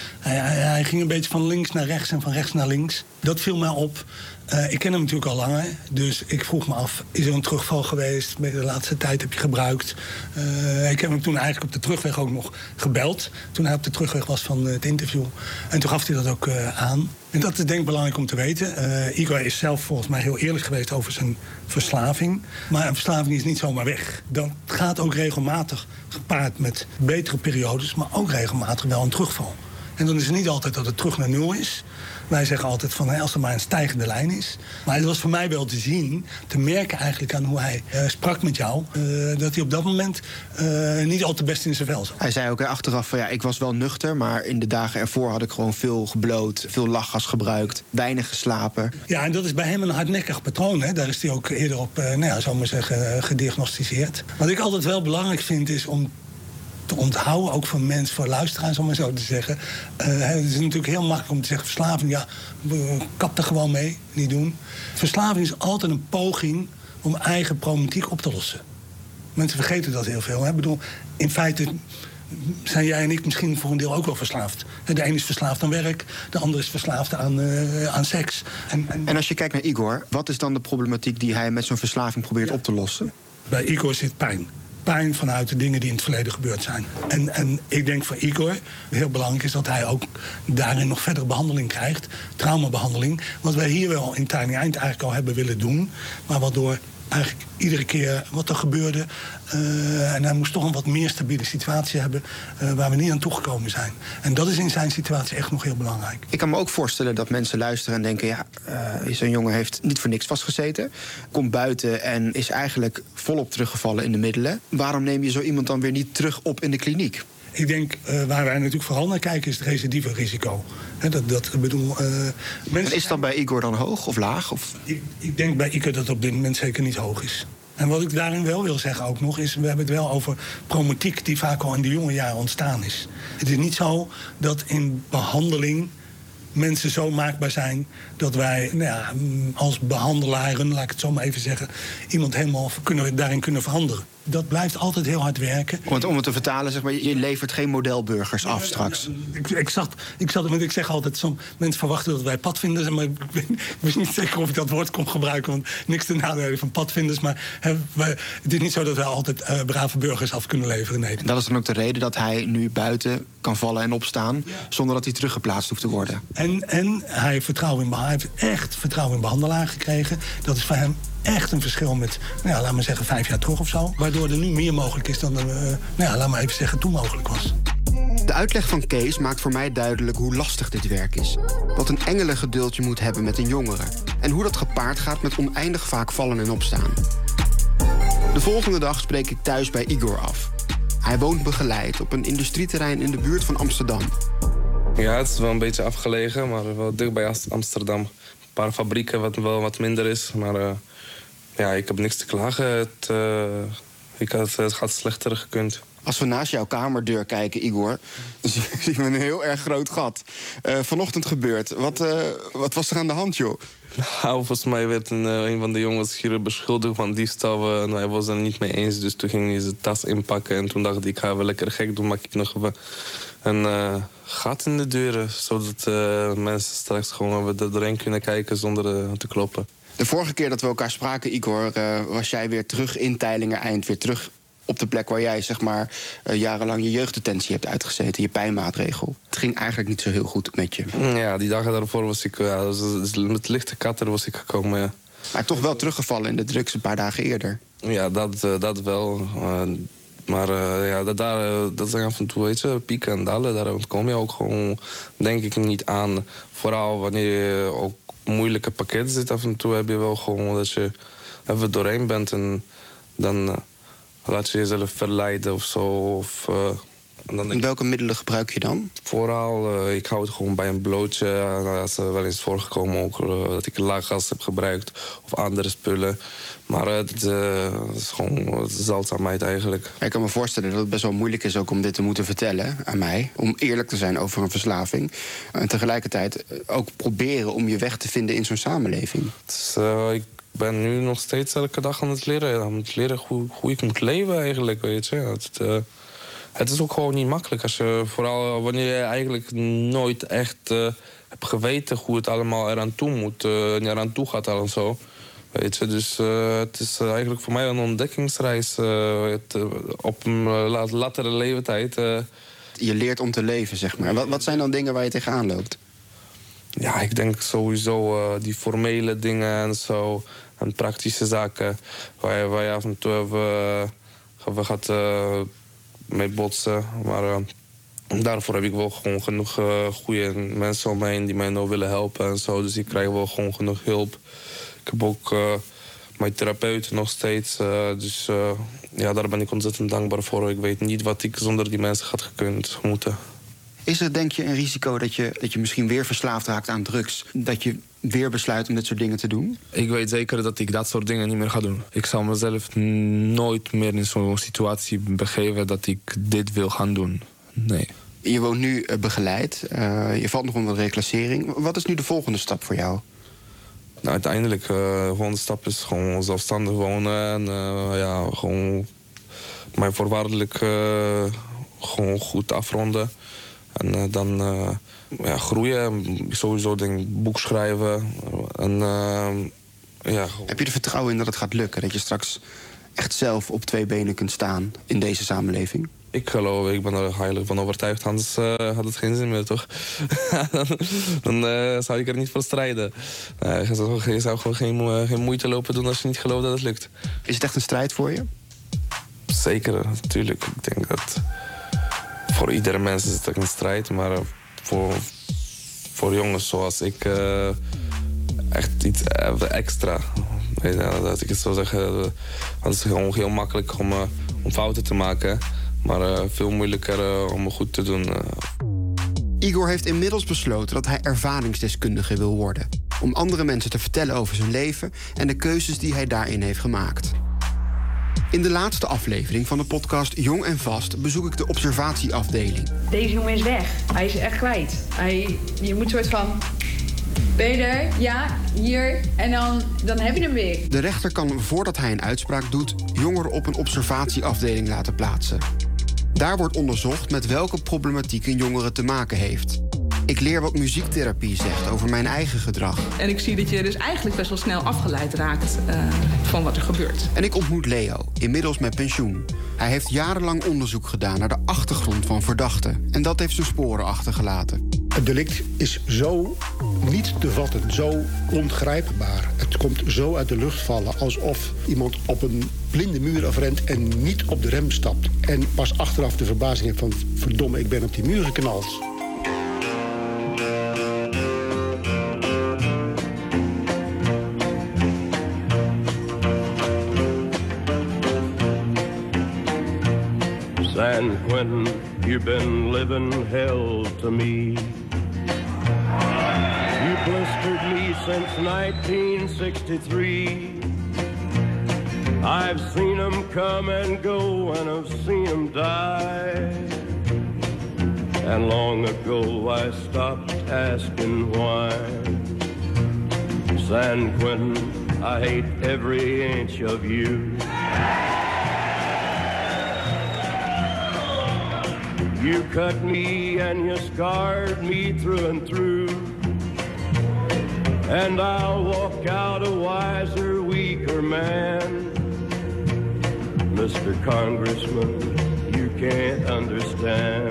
Hij ging een beetje van links naar rechts en van rechts naar links. Dat viel mij op. Ik ken hem natuurlijk al langer, dus ik vroeg me af, is er een terugval geweest? De laatste tijd heb je gebruikt. Ik heb hem toen eigenlijk op de terugweg ook nog gebeld, toen hij op de terugweg was van het interview. En toen gaf hij dat ook aan. En dat is denk ik belangrijk om te weten. Igor is zelf volgens mij heel eerlijk geweest over zijn verslaving. Maar een verslaving is niet zomaar weg. Dat gaat ook regelmatig gepaard met betere periodes, maar ook regelmatig wel een terugval. En dan is het niet altijd dat het terug naar 0 is. Wij zeggen altijd van als er maar een stijgende lijn is. Maar het was voor mij wel te zien, te merken eigenlijk aan hoe hij sprak met jou, dat hij op dat moment niet al te best in zijn vel zat. Hij zei ook achteraf van ik was wel nuchter, maar in de dagen ervoor had ik gewoon veel gebloot, veel lachgas gebruikt, weinig geslapen. Ja, en dat is bij hem een hardnekkig patroon. Hè. Daar is hij ook eerder op, zou maar zeggen, gediagnosticeerd. Wat ik altijd wel belangrijk vind is om te onthouden, ook van mensen, voor luisteraars, om maar zo te zeggen. Het is natuurlijk heel makkelijk om te zeggen, verslaving, kap er gewoon mee, niet doen. Verslaving is altijd een poging om eigen problematiek op te lossen. Mensen vergeten dat heel veel. Hè? Ik bedoel, in feite zijn jij en ik misschien voor een deel ook wel verslaafd. De een is verslaafd aan werk, de ander is verslaafd aan seks. En als je kijkt naar Igor, wat is dan de problematiek die hij met zo'n verslaving probeert op te lossen? Bij Igor zit pijn. Pijn vanuit de dingen die in het verleden gebeurd zijn. En ik denk voor Igor heel belangrijk is dat hij ook daarin nog verdere behandeling krijgt. Traumabehandeling. Wat wij hier wel in Teilingereind eigenlijk al hebben willen doen. Maar wat door eigenlijk iedere keer wat er gebeurde. En hij moest toch een wat meer stabiele situatie hebben waar we niet aan toegekomen zijn. En dat is in zijn situatie echt nog heel belangrijk. Ik kan me ook voorstellen dat mensen luisteren en denken... zo'n jongen heeft niet voor niks vastgezeten. Komt buiten en is eigenlijk volop teruggevallen in de middelen. Waarom neem je zo iemand dan weer niet terug op in de kliniek? Ik denk, waar wij natuurlijk vooral naar kijken, is het recidive-risico. Is dat bij Igor dan hoog of laag? Of? Ik denk bij Igor dat het op dit moment zeker niet hoog is. En wat ik daarin wel wil zeggen ook nog is... we hebben het wel over problematiek die vaak al in de jonge jaren ontstaan is. Het is niet zo dat in behandeling mensen zo maakbaar zijn... dat wij als behandelaren, laat ik het zo maar even zeggen... iemand helemaal daarin kunnen veranderen. Dat blijft altijd heel hard werken. Om het te vertalen, zeg maar, je levert geen modelburgers af straks. Ik zeg altijd, mensen verwachten dat wij padvinders zijn... maar ik wist niet zeker of ik dat woord kon gebruiken... want niks ten nadele van padvinders. Maar het is niet zo dat wij altijd brave burgers af kunnen leveren. Nee. Dat is dan ook de reden dat hij nu buiten kan vallen en opstaan... zonder dat hij teruggeplaatst hoeft te worden. En hij heeft echt vertrouwen in behandelaar gekregen. Dat is voor hem echt een verschil met, laat maar zeggen, 5 jaar terug of zo. Waardoor er nu meer mogelijk is dan laat maar even zeggen, toen mogelijk was. De uitleg van Kees maakt voor mij duidelijk hoe lastig dit werk is. Wat een engelengeduld je moet hebben met een jongere. En hoe dat gepaard gaat met oneindig vaak vallen en opstaan. De volgende dag spreek ik thuis bij Igor af. Hij woont begeleid op een industrieterrein in de buurt van Amsterdam. Ja, het is wel een beetje afgelegen, maar wel dicht bij Amsterdam. Een paar fabrieken wat wel wat minder is, maar ik heb niks te klagen. Het gaat slechter gekund. Als we naast jouw kamerdeur kijken, Igor, zien we een heel erg groot gat. Vanochtend gebeurd. Wat was er aan de hand, joh? Nou, volgens mij werd een van de jongens hier beschuldigd van diefstal. En hij was er niet mee eens, dus toen ging hij zijn tas inpakken. En toen dacht ik ga wel lekker gek doen, maak ik nog een gat in de deuren. Zodat mensen straks gewoon er doorheen kunnen kijken zonder te kloppen. De vorige keer dat we elkaar spraken, Igor, was jij weer terug in Teylingen-Eind. Weer terug op de plek waar jij, zeg maar, jarenlang je jeugddetentie hebt uitgezeten. Je pijnmaatregel. Het ging eigenlijk niet zo heel goed met je. Ja, die dagen daarvoor was ik met lichte kater was ik gekomen, ja. Maar toch wel teruggevallen in de drugs een paar dagen eerder. Ja, dat wel. Maar dat zijn af en toe, weet je, pieken en dalen. Daar kom je ook gewoon, denk ik, niet aan. Vooral wanneer je ook moeilijke pakketten zit. Af en toe heb je wel gewoon dat je even doorheen bent. En dan laat je jezelf verleiden of zo. En welke middelen gebruik je dan? Vooral, ik hou het gewoon bij een blootje. Dat is wel eens voorgekomen ook dat ik laaggas heb gebruikt. Of andere spullen. Maar het is gewoon zeldzaamheid eigenlijk. Ik kan me voorstellen dat het best wel moeilijk is ook om dit te moeten vertellen aan mij. Om eerlijk te zijn over een verslaving. En tegelijkertijd ook proberen om je weg te vinden in zo'n samenleving. Ik ben nu nog steeds elke dag aan het leren. Aan het leren hoe ik moet leven eigenlijk, weet je. Het is ook gewoon niet makkelijk. Vooral wanneer je eigenlijk nooit echt hebt geweten hoe het allemaal eraan toe moet. Eraan toe gaat en zo. Weet je, dus het is eigenlijk voor mij een ontdekkingsreis op een latere leeftijd. Je leert om te leven, zeg maar. Wat zijn dan dingen waar je tegenaan loopt? Ja, ik denk sowieso die formele dingen en zo. En praktische zaken waar je af en toe gaat mee botsen. Maar daarvoor heb ik wel gewoon genoeg goede mensen om me heen die mij nou willen helpen en zo. Dus ik krijg wel gewoon genoeg hulp. Ik heb ook mijn therapeut nog steeds. Dus daar ben ik ontzettend dankbaar voor. Ik weet niet wat ik zonder die mensen had gekund moeten. Is er, denk je, een risico dat je misschien weer verslaafd raakt aan drugs? Dat je weer besluit om dit soort dingen te doen? Ik weet zeker dat ik dat soort dingen niet meer ga doen. Ik zal mezelf nooit meer in zo'n situatie begeven dat ik dit wil gaan doen. Nee. Je woont nu begeleid. Je valt nog onder de reclassering. Wat is nu de volgende stap voor jou? Nou, uiteindelijk, de volgende stap is gewoon zelfstandig wonen. En gewoon mij voorwaardelijk gewoon goed afronden. En dan groeien. Sowieso denk ik boek schrijven. En, Heb je er vertrouwen in dat het gaat lukken? Dat je straks echt zelf op 2 benen kunt staan in deze samenleving? Ik ben er heilig van overtuigd, anders had het geen zin meer, toch? dan zou ik er niet voor strijden. Je zou gewoon geen moeite lopen doen als je niet gelooft dat het lukt. Is het echt een strijd voor je? Zeker, natuurlijk. Ik denk dat voor iedere mens is het een strijd, maar voor jongens zoals ik echt iets extra. Weet je, dat ik het zo zeggen, het is gewoon heel makkelijk om fouten te maken, maar veel moeilijker om het goed te doen. Igor heeft inmiddels besloten dat hij ervaringsdeskundige wil worden. Om andere mensen te vertellen over zijn leven en de keuzes die hij daarin heeft gemaakt. In de laatste aflevering van de podcast Jong en Vast bezoek ik de observatieafdeling. Deze jongen is weg. Hij is echt kwijt. Je moet soort van... Ben je er? Ja, hier. En dan heb je hem weer. De rechter kan, voordat hij een uitspraak doet, jongeren op een observatieafdeling laten plaatsen. Daar wordt onderzocht met welke problematiek een jongere te maken heeft. Ik leer wat muziektherapie zegt over mijn eigen gedrag. En ik zie dat je dus eigenlijk best wel snel afgeleid raakt van wat er gebeurt. En ik ontmoet Leo, inmiddels met pensioen. Hij heeft jarenlang onderzoek gedaan naar de achtergrond van verdachten. En dat heeft zijn sporen achtergelaten. Het delict is zo niet te vatten, zo ongrijpbaar. Het komt zo uit de lucht vallen alsof iemand op een blinde muur afrent en niet op de rem stapt. En pas achteraf de verbazing heeft van verdomme, ik ben op die muur geknald. San Quentin, you've been living hell to me. You blistered me since 1963. I've seen them come and go, and I've seen them die. And long ago I stopped asking why. San Quentin, I hate every inch of you. You cut me and you scarred me through and through. And I'll walk out a wiser, weaker man. Mr. Congressman, you can't understand.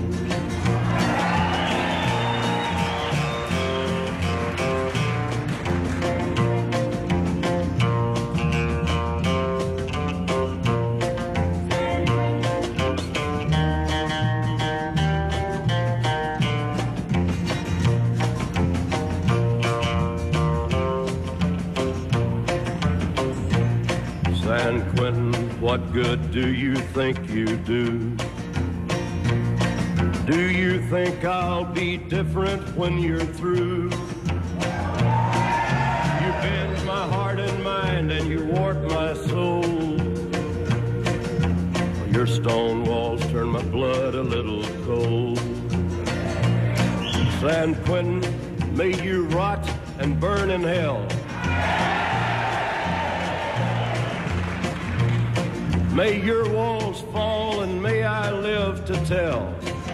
San Quentin, what good do you think you do? Do you think I'll be different when you're through? You bend my heart and mind and you warp my soul. Your stone walls turn my blood a little cold. San Quentin, may you rot and burn in hell. May your walls fall and may I live to tell.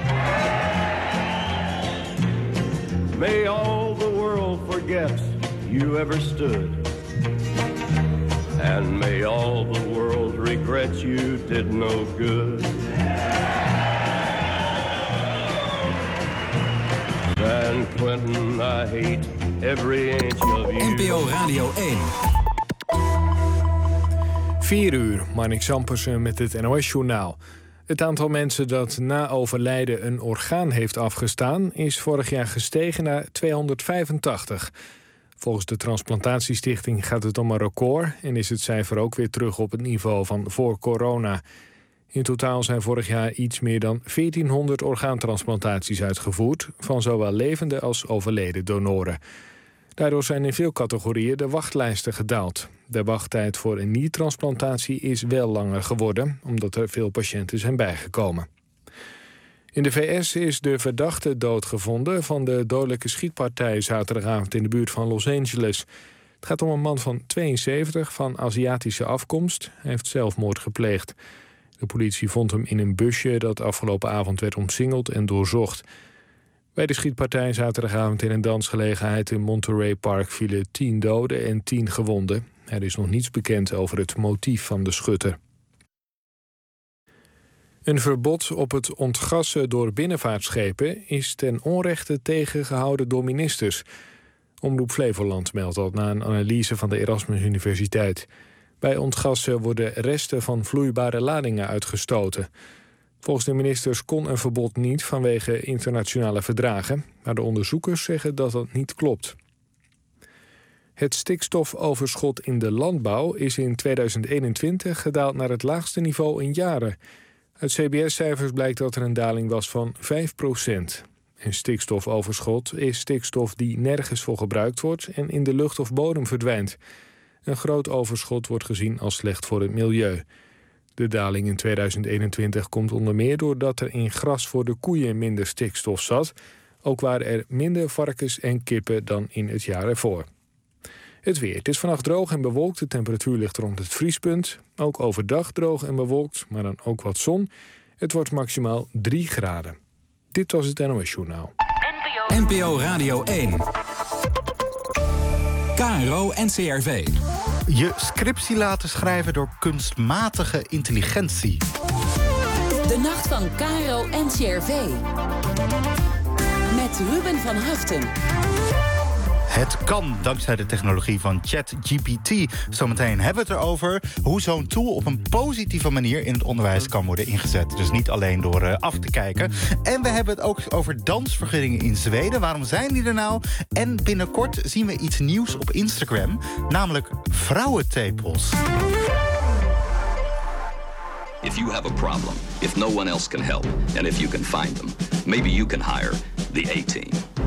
May all the world forget you ever stood. And may all the world regret you did no good. San Quentin, I hate every inch of you. NPO Radio 1. 4 uur, Marnik Zampersen met het NOS-journaal. Het aantal mensen dat na overlijden een orgaan heeft afgestaan is vorig jaar gestegen naar 285. Volgens de Transplantatiestichting gaat het om een record en is het cijfer ook weer terug op het niveau van voor corona. In totaal zijn vorig jaar iets meer dan 1400 orgaantransplantaties uitgevoerd, van zowel levende als overleden donoren. Daardoor zijn in veel categorieën de wachtlijsten gedaald. De wachttijd voor een niertransplantatie is wel langer geworden, omdat er veel patiënten zijn bijgekomen. In de VS is de verdachte doodgevonden van de dodelijke schietpartij zaterdagavond in de buurt van Los Angeles. Het gaat om een man van 72 van Aziatische afkomst. Hij heeft zelfmoord gepleegd. De politie vond hem in een busje dat afgelopen avond werd omsingeld en doorzocht. Bij de schietpartij zaterdagavond in een dansgelegenheid in Monterey Park vielen 10 doden en 10 gewonden. Er is nog niets bekend over het motief van de schutter. Een verbod op het ontgassen door binnenvaartschepen is ten onrechte tegengehouden door ministers. Omroep Flevoland meldt dat na een analyse van de Erasmus Universiteit. Bij ontgassen worden resten van vloeibare ladingen uitgestoten. Volgens de ministers kon een verbod niet vanwege internationale verdragen, maar de onderzoekers zeggen dat dat niet klopt. Het stikstofoverschot in de landbouw is in 2021 gedaald naar het laagste niveau in jaren. Uit CBS-cijfers blijkt dat er een daling was van 5%. Een stikstofoverschot is stikstof die nergens voor gebruikt wordt en in de lucht of bodem verdwijnt. Een groot overschot wordt gezien als slecht voor het milieu. De daling in 2021 komt onder meer doordat er in gras voor de koeien minder stikstof zat. Ook waren er minder varkens en kippen dan in het jaar ervoor. Het weer. Het is vannacht droog en bewolkt. De temperatuur ligt rond het vriespunt. Ook overdag droog en bewolkt, maar dan ook wat zon. Het wordt maximaal 3 graden. Dit was het NOS Journaal. NPO Radio 1. KRO NCRV. Je scriptie laten schrijven door kunstmatige intelligentie. De nacht van KRO NCRV. Met Ruben van Haften. Het kan dankzij de technologie van ChatGPT. Zometeen hebben we het erover hoe zo'n tool op een positieve manier in het onderwijs kan worden ingezet. Dus niet alleen door af te kijken. En we hebben het ook over dansvergunningen in Zweden. Waarom zijn die er nou? En binnenkort zien we iets nieuws op Instagram, namelijk vrouwentepels. If you have a problem, if no one else can help, and if you can find them, maybe you can hire the A-Team.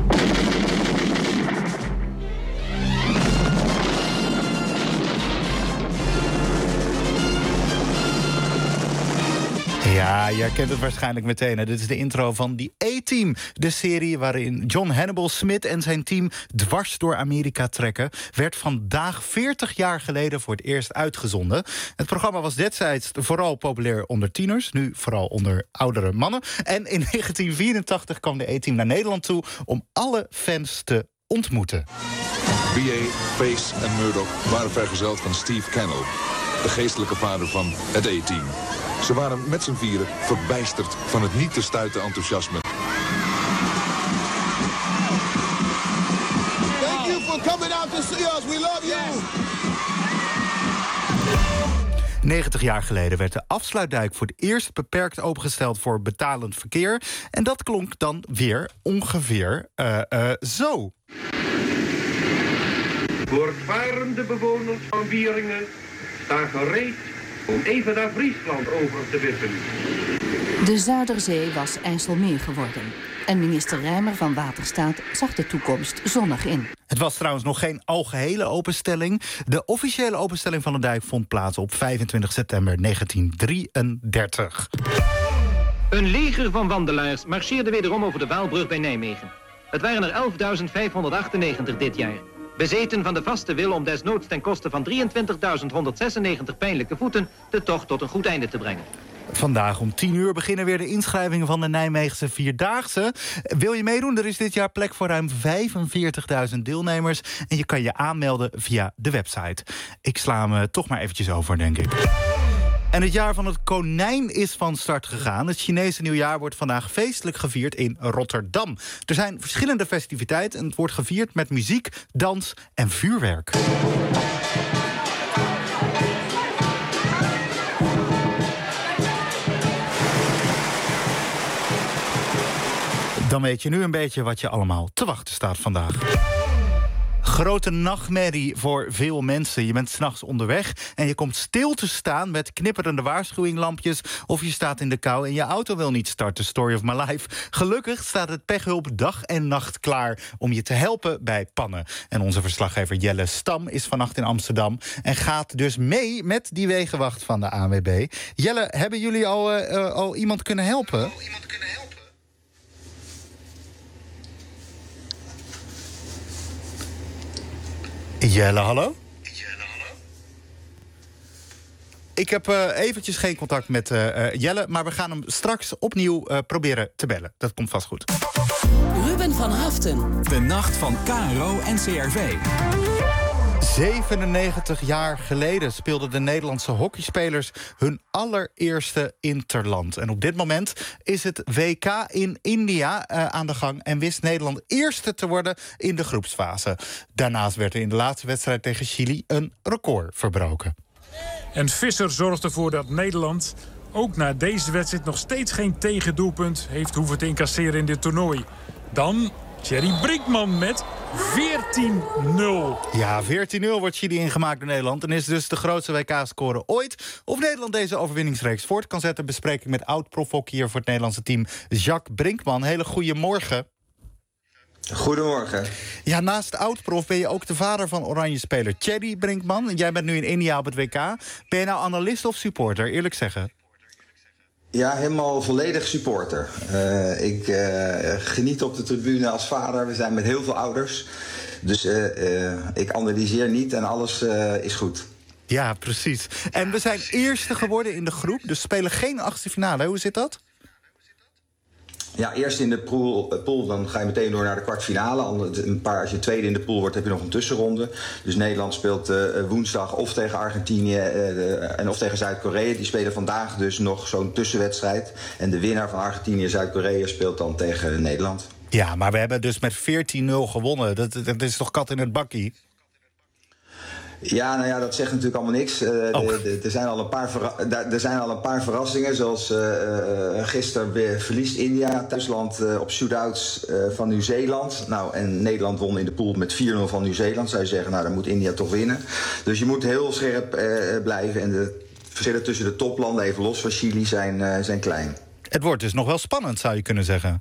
Ja, je herkent het waarschijnlijk meteen. Hè? Dit is de intro van The A-Team. De serie waarin John Hannibal Smith en zijn team dwars door Amerika trekken, werd vandaag 40 jaar geleden voor het eerst uitgezonden. Het programma was destijds vooral populair onder tieners, nu vooral onder oudere mannen. En in 1984 kwam de A-Team naar Nederland toe om alle fans te ontmoeten. B.A., Pace en Murdoch waren vergezeld van Steve Cannell, de geestelijke vader van het A-Team. Ze waren met z'n vieren verbijsterd van het niet te stuiten enthousiasme. Thank you for coming out to see us. We love you. 90 jaar geleden werd de afsluitdijk voor het eerst beperkt opengesteld voor betalend verkeer. En dat klonk dan weer ongeveer zo. Voortvarende bewoners van Wieringen staan gereed om even naar Friesland over te wippen. De Zuiderzee was IJsselmeer geworden. En minister Rijmer van Waterstaat zag de toekomst zonnig in. Het was trouwens nog geen algehele openstelling. De officiële openstelling van de dijk vond plaats op 25 september 1933. Een leger van wandelaars marcheerde wederom over de Waalbrug bij Nijmegen. Het waren er 11.598 dit jaar. Bezeten van de vaste wil om desnoods ten koste van 23.196 pijnlijke voeten de tocht tot een goed einde te brengen. Vandaag om 10 uur beginnen weer de inschrijvingen van de Nijmeegse Vierdaagse. Wil je meedoen? Er is dit jaar plek voor ruim 45.000 deelnemers. En je kan je aanmelden via de website. Ik sla me toch maar eventjes over, denk ik. En het jaar van het konijn is van start gegaan. Het Chinese nieuwjaar wordt vandaag feestelijk gevierd in Rotterdam. Er zijn verschillende festiviteiten en het wordt gevierd met muziek, dans en vuurwerk. Dan weet je nu een beetje wat je allemaal te wachten staat vandaag. Grote nachtmerrie voor veel mensen. Je bent 's nachts onderweg en je komt stil te staan met knipperende waarschuwinglampjes, of je staat in de kou en je auto wil niet starten. Story of my life. Gelukkig staat het pechhulp dag en nacht klaar om je te helpen bij pannen. En onze verslaggever Jelle Stam is vannacht in Amsterdam en gaat dus mee met die wegenwacht van de ANWB. Jelle, hebben jullie al iemand kunnen helpen? Jelle, hallo? Ik heb eventjes geen contact met Jelle, maar we gaan hem straks opnieuw proberen te bellen. Dat komt vast goed. Ruben van Haften. De nacht van KRO NCRV. 97 jaar geleden speelden de Nederlandse hockeyspelers hun allereerste interland. En op dit moment is het WK in India aan de gang en wist Nederland eerste te worden in de groepsfase. Daarnaast werd er in de laatste wedstrijd tegen Chili een record verbroken. En Visser zorgt ervoor dat Nederland ook na deze wedstrijd nog steeds geen tegendoelpunt heeft hoeven te incasseren in dit toernooi. Dan Thierry Brinkman met 14-0. Ja, 14-0 wordt Chili ingemaakt door Nederland en is dus de grootste WK-score ooit. Of Nederland deze overwinningsreeks voort kan zetten, bespreking met oud-profhockeyer voor het Nederlandse team Jacques Brinkman. Hele goede morgen. Goedemorgen. Ja, naast oud-prof ben je ook de vader van Oranje-speler Thierry Brinkman. Jij bent nu in India op het WK. Ben je nou analist of supporter, eerlijk zeggen? Ja, helemaal volledig supporter. Ik geniet op de tribune als vader. We zijn met heel veel ouders. Dus ik analyseer niet en alles is goed. Ja, precies. En we zijn eerste geworden in de groep, dus spelen geen achtste finale. Hoe zit dat? Ja, eerst in de pool, dan ga je meteen door naar de kwartfinale. Als je tweede in de pool wordt, heb je nog een tussenronde. Dus Nederland speelt woensdag of tegen Argentinië en of tegen Zuid-Korea. Die spelen vandaag dus nog zo'n tussenwedstrijd. En de winnaar van Argentinië-Zuid-Korea speelt dan tegen Nederland. Ja, maar we hebben dus met 14-0 gewonnen. Dat is toch kat in het bakkie? Ja, nou ja, dat zegt natuurlijk allemaal niks. Er zijn al een paar verrassingen. Zoals gisteren verliest India thuisland op shootouts van Nieuw-Zeeland. Nou, en Nederland won in de pool met 4-0 van Nieuw-Zeeland. Zou je zeggen, nou, dan moet India toch winnen. Dus je moet heel scherp blijven. En de verschillen tussen de toplanden, even los van Chili, zijn klein. Het wordt dus nog wel spannend, zou je kunnen zeggen.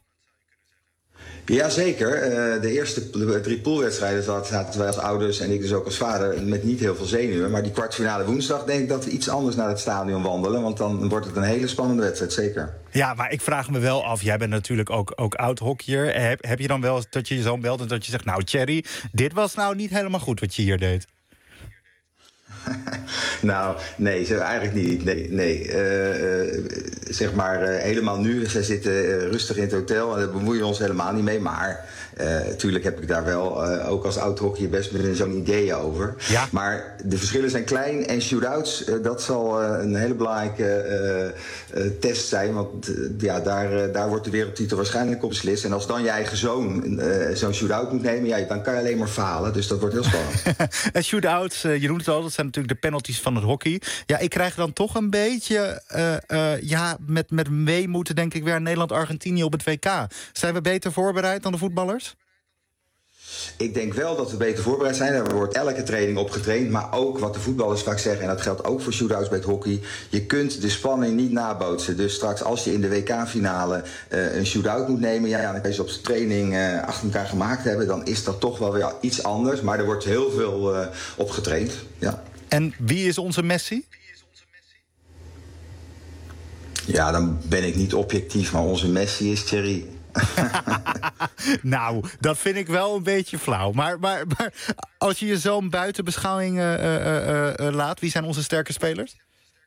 Jazeker. De eerste 3 poolwedstrijden zaten wij als ouders en ik dus ook als vader met niet heel veel zenuwen. Maar die kwartfinale woensdag denk ik dat we iets anders naar het stadion wandelen. Want dan wordt het een hele spannende wedstrijd, zeker. Ja, maar ik vraag me wel af, jij bent natuurlijk ook oud-hockeyer. Heb je dan wel eens dat je je zoon belt en dat je zegt, nou Thierry, dit was nou niet helemaal goed wat je hier deed? Nou, nee, eigenlijk niet. Nee. Zeg maar helemaal nu. Zij zitten rustig in het hotel en daar bemoeien we ons helemaal niet mee. Maar natuurlijk heb ik daar wel, ook als oud-hockeyer, best met zo'n idee over. Ja. Maar de verschillen zijn klein en shootouts, dat zal een hele belangrijke test zijn. Want daar wordt de wereldtitel waarschijnlijk op beslist. En als dan je eigen zoon zo'n shootout moet nemen, dan kan je alleen maar falen. Dus dat wordt heel spannend. En shootouts, je noemt het al, dat zijn natuurlijk de penalties van het hockey. Ja, ik krijg dan toch een beetje met weemoed, denk ik, weer Nederland-Argentinië op het WK. Zijn we beter voorbereid dan de voetballers? Ik denk wel dat we beter voorbereid zijn. Daar wordt elke training op getraind. Maar ook wat de voetballers vaak zeggen, en dat geldt ook voor shootouts bij het hockey, je kunt de spanning niet nabootsen. Dus straks als je in de WK-finale een shootout moet nemen, dan kan je ze op de training achter elkaar gemaakt hebben. Dan is dat toch wel weer iets anders. Maar er wordt heel veel op getraind. Ja. En wie is onze Messi? Ja, dan ben ik niet objectief, maar onze Messi is Thierry. Nou, dat vind ik wel een beetje flauw. Maar als je je zo'n buiten beschouwing laat, wie zijn onze sterke spelers?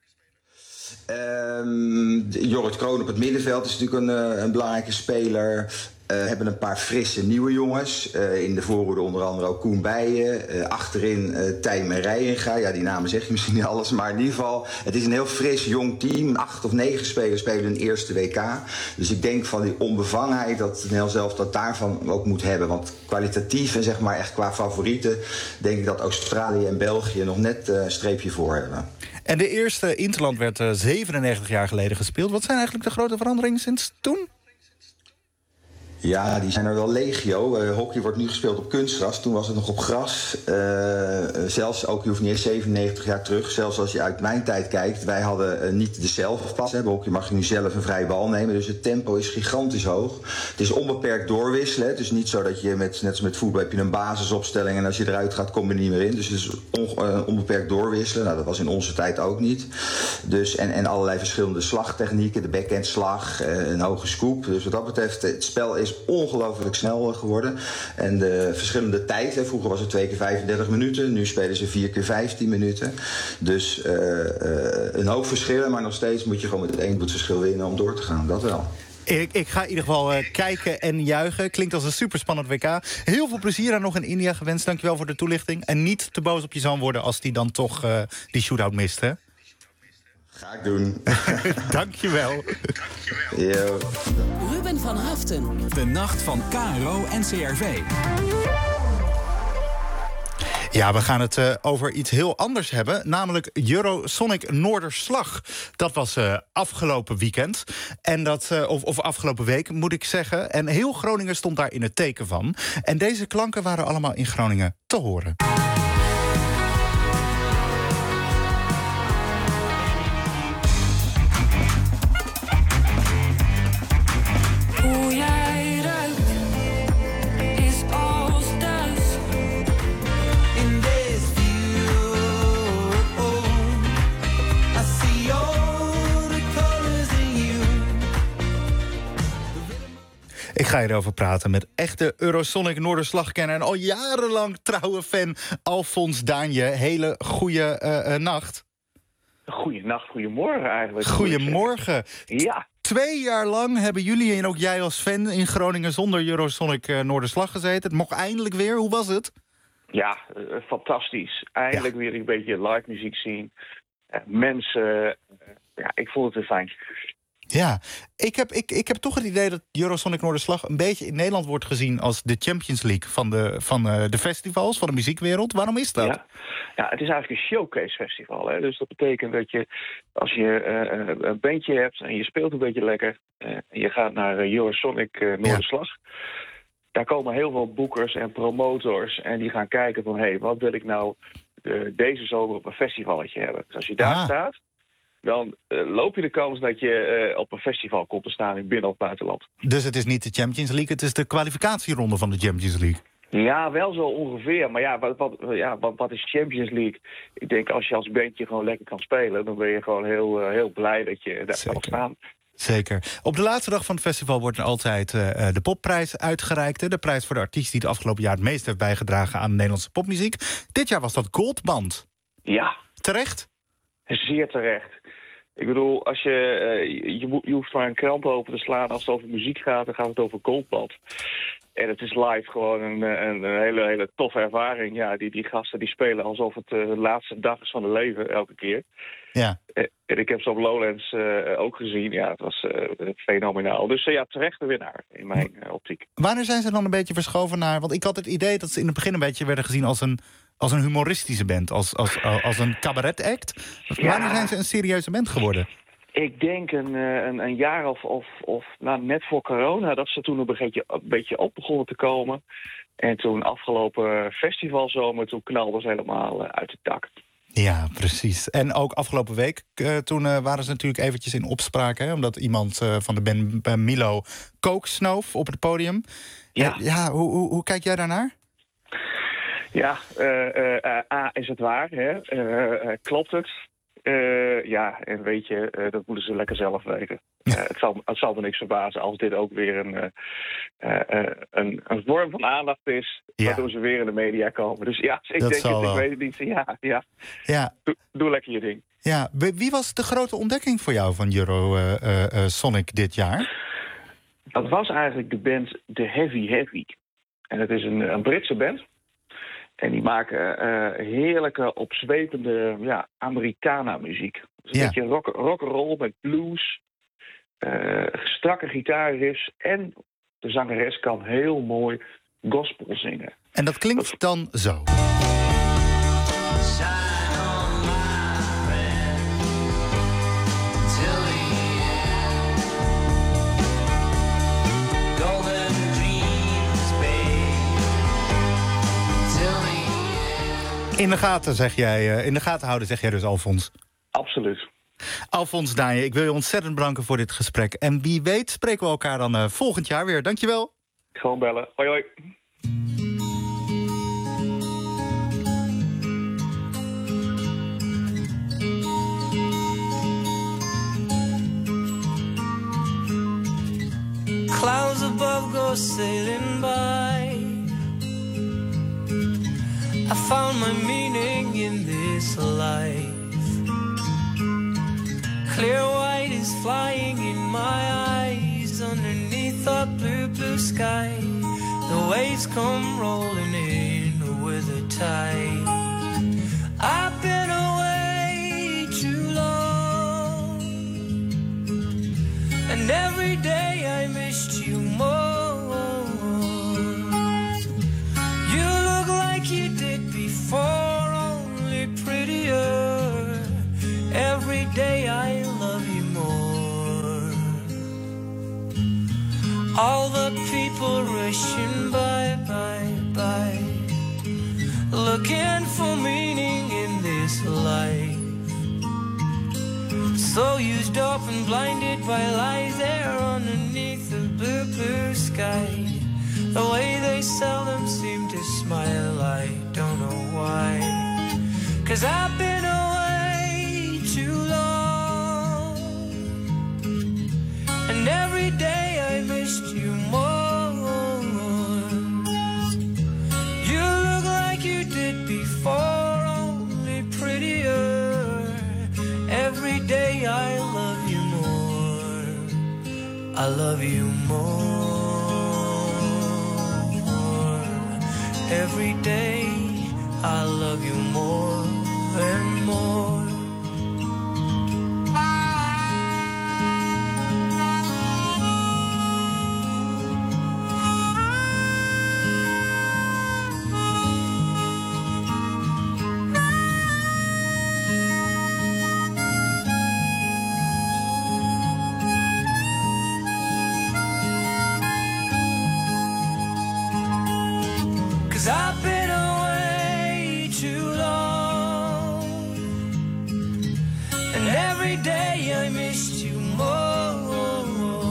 Jorrit Kroon op het middenveld is natuurlijk een belangrijke speler. We hebben een paar frisse nieuwe jongens. In de voorhoede onder andere ook Koen Bijen. Achterin Tijm en Rijenga. Ja, die namen zeg je misschien niet alles. Maar in ieder geval, het is een heel fris, jong team. 8 of 9 spelers spelen hun eerste WK. Dus ik denk van die onbevangenheid dat Nederland zelf dat daarvan ook moet hebben. Want kwalitatief en zeg maar echt qua favorieten, denk ik dat Australië en België nog net een streepje voor hebben. En de eerste interland werd 97 jaar geleden gespeeld. Wat zijn eigenlijk de grote veranderingen sinds toen? Ja, die zijn er wel legio. Hockey wordt nu gespeeld op kunstgras. Toen was het nog op gras. Zelfs ook, je hoeft niet eens 97 jaar terug. Zelfs als je uit mijn tijd kijkt. Wij hadden niet de zelfpas. Bij hockey mag je nu zelf een vrije bal nemen. Dus het tempo is gigantisch hoog. Het is onbeperkt doorwisselen. Het is niet zo dat je, net als met voetbal, heb je een basisopstelling. En als je eruit gaat, kom je niet meer in. Dus het is onbeperkt doorwisselen. Nou, dat was in onze tijd ook niet. Dus, en allerlei verschillende slagtechnieken. De backhandslag, een hoge scoop. Dus wat dat betreft, het spel is ongelooflijk snel geworden. En de verschillende tijd, vroeger was het 2 keer 35 minuten, nu spelen ze 4 keer 15 minuten. Dus een hoop verschillen, maar nog steeds moet je gewoon met 1 doelpunt verschil winnen om door te gaan. Dat wel. Ik ga in ieder geval kijken en juichen. Klinkt als een superspannend WK. Heel veel plezier aan nog in India gewenst. Dankjewel voor de toelichting. En niet te boos op je zoon worden als die dan toch die shootout mist, hè? Ga ik doen. Dankjewel. Yo. Ruben van Haften. De nacht van KRO en CRV. Ja, we gaan het over iets heel anders hebben. Namelijk Eurosonic Noorderslag. Dat was afgelopen weekend. En dat, of afgelopen week, moet ik zeggen. En heel Groningen stond daar in het teken van. En deze klanken waren allemaal in Groningen te horen. Ik ga hierover praten met echte Eurosonic Noorderslagkenner en al jarenlang trouwe fan Alfons Daanje. Hele goede nacht. Goeienacht, goedemorgen eigenlijk. Goedemorgen. Ja. 2 jaar lang hebben jullie en ook jij als fan in Groningen zonder Eurosonic Noorderslag gezeten. Het mocht eindelijk weer. Hoe was het? Ja, fantastisch. Eindelijk weer een beetje live muziek zien. Mensen, ik vond het weer fijn. Ja, ik heb toch het idee dat Eurosonic Noorderslag een beetje in Nederland wordt gezien als de Champions League van de festivals, van de muziekwereld. Waarom is dat? Ja, het is eigenlijk een showcase festival. Hè? Dus dat betekent dat je, als je een bandje hebt en je speelt een beetje lekker, en je gaat naar Eurosonic Noorderslag. Ja. Daar komen heel veel boekers en promotors en die gaan kijken van, wat wil ik nou deze zomer op een festivalletje hebben. Dus als je daar staat, dan loop je de kans dat je op een festival komt te staan in binnen- of buitenland. Dus het is niet de Champions League, het is de kwalificatieronde van de Champions League. Ja, wel zo ongeveer. Maar wat is Champions League? Ik denk als je als bandje gewoon lekker kan spelen, dan ben je gewoon heel blij dat je daar kan staan. Zeker. Op de laatste dag van het festival wordt er altijd de popprijs uitgereikt. De prijs voor de artiest die het afgelopen jaar het meest heeft bijgedragen aan de Nederlandse popmuziek. Dit jaar was dat Goldband. Ja. Terecht? Zeer terecht. Ik bedoel, als je hoeft maar een krant open te slaan. Als het over muziek gaat, dan gaat het over Goldband. En het is live gewoon een hele toffe ervaring. Ja, die gasten die spelen alsof het de laatste dag is van hun leven, elke keer. Ja. En ik heb ze op Lowlands ook gezien. Ja, het was fenomenaal. Dus terechte winnaar in mijn optiek. Wanneer zijn ze dan een beetje verschoven naar? Want ik had het idee dat ze in het begin een beetje werden gezien als een humoristische band, als een cabaret-act. Wanneer zijn ze een serieuze band geworden? Ik denk een jaar of net voor corona, dat ze toen een beetje op begonnen te komen. En toen afgelopen festivalzomer, toen knalden ze helemaal uit het dak. Ja, precies. En ook afgelopen week, toen waren ze natuurlijk eventjes in opspraak, hè, omdat iemand van de band Milo coke snoof op het podium. Ja. Hoe kijk jij daarnaar? Ja, is het waar, hè? Klopt het? En weet je, dat moeten ze lekker zelf weten. Het zal me niks verbazen als dit ook weer een vorm van aandacht is, waardoor ze weer in de media komen. Dus ik weet het niet. Ja. Doe lekker je ding. Ja, wie was de grote ontdekking voor jou van Eurosonic dit jaar? Dat was eigenlijk de band The Heavy Heavy. En het is een Britse band. En die maken heerlijke, opzwepende Americana-muziek. Dus een beetje rock'n'roll met blues. Strakke gitaarriffs. En de zangeres kan heel mooi gospel zingen. En dat klinkt dan zo. In de gaten, zeg jij. In de gaten houden, zeg jij dus, Alfons. Absoluut. Alfons Daanje, ik wil je ontzettend bedanken voor dit gesprek. En wie weet spreken we elkaar dan volgend jaar weer. Dankjewel. Gewoon bellen. Hoi, hoi. Clouds above go sailing by. I found my meaning in this life. Clear white is flying in my eyes on the blue, blue sky. The waves come rolling in with the tide. I've been away too long, and every day I missed you more. You look like you did before, only prettier. Every day I love you more. All the people rushing by, looking for meaning in this life. So used up and blinded by lies there underneath the blue, blue sky. The way they seldom seem to smile, I don't know why. 'Cause I've been away too long, and every day I missed you more. You look like you did before, only prettier. Every day I love you more. I love you more. Every day I love you more and more. I've been away too long, and every day I missed you more.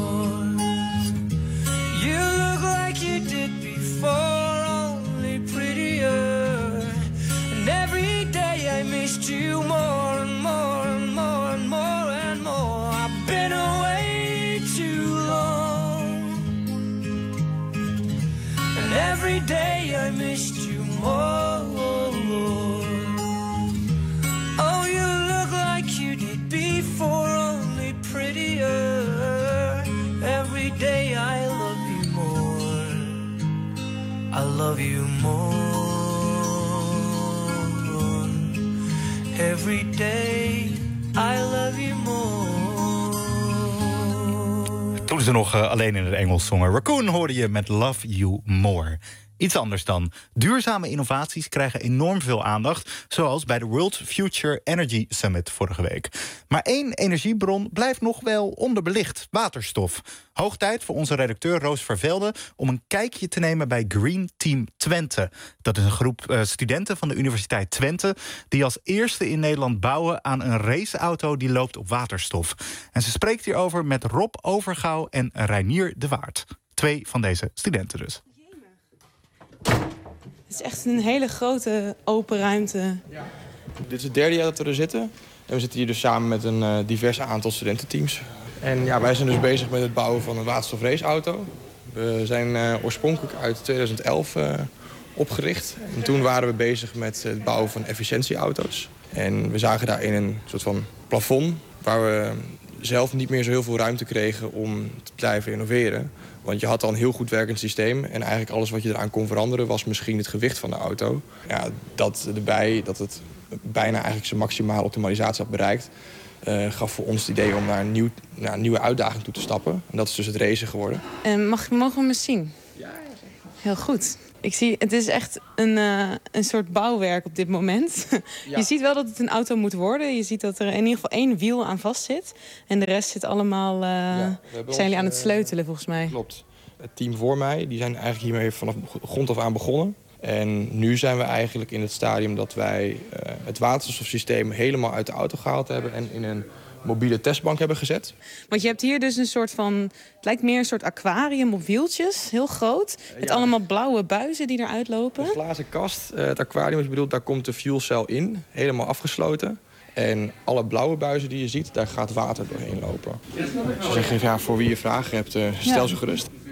You look like you did before, only prettier. And every day I missed you more and more and more and more and more. I've been away too long, and every day I missed you more. Oh, you look like you did before, only prettier. Every day I love you more. I love you more. Every day I love you more. Toen ze nog alleen in het Engels zongen. Raccoon hoorde je met Love You More. Iets anders dan. Duurzame innovaties krijgen enorm veel aandacht, zoals bij de World Future Energy Summit vorige week. Maar één energiebron blijft nog wel onderbelicht: waterstof. Hoog tijd voor onze redacteur Roos Vervelde om een kijkje te nemen bij Green Team Twente. Dat is een groep studenten van de Universiteit Twente die als eerste in Nederland bouwen aan een raceauto die loopt op waterstof. En ze spreekt hierover met Rob Overgouw en Reinier de Waard. 2 van deze studenten dus. Het is echt een hele grote open ruimte. Ja. Dit is het 3e jaar dat we er zitten. En we zitten hier dus samen met een divers aantal studententeams. En ja, wij zijn dus bezig met het bouwen van een waterstofraceauto. We zijn oorspronkelijk uit 2011 opgericht. En toen waren we bezig met het bouwen van efficiëntieauto's. En we zagen daarin een soort van plafond waar we zelf niet meer zo heel veel ruimte kregen om te blijven innoveren. Want je had al een heel goed werkend systeem. En eigenlijk alles wat je eraan kon veranderen was misschien het gewicht van de auto. Ja, dat erbij dat het bijna eigenlijk zijn maximale optimalisatie had bereikt, gaf voor ons het idee om naar een nieuwe uitdaging toe te stappen. En dat is dus het racen geworden. Mogen we hem eens zien? Ja, heel goed. Ik zie, het is echt een soort bouwwerk op dit moment. Ja. Je ziet wel dat het een auto moet worden. Je ziet dat er in ieder geval 1 wiel aan vast zit. En de rest zit allemaal... zijn jullie aan het sleutelen, volgens mij. Klopt. Het team voor mij, die zijn eigenlijk hiermee vanaf grond af aan begonnen. En nu zijn we eigenlijk in het stadium dat wij het waterstofsysteem helemaal uit de auto gehaald hebben en in een mobiele testbank hebben gezet. Want je hebt hier dus een soort van... Het lijkt meer een soort aquarium op wieltjes, heel groot. Met allemaal blauwe buizen die eruit lopen. De glazen kast, het aquarium is bedoeld, daar komt de fuelcel in. Helemaal afgesloten. En alle blauwe buizen die je ziet, daar gaat water doorheen lopen. Ze zeggen, ja, voor wie je vragen hebt, stel ze gerust.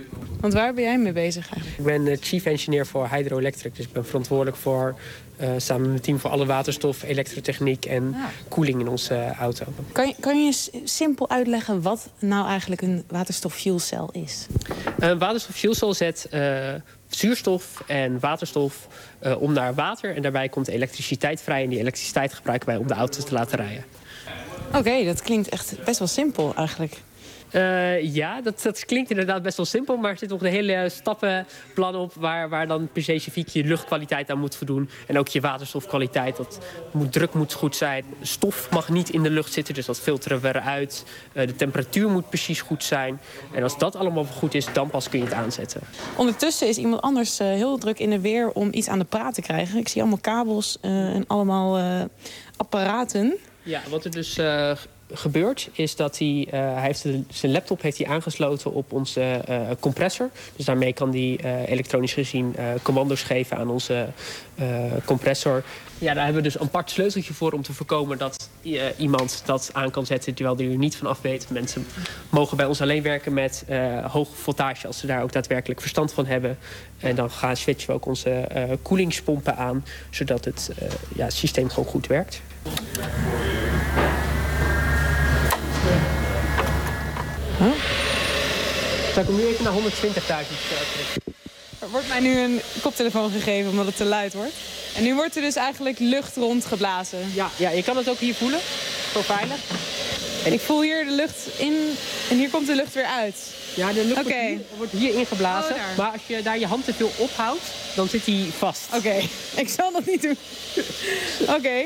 Want waar ben jij mee bezig eigenlijk? Ik ben chief engineer voor Hydroelectric. Dus ik ben verantwoordelijk voor, samen met mijn team, voor alle waterstof, elektrotechniek en koeling in onze auto. Kan je simpel uitleggen wat nou eigenlijk een waterstof-fuelcel is? Een waterstof-fuelcel zet zuurstof en waterstof om naar water. En daarbij komt elektriciteit vrij. En die elektriciteit gebruiken wij om de auto's te laten rijden. Oké, dat klinkt echt best wel simpel eigenlijk. Ja, dat klinkt inderdaad best wel simpel. Maar er zit nog een hele stappenplan op waar dan specifiek je luchtkwaliteit aan moet voldoen. En ook je waterstofkwaliteit. Druk moet goed zijn. Stof mag niet in de lucht zitten, dus dat filteren we eruit. De temperatuur moet precies goed zijn. En als dat allemaal goed is, dan pas kun je het aanzetten. Ondertussen is iemand anders heel druk in de weer om iets aan de praat te krijgen. Ik zie allemaal kabels en allemaal apparaten. Ja, wat er dus gebeurt is dat hij heeft zijn laptop heeft hij aangesloten op onze compressor. Dus daarmee kan hij elektronisch gezien commando's geven aan onze compressor. Ja, daar hebben we dus een apart sleuteltje voor om te voorkomen dat iemand dat aan kan zetten terwijl hij er niet van af weet. Mensen mogen bij ons alleen werken met hoge voltage als ze daar ook daadwerkelijk verstand van hebben. En dan switchen we ook onze koelingspompen aan, zodat het systeem gewoon goed werkt. Zal ik hem nu even naar 120.000 terug? Er wordt mij nu een koptelefoon gegeven omdat het te luid wordt. En nu wordt er dus eigenlijk lucht rondgeblazen. Ja, je kan het ook hier voelen. Zo veilig. En ik voel hier de lucht in en hier komt de lucht weer uit. Ja, de lucht wordt hier ingeblazen. Maar als je daar je hand te veel ophoudt, dan zit hij vast. Oké, ik zal dat niet doen. Oké.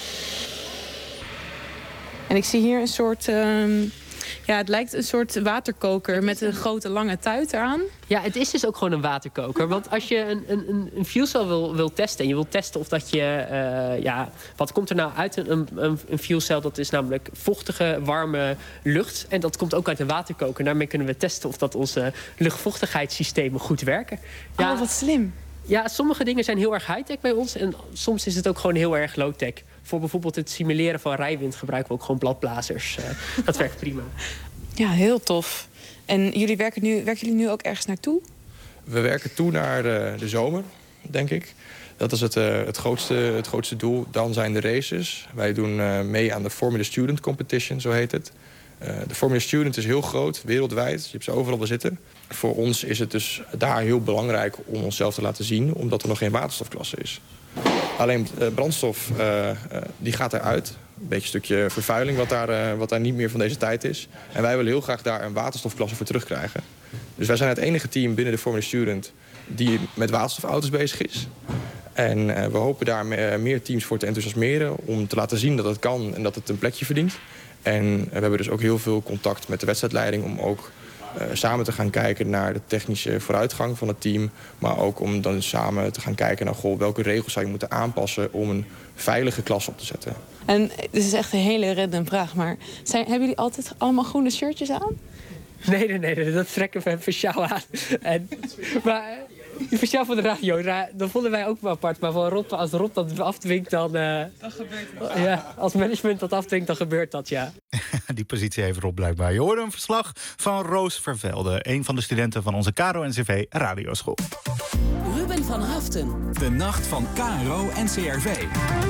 En ik zie hier een soort... het lijkt een soort waterkoker met een grote lange tuit eraan. Ja, het is dus ook gewoon een waterkoker. Want als je een fuelcel wil testen en je wilt testen of dat je... wat komt er nou uit een fuelcel? Dat is namelijk vochtige, warme lucht. En dat komt ook uit een waterkoker. Daarmee kunnen we testen of dat onze luchtvochtigheidssystemen goed werken. Ja, wat slim. Ja, sommige dingen zijn heel erg high-tech bij ons. En soms is het ook gewoon heel erg low-tech. Voor bijvoorbeeld het simuleren van rijwind gebruiken we ook gewoon bladblazers. Dat werkt prima. Ja, heel tof. En werken jullie nu ook ergens naartoe? We werken toe naar de zomer, denk ik. Dat is het grootste doel. Dan zijn de races. Wij doen mee aan de Formula Student Competition, zo heet het. De Formula Student is heel groot, wereldwijd. Je hebt ze overal wel zitten. Voor ons is het dus daar heel belangrijk om onszelf te laten zien, omdat er nog geen waterstofklasse is. Alleen brandstof die gaat eruit. Een beetje een stukje vervuiling wat daar niet meer van deze tijd is. En wij willen heel graag daar een waterstofklasse voor terugkrijgen. Dus wij zijn het enige team binnen de Formula Student die met waterstofauto's bezig is. En we hopen daar meer teams voor te enthousiasmeren om te laten zien dat het kan en dat het een plekje verdient. En we hebben dus ook heel veel contact met de wedstrijdleiding om ook samen te gaan kijken naar de technische vooruitgang van het team. Maar ook om dan samen te gaan kijken naar welke regels zou je moeten aanpassen om een veilige klas op te zetten. En dit is echt een hele random vraag, maar hebben jullie altijd allemaal groene shirtjes aan? Nee, dat trekken we speciaal aan. Maar speciaal voor de radio, dat vonden wij ook wel apart. Maar voor Rob, als Rob dat afdwingt, dan gebeurt het. Ja, als management dat afdwingt, dan gebeurt dat, ja. Die positie heeft Rob blijkbaar. Je hoorde een verslag van Roos Vervelde, een van de studenten van onze KRO-NCV Radioschool. Ruben van Haften. De nacht van KRO-NCRV.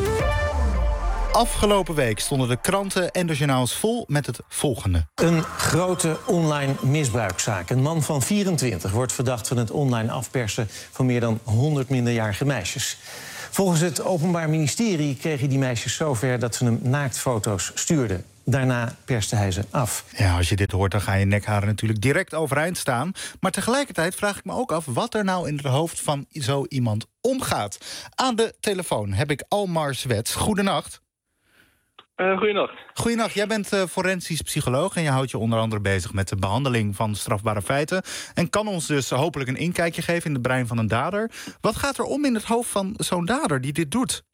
Afgelopen week stonden de kranten en de journaals vol met het volgende. Een grote online misbruikzaak. Een man van 24 wordt verdacht van het online afpersen van meer dan 100 minderjarige meisjes. Volgens het Openbaar Ministerie kregen die meisjes zover dat ze hem naaktfoto's stuurden. Daarna perste hij ze af. Ja, als je dit hoort, dan gaan je nekharen natuurlijk direct overeind staan. Maar tegelijkertijd vraag ik me ook af wat er nou in het hoofd van zo iemand omgaat. Aan de telefoon heb ik Almar Zwets. Goedenacht. Goedenacht. Jij bent forensisch psycholoog en je houdt je onder andere bezig met de behandeling van strafbare feiten. En kan ons dus hopelijk een inkijkje geven in het brein van een dader. Wat gaat er om in het hoofd van zo'n dader die dit doet?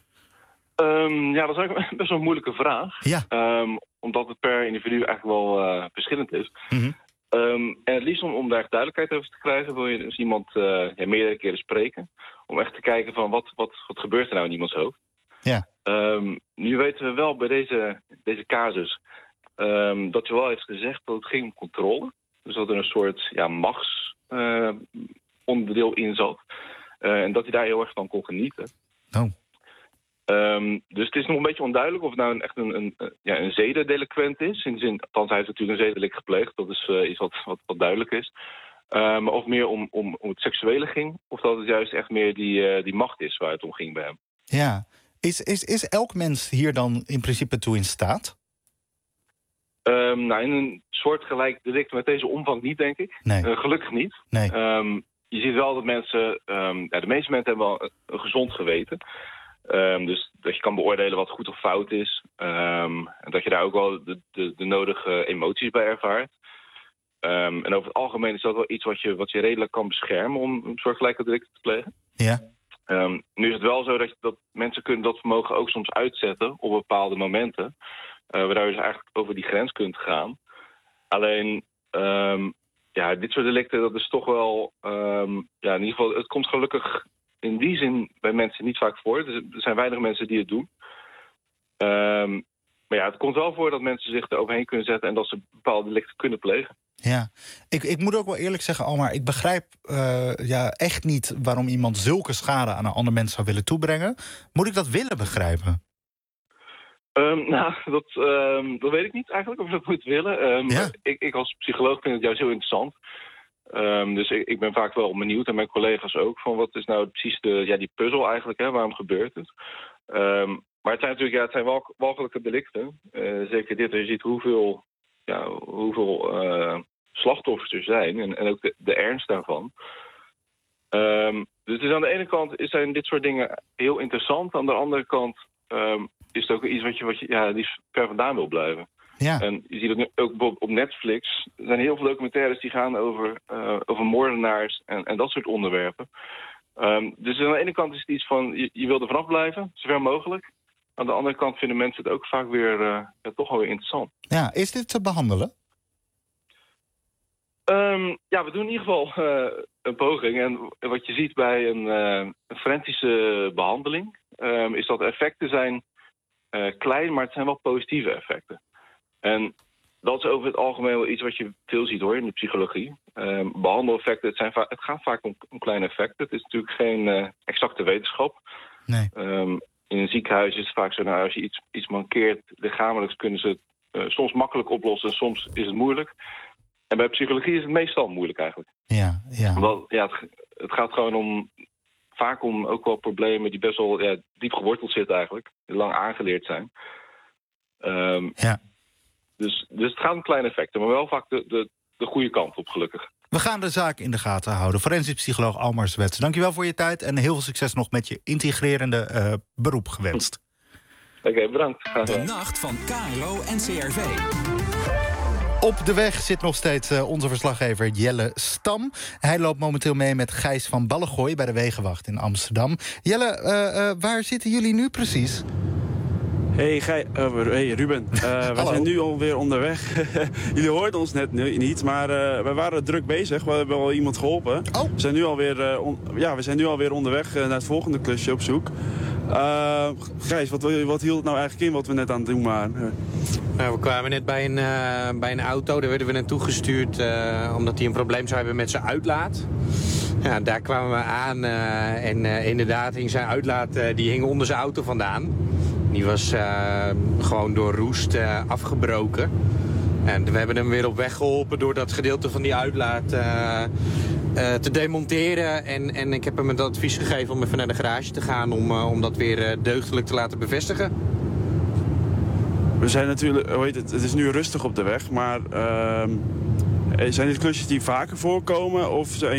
Dat is eigenlijk best wel een moeilijke vraag. Ja. Omdat het per individu eigenlijk wel verschillend is. Mm-hmm. En het liefst om daar duidelijkheid over te krijgen, wil je dus iemand meerdere keren spreken. Om echt te kijken van wat gebeurt er nou in iemands hoofd. Ja. Nu weten we wel bij deze casus dat je wel heeft gezegd dat het ging om controle. Dus dat er een soort onderdeel in zat. En dat hij daar heel erg van kon genieten. Oh. Dus het is nog een beetje onduidelijk of het nou echt een zedendelinquent is. In de zin, althans hij heeft natuurlijk een zedendelict gepleegd. Dat is iets wat duidelijk is. Maar of meer om het seksuele ging. Of dat het juist echt meer die macht is waar het om ging bij hem. Ja. Is elk mens hier dan in principe toe in staat? In een soortgelijk delict met deze omvang niet, denk ik. Nee. Gelukkig niet. Nee. Je ziet wel dat mensen... de meeste mensen hebben wel een gezond geweten. Dus dat je kan beoordelen wat goed of fout is. En dat je daar ook wel de nodige emoties bij ervaart. En over het algemeen is dat wel iets wat je redelijk kan beschermen om een soortgelijke delicten te plegen. Ja. Nu is het wel zo dat mensen kunnen dat vermogen ook soms uitzetten op bepaalde momenten. Waardoor je dus eigenlijk over die grens kunt gaan. Alleen, dit soort delicten, dat is toch wel... in ieder geval, het komt gelukkig in die zin bij mensen niet vaak voor. Er zijn weinig mensen die het doen. Maar het komt wel voor dat mensen zich er overheen kunnen zetten... en dat ze bepaalde delicten kunnen plegen. Ja, ik moet ook wel eerlijk zeggen, Almar... ik begrijp echt niet waarom iemand zulke schade aan een ander mens zou willen toebrengen. Moet ik dat willen begrijpen? Dat weet ik niet eigenlijk, of ik dat moet willen. Ik als psycholoog vind het juist heel interessant. Dus ik ben vaak wel benieuwd, en mijn collega's ook... van wat is nou precies die puzzel eigenlijk, hè, waarom gebeurt het? Maar het zijn natuurlijk het zijn walgelijke delicten. Zeker dit, als je ziet hoeveel slachtoffers er zijn... en ook de ernst daarvan. Dus aan de ene kant zijn dit soort dingen heel interessant. Aan de andere kant is het ook iets wat je liefst ver vandaan wil blijven. Ja. En je ziet het nu ook bijvoorbeeld op Netflix. Er zijn heel veel documentaires die gaan over moordenaars en dat soort onderwerpen. Dus aan de ene kant is het iets van, je wil er vanaf blijven, zover mogelijk. Aan de andere kant vinden mensen het ook vaak weer toch wel weer interessant. Ja, is dit te behandelen? We doen in ieder geval een poging. En wat je ziet bij een forensische behandeling... is dat effecten zijn klein, maar het zijn wel positieve effecten. En dat is over het algemeen wel iets wat je veel ziet hoor in de psychologie. Behandeleffecten, het gaat vaak om kleine effecten. Het is natuurlijk geen exacte wetenschap. Nee. In een ziekenhuis is het vaak zo, als je iets mankeert lichamelijks kunnen ze het soms makkelijk oplossen, soms is het moeilijk. En bij psychologie is het meestal moeilijk eigenlijk. Ja. Het gaat gewoon vaak om ook wel problemen die best wel diep geworteld zitten eigenlijk. Die lang aangeleerd zijn. Dus het gaat om kleine effecten, maar wel vaak de goede kant op, gelukkig. We gaan de zaak in de gaten houden. Forensisch psycholoog Almar Zwets, dankjewel voor je tijd... en heel veel succes nog met je integrerende beroep gewenst. Oké, bedankt. De nacht van KRO en CRV. Op de weg zit nog steeds onze verslaggever Jelle Stam. Hij loopt momenteel mee met Gijs van Ballegooi bij de Wegenwacht in Amsterdam. Jelle, waar zitten jullie nu precies? Hey Ruben, we zijn nu alweer onderweg. Jullie hoorden ons net niet, maar we waren druk bezig. We hebben al iemand geholpen. Oh. We zijn nu alweer onderweg naar het volgende klusje op zoek. Gijs, wat hield het nou eigenlijk in wat we net aan het doen waren? We kwamen net bij een auto, daar werden we naartoe gestuurd omdat hij een probleem zou hebben met zijn uitlaat. Ja, daar kwamen we aan en inderdaad hing zijn uitlaat die hing onder zijn auto vandaan. Die was gewoon door roest afgebroken. En we hebben hem weer op weg geholpen door dat gedeelte van die uitlaat te demonteren. En ik heb hem het advies gegeven om even naar de garage te gaan om dat weer deugdelijk te laten bevestigen. We zijn natuurlijk, het is nu rustig op de weg, maar zijn dit klusjes die vaker voorkomen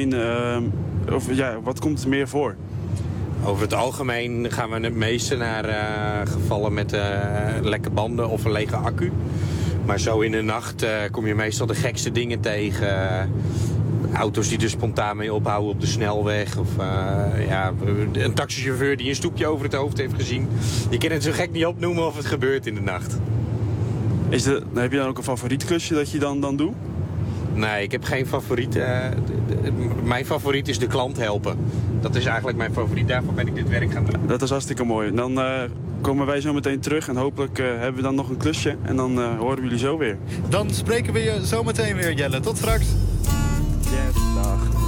wat komt er meer voor? Over het algemeen gaan we het meeste naar gevallen met lekke banden of een lege accu. Maar zo in de nacht kom je meestal de gekste dingen tegen. Auto's die er spontaan mee ophouden op de snelweg. Of een taxichauffeur die een stoepje over het hoofd heeft gezien. Je kan het zo gek niet opnoemen of het gebeurt in de nacht. Heb je dan ook een favoriet klusje dat je dan doet? Nee, ik heb geen favoriet. Mijn favoriet is de klant helpen. Dat is eigenlijk mijn favoriet. Daarvoor ben ik dit werk gaan doen. Dat is hartstikke mooi. Dan komen wij zo meteen terug en hopelijk hebben we dan nog een klusje. En dan horen we jullie zo weer. Dan spreken we je zo meteen weer, Jelle. Tot straks. Yes, dag.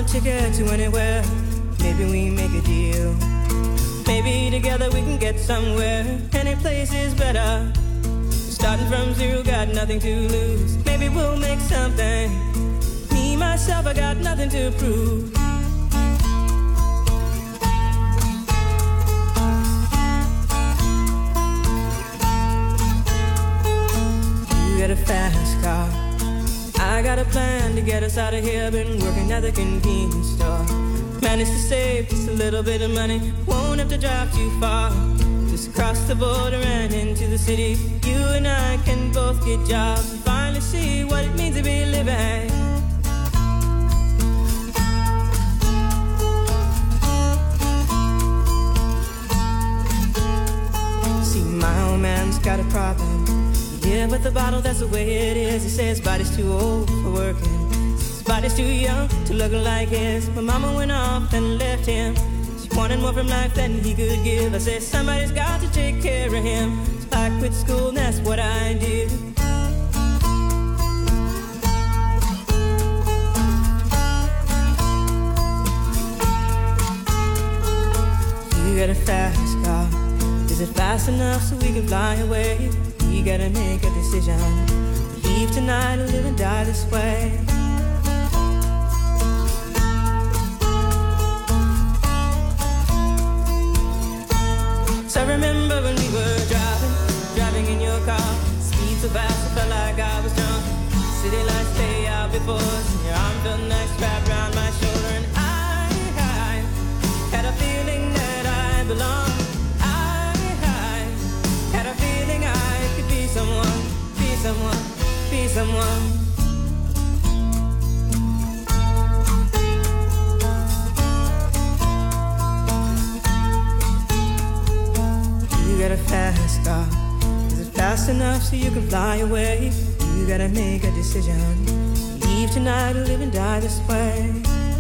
a ticket to anywhere. Maybe we make a deal. Maybe together we can get somewhere. Any place is better. Starting from zero, got nothing to lose. Maybe we'll make something. Me, myself, I got nothing to prove. You got a fast car. I got a plan to get us out of here. Been working at the convenience store. Managed to save just a little bit of money. Won't have to drive too far. Just cross the border and into the city. You and I can both get jobs and finally see what it means to be living. See, my old man's got a problem. Yeah, with the bottle, that's the way it is. He says his body's too old for working. His body's too young to look like his. My mama went off and left him. Wanted more from life than he could give. I said somebody's got to take care of him. So I quit school and that's what I did. You got a fast car. Is it fast enough so we can fly away? We gotta make a decision. Leave tonight or live and die this way. So I remember when we were driving in your car. Speed so fast, I felt like I was drunk. City lights lay out before us, and your arm felt nice wrapped around my shoulder. And I had a feeling that I belonged. I had a feeling I could be someone, be someone, be someone. You got a fast car. Is it fast enough so you can fly away? You gotta make a decision. Leave tonight or live and die this way.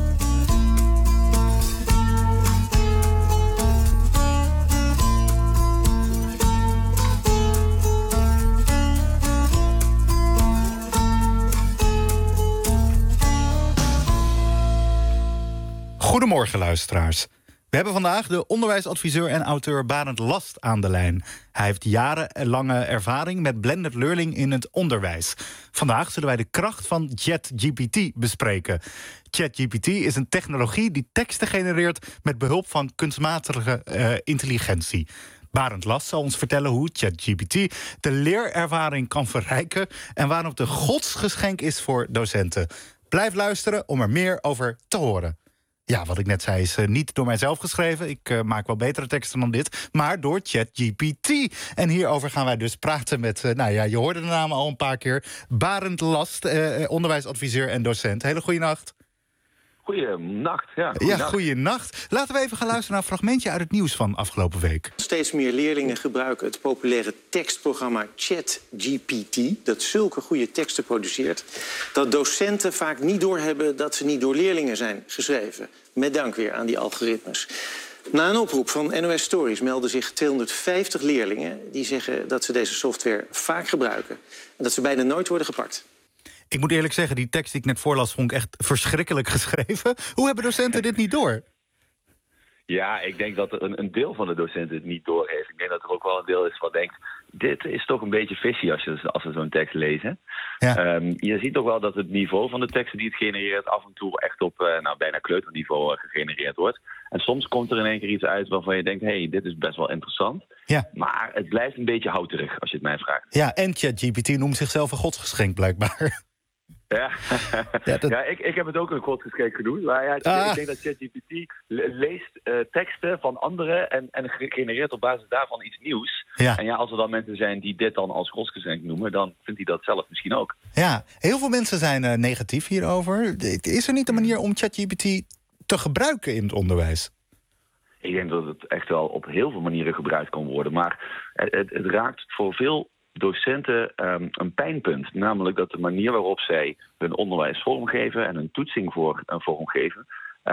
Goedemorgen, luisteraars. We hebben vandaag de onderwijsadviseur en auteur Barend Last aan de lijn. Hij heeft jarenlange ervaring met blended learning in het onderwijs. Vandaag zullen wij de kracht van ChatGPT bespreken. ChatGPT is een technologie die teksten genereert met behulp van kunstmatige intelligentie. Barend Last zal ons vertellen hoe ChatGPT de leerervaring kan verrijken en waarom het een godsgeschenk is voor docenten. Blijf luisteren om er meer over te horen. Ja, wat ik net zei is niet door mijzelf geschreven. Ik maak wel betere teksten dan dit, maar door ChatGPT. En hierover gaan wij dus praten met, je hoorde de naam al een paar keer. Barend Last, onderwijsadviseur en docent. Hele goede nacht. Goeienacht, ja. Ja, goeienacht. Laten we even gaan luisteren naar een fragmentje uit het nieuws van afgelopen week. Steeds meer leerlingen gebruiken het populaire tekstprogramma ChatGPT, dat zulke goede teksten produceert, dat docenten vaak niet doorhebben dat ze niet door leerlingen zijn geschreven. Met dank weer aan die algoritmes. Na een oproep van NOS Stories melden zich 250 leerlingen die zeggen dat ze deze software vaak gebruiken en dat ze bijna nooit worden gepakt. Ik moet eerlijk zeggen, die tekst die ik net voorlas vond ik echt verschrikkelijk geschreven. Hoe hebben docenten dit niet door? Ja, ik denk dat er een deel van de docenten het niet doorheeft. Ik denk dat er ook wel een deel is wat denkt, dit is toch een beetje fishy als ze zo'n tekst lezen. Ja. Je ziet toch wel dat het niveau van de teksten die het genereert af en toe echt op bijna kleuterniveau gegenereerd wordt. En soms komt er in één keer iets uit waarvan je denkt, hey, dit is best wel interessant. Ja. Maar het blijft een beetje houterig, als je het mij vraagt. Ja, en ChatGPT noemt zichzelf een godsgeschenk blijkbaar. Ja, ik heb het ook een godsgeschenk genoemd. Maar ja, ik denk dat ChatGPT leest teksten van anderen en genereert op basis daarvan iets nieuws. Ja. En ja, als er dan mensen zijn die dit dan als godsgeschenk noemen, dan vindt hij dat zelf misschien ook. Ja, heel veel mensen zijn negatief hierover. Is er niet een manier om ChatGPT te gebruiken in het onderwijs? Ik denk dat het echt wel op heel veel manieren gebruikt kan worden. Maar het raakt voor veel docenten een pijnpunt. Namelijk dat de manier waarop zij hun onderwijs vormgeven en hun toetsing vormgeven,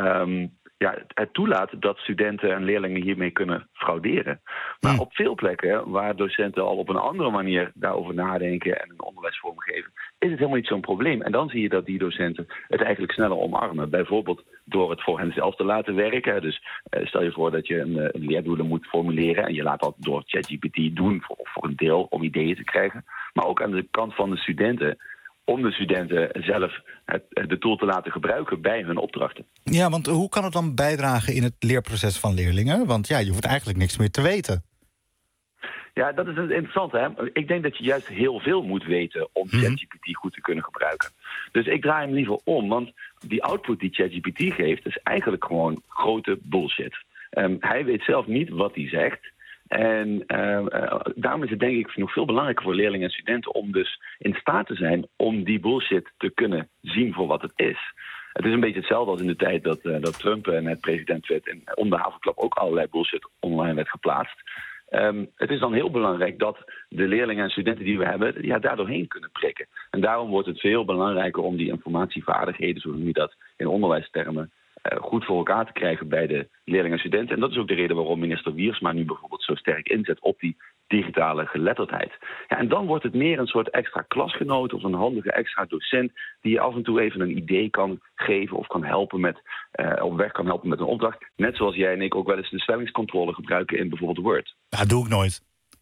het toelaat dat studenten en leerlingen hiermee kunnen frauderen. Maar op veel plekken waar docenten al op een andere manier daarover nadenken en hun onderwijs vormgeven, is het helemaal niet zo'n probleem. En dan zie je dat die docenten het eigenlijk sneller omarmen. Bijvoorbeeld door het voor hen zelf te laten werken. Dus stel je voor dat je een leerdoelen moet formuleren en je laat dat door ChatGPT doen voor een deel om ideeën te krijgen. Maar ook aan de kant van de studenten, om de studenten zelf de tool te laten gebruiken bij hun opdrachten. Ja, want hoe kan het dan bijdragen in het leerproces van leerlingen? Want ja, je hoeft eigenlijk niks meer te weten. Ja, dat is interessant, hè? Ik denk dat je juist heel veel moet weten om ChatGPT goed te kunnen gebruiken. Dus ik draai hem liever om, want die output die ChatGPT geeft is eigenlijk gewoon grote bullshit. Hij weet zelf niet wat hij zegt. En daarom is het denk ik nog veel belangrijker voor leerlingen en studenten om dus in staat te zijn om die bullshit te kunnen zien voor wat het is. Het is een beetje hetzelfde als in de tijd dat Trump net president werd en om de havenklap ook allerlei bullshit online werd geplaatst. Het is dan heel belangrijk dat de leerlingen en studenten die we hebben daar doorheen kunnen prikken. En daarom wordt het veel belangrijker om die informatievaardigheden, zo noem je dat in onderwijstermen, goed voor elkaar te krijgen bij de leerlingen en studenten. En dat is ook de reden waarom minister Wiersma nu bijvoorbeeld zo sterk inzet op die digitale geletterdheid. Ja, en dan wordt het meer een soort extra klasgenoot of een handige extra docent die je af en toe even een idee kan geven of kan helpen met, op weg kan helpen met een opdracht. Net zoals jij en ik ook wel eens de spellingscontrole gebruiken in bijvoorbeeld Word. Dat doe ik nooit.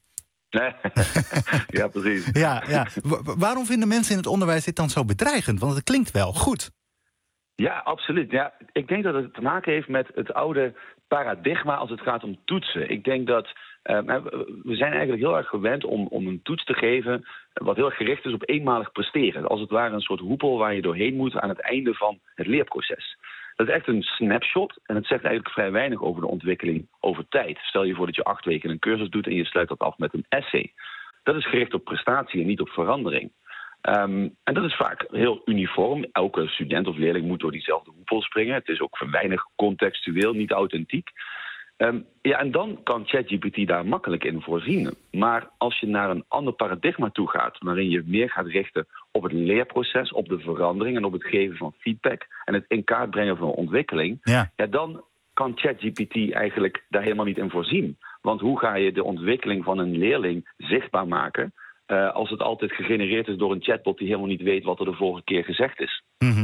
Ja, precies. Ja. Waarom vinden mensen in het onderwijs dit dan zo bedreigend? Want het klinkt wel goed. Ja, absoluut. Ja, ik denk dat het te maken heeft met het oude paradigma als het gaat om toetsen. Ik denk dat we zijn eigenlijk heel erg gewend om een toets te geven wat heel erg gericht is op eenmalig presteren. Als het ware een soort hoepel waar je doorheen moet aan het einde van het leerproces. Dat is echt een snapshot en het zegt eigenlijk vrij weinig over de ontwikkeling over tijd. Stel je voor dat je 8 weken een cursus doet en je sluit dat af met een essay. Dat is gericht op prestatie en niet op verandering. En dat is vaak heel uniform. Elke student of leerling moet door diezelfde hoepel springen. Het is ook weinig contextueel, niet authentiek. En dan kan ChatGPT daar makkelijk in voorzien. Maar als je naar een ander paradigma toe gaat, waarin je meer gaat richten op het leerproces, op de verandering en op het geven van feedback en het in kaart brengen van ontwikkeling, dan kan ChatGPT eigenlijk daar helemaal niet in voorzien. Want hoe ga je de ontwikkeling van een leerling zichtbaar maken als het altijd gegenereerd is door een chatbot die helemaal niet weet wat er de vorige keer gezegd is?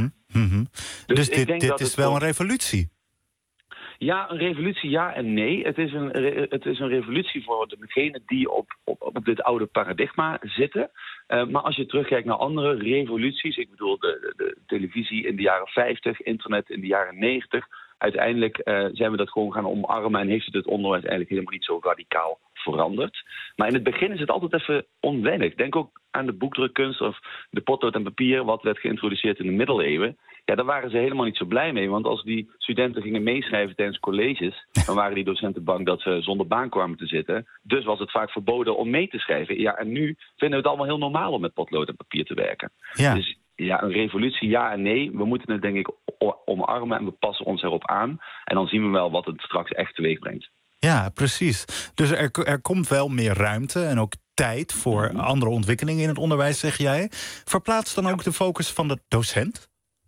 Dus dit is wel een revolutie? Ja, een revolutie ja en nee. Het is een revolutie voor degenen die op dit oude paradigma zitten. Maar als je terugkijkt naar andere revoluties, ik bedoel de televisie in de jaren 50, internet in de jaren 90... uiteindelijk zijn we dat gewoon gaan omarmen en heeft het onderwijs eigenlijk helemaal niet zo radicaal veranderd. Maar in het begin is het altijd even onwennig. Denk ook aan de boekdrukkunst of de potlood en papier, wat werd geïntroduceerd in de middeleeuwen. Ja, daar waren ze helemaal niet zo blij mee. Want als die studenten gingen meeschrijven tijdens colleges, dan waren die docenten bang dat ze zonder baan kwamen te zitten. Dus was het vaak verboden om mee te schrijven. Ja, en nu vinden we het allemaal heel normaal om met potlood en papier te werken. Ja. Dus ja, een revolutie ja en nee. We moeten het denk ik omarmen en we passen ons erop aan. En dan zien we wel wat het straks echt teweeg brengt. Ja, precies. Dus er komt wel meer ruimte en ook tijd voor andere ontwikkelingen in het onderwijs, zeg jij. Verplaatst dan ook de focus van de docent?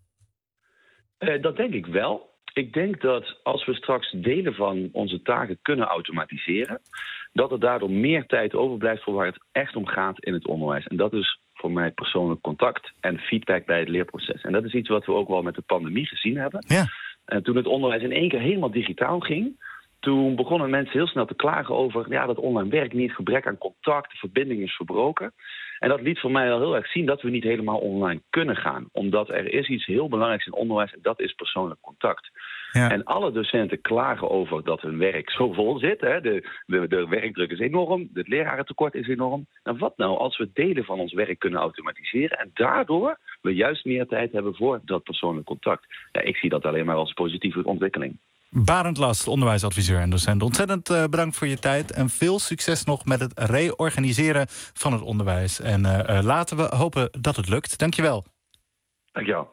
Dat denk ik wel. Ik denk dat als we straks delen van onze taken kunnen automatiseren, dat er daardoor meer tijd overblijft voor waar het echt om gaat in het onderwijs. En dat is voor mij persoonlijk contact en feedback bij het leerproces. En dat is iets wat we ook wel met de pandemie gezien hebben. Ja. En toen het onderwijs in één keer helemaal digitaal ging, toen begonnen mensen heel snel te klagen over dat online werk niet, gebrek aan contact, de verbinding is verbroken. En dat liet voor mij wel heel erg zien dat we niet helemaal online kunnen gaan. Omdat er is iets heel belangrijks in onderwijs en dat is persoonlijk contact. Ja. En alle docenten klagen over dat hun werk zo vol zit. Hè. De werkdruk is enorm, het lerarentekort is enorm. En wat nou als we delen van ons werk kunnen automatiseren en daardoor we juist meer tijd hebben voor dat persoonlijk contact. Ja, ik zie dat alleen maar als positieve ontwikkeling. Barend Last, onderwijsadviseur en docent. Ontzettend bedankt voor je tijd en veel succes nog met het reorganiseren van het onderwijs. En laten we hopen dat het lukt. Dankjewel. Dankjewel.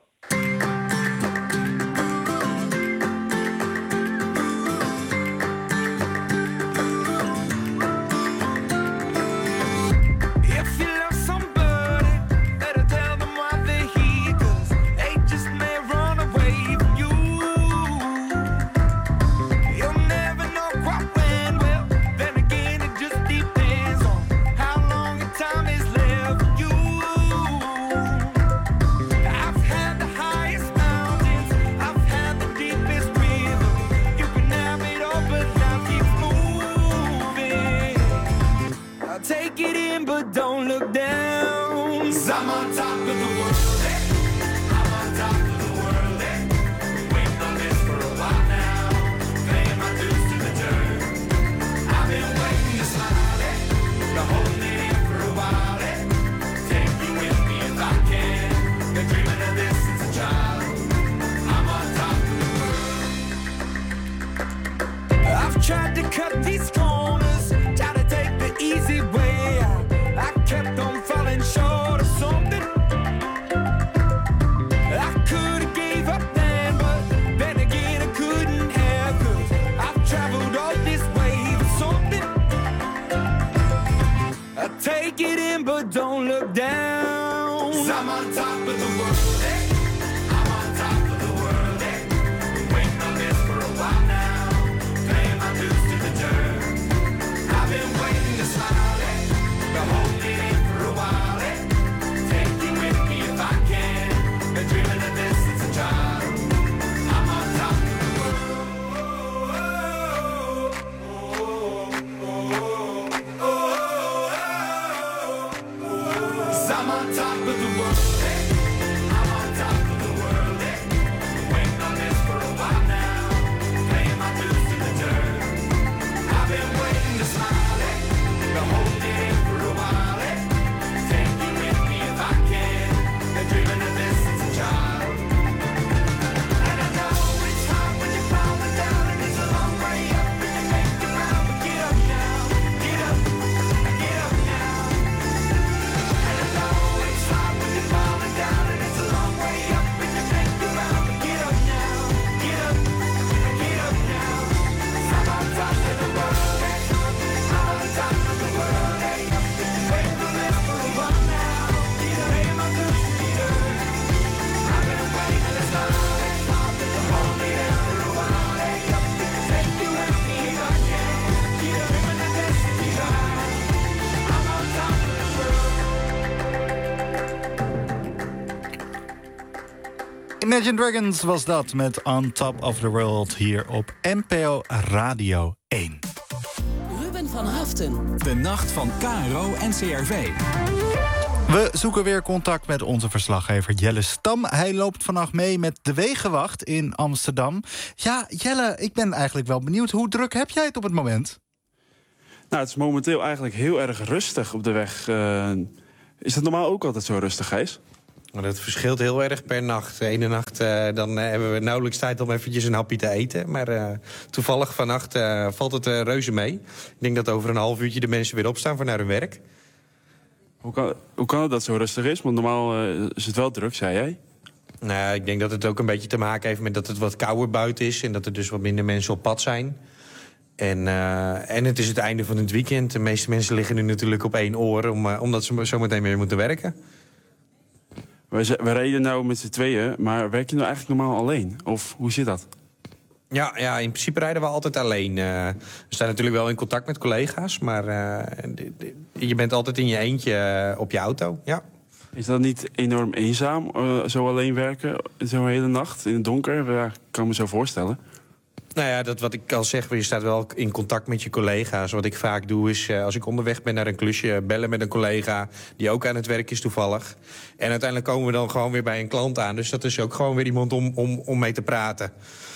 take it in, but don't look down. 'Cause I'm on top of the world, eh? I'm on top of the world, eh? Waiting on this for a while now. Paying my dues to the dirt. I've been waiting to smile, eh? Been holding it in for a while, eh? Take you with me if I can. Been dreaming of this since a child. I'm on top of the world. I've tried to cut these corners, tried to take the easy way out. I kept on falling short of something. I could have gave up then, but then again I couldn't have, 'cause I've traveled all this way for something. I take it in, but don't look down. 'Cause I'm on top of the world, eh? I'm on top of the world, eh? Waiting on this for a while now. Paying my dues to the dirt. I've been waiting to smile, eh? Been holding it in for a while, eh? Take you with me if I can. Been dreaming of this since a child. I'm on top of the world. 'Cause I'm on top of the world, eh? I'm on top of the world, eh? Waiting on this for a while now. Paying my dues to the dirt. I've been waiting to smile, eh? Been holding it in for a while, eh? Take you with me if I can. Been dreaming of this since a child. And I know it's hard when you're falling down, and it's a long way up, and you make it round, but get up now, get up now. And I know it's hard when you're falling down, and it's a long way up, and you make it round, but get up now, get up now. I'm on top of the world, eh? I'm on top of the world, eh? Waiting for this for a while now. Paying my dues to the dirt. I've been waiting to smile, eh? Hold me there for a while, eh? Take you with me if I can. Dreaming of this to the dirt. I'm on top of the world. Imagine Dragons was dat met On Top of the World hier op NPO Radio 1. Ruben van Haften. De nacht van KRO en CRV. We zoeken weer contact met onze verslaggever Jelle Stam. Hij loopt vannacht mee met de Wegenwacht in Amsterdam. Ja, Jelle, ik ben eigenlijk wel benieuwd. Hoe druk heb jij het op het moment? Nou, het is momenteel eigenlijk heel erg rustig op de weg. Is dat normaal ook altijd zo rustig, Gijs? Maar dat verschilt heel erg per nacht. De ene nacht dan hebben we nauwelijks tijd om eventjes een hapje te eten. Maar toevallig vannacht valt het reuze mee. Ik denk dat over een half uurtje de mensen weer opstaan voor naar hun werk. Hoe kan het dat zo rustig is? Want normaal is het wel druk, zei jij. Nou, ik denk dat het ook een beetje te maken heeft met dat het wat kouder buiten is. En dat er dus wat minder mensen op pad zijn. En het is het einde van het weekend. De meeste mensen liggen nu natuurlijk op één oor, omdat ze zo meteen weer moeten werken. We reden nou met z'n tweeën, maar werk je nou eigenlijk normaal alleen? Of hoe zit dat? Ja, in principe rijden we altijd alleen. We staan natuurlijk wel in contact met collega's, maar je bent altijd in je eentje op je auto, ja. Is dat niet enorm eenzaam, zo alleen werken, zo'n hele nacht in het donker? Ja, ik kan me zo voorstellen. Nou ja, dat wat ik al zeg, je staat wel in contact met je collega's. Wat ik vaak doe is, als ik onderweg ben naar een klusje, bellen met een collega die ook aan het werk is toevallig. En uiteindelijk komen we dan gewoon weer bij een klant aan. Dus dat is ook gewoon weer iemand om mee te praten.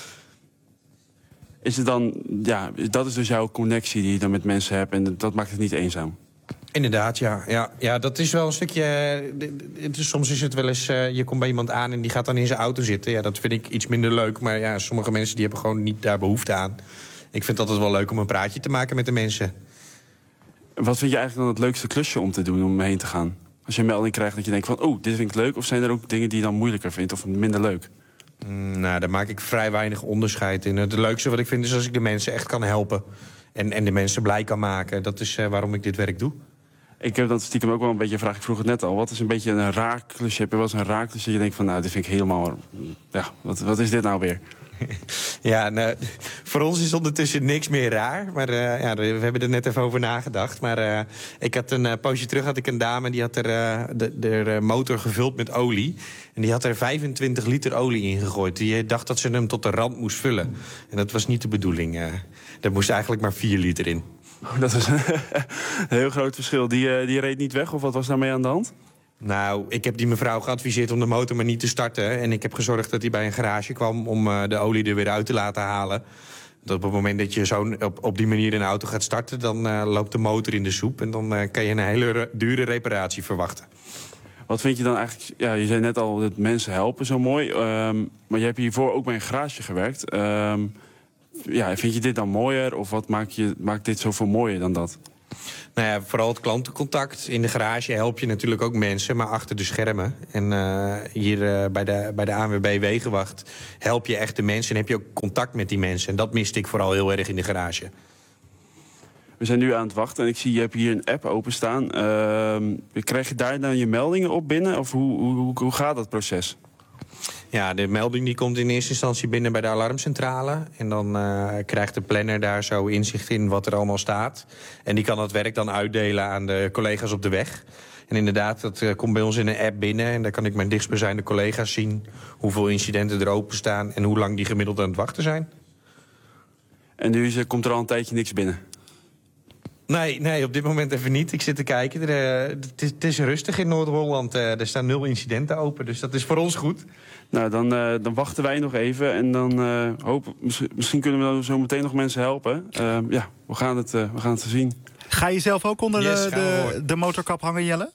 Is het dan, ja, dat is dus jouw connectie die je dan met mensen hebt en dat maakt het niet eenzaam? Inderdaad, ja, dat is wel een stukje. Soms is het wel eens, je komt bij iemand aan en die gaat dan in zijn auto zitten. Ja, dat vind ik iets minder leuk. Maar ja, sommige mensen die hebben gewoon niet daar behoefte aan. Ik vind het altijd wel leuk om een praatje te maken met de mensen. Wat vind je eigenlijk dan het leukste klusje om te doen, om heen te gaan? Als je een melding krijgt dat je denkt van, oh, dit vind ik leuk. Of zijn er ook dingen die je dan moeilijker vindt of minder leuk? Nou, daar maak ik vrij weinig onderscheid in. Het leukste wat ik vind is als ik de mensen echt kan helpen. En de mensen blij kan maken. Dat is waarom ik dit werk doe. Ik heb dat stiekem ook wel een beetje gevraagd. Ik vroeg het net al. Wat is een beetje een raar klusje? Heb je wel eens een raar klusje dat je denkt van, nou, dit vind ik helemaal... Ja, wat is dit nou weer? Ja, nou, voor ons is ondertussen niks meer raar. Maar we hebben er net even over nagedacht. Maar ik had een poosje terug had ik een dame die had de motor gevuld met olie. En die had er 25 liter olie in gegooid. Die dacht dat ze hem tot de rand moest vullen. En dat was niet de bedoeling. Er moest eigenlijk maar 4 liter in. Dat is een heel groot verschil. Die reed niet weg, of wat was daarmee aan de hand? Nou, ik heb die mevrouw geadviseerd om de motor maar niet te starten. En ik heb gezorgd dat hij bij een garage kwam om de olie er weer uit te laten halen. Dat op het moment dat je zo op die manier een auto gaat starten, dan loopt de motor in de soep. En dan kan je een hele dure reparatie verwachten. Wat vind je dan eigenlijk... Ja, je zei net al dat mensen helpen zo mooi. Maar je hebt hiervoor ook bij een garage gewerkt. Vind je dit dan mooier? Of wat maakt dit zoveel mooier dan dat? Nou ja, vooral het klantencontact. In de garage help je natuurlijk ook mensen, maar achter de schermen. En hier bij de ANWB Wegenwacht help je echt de mensen en heb je ook contact met die mensen. En dat miste ik vooral heel erg in de garage. We zijn nu aan het wachten en ik zie je hebt hier een app openstaan. Krijg je daar dan je meldingen op binnen? Of hoe gaat dat proces? Ja, de melding die komt in eerste instantie binnen bij de alarmcentrale. En dan krijgt de planner daar zo inzicht in wat er allemaal staat. En die kan dat werk dan uitdelen aan de collega's op de weg. En inderdaad, dat komt bij ons in een app binnen. En daar kan ik mijn dichtstbijzijnde collega's zien hoeveel incidenten er openstaan en hoe lang die gemiddeld aan het wachten zijn. En nu komt er al een tijdje niks binnen? Nee, op dit moment even niet. Ik zit te kijken. Het is rustig in Noord-Holland. Er staan 0 incidenten open, dus dat is voor ons goed. Nou, dan wachten wij nog even en dan hopen... Misschien kunnen we dan zo meteen nog mensen helpen. We gaan het zien. Ga je zelf ook onder de motorkap hangen, Jelle?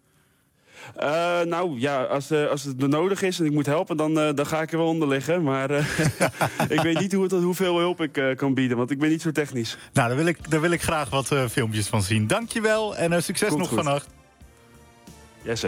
Als het nodig is en ik moet helpen, dan ga ik er wel onder liggen. Maar ik weet niet hoeveel hulp ik kan bieden, want ik ben niet zo technisch. Nou, daar wil ik graag wat filmpjes van zien. Dankjewel en succes Komt nog goed. vannacht. Yes.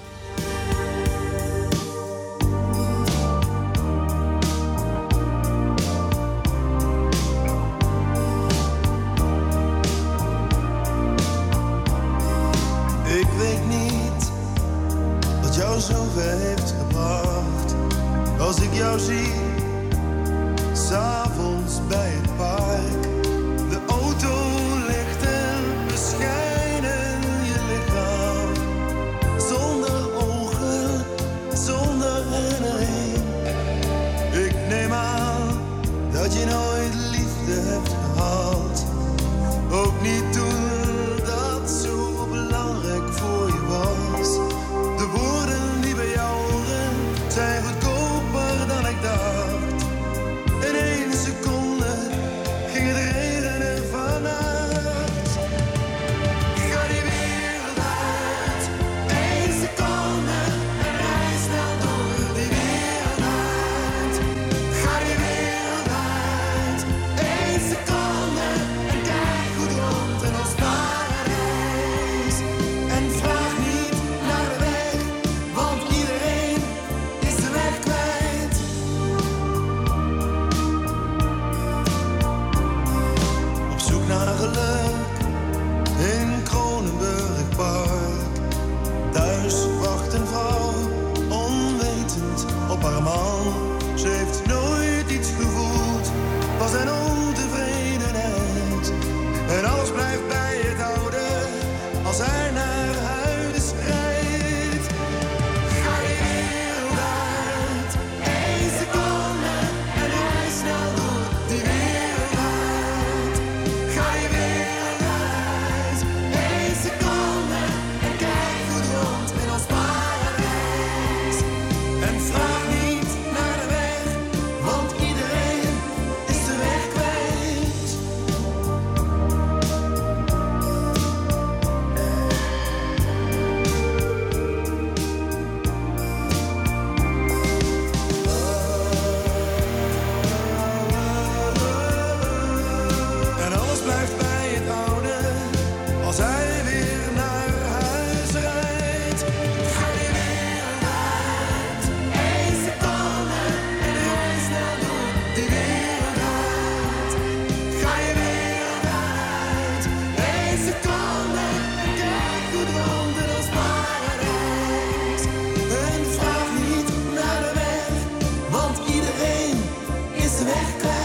Ik weet niet wat jou zover heeft gebracht. Als ik jou zie, 's avonds bij het park. De auto ligt en beschijnen je lichaam. Zonder ogen, zonder herinnering. Ik neem aan dat je nooit liefde hebt gehad. Ook niet toen dat zo belangrijk voor je was. De woorden die bij jou horen zijn goedkoper dan ik dacht. In 1 seconde ging het regenen vannacht. Ga die wereld uit, 1 seconde en rij snel door die wereld uit. Ga die wereld uit, 1 seconde en kijk goed rond in ons paradijs. En vraag niet naar de weg, want iedereen is de weg kwijt. Op zoek naar geluk in Kronenburg Park. Thuis wacht een vrouw, onwetend op haar man. Ze heeft nooit iets gevoeld, was een ontevredenheid. En alles blijft bij het oude, als hij naar huis rijdt. Ga je wereld uit, 1 seconde en rij snel door die wereld uit. Ga je wereld uit, 1 seconde en kijk goed rond in ons paradijs. En vraag niet naar de weg, want iedereen is de weg kwijt. En alles blijft bij het oude, als hij weer naar huis rijdt. Ga je wereld uit, 1 seconde en rij snel door die wereld uit. Ga je wereld uit, 1 seconde en kijk goed rond in ons paradijs. En vraag niet naar de weg, want iedereen is de weg kwijt.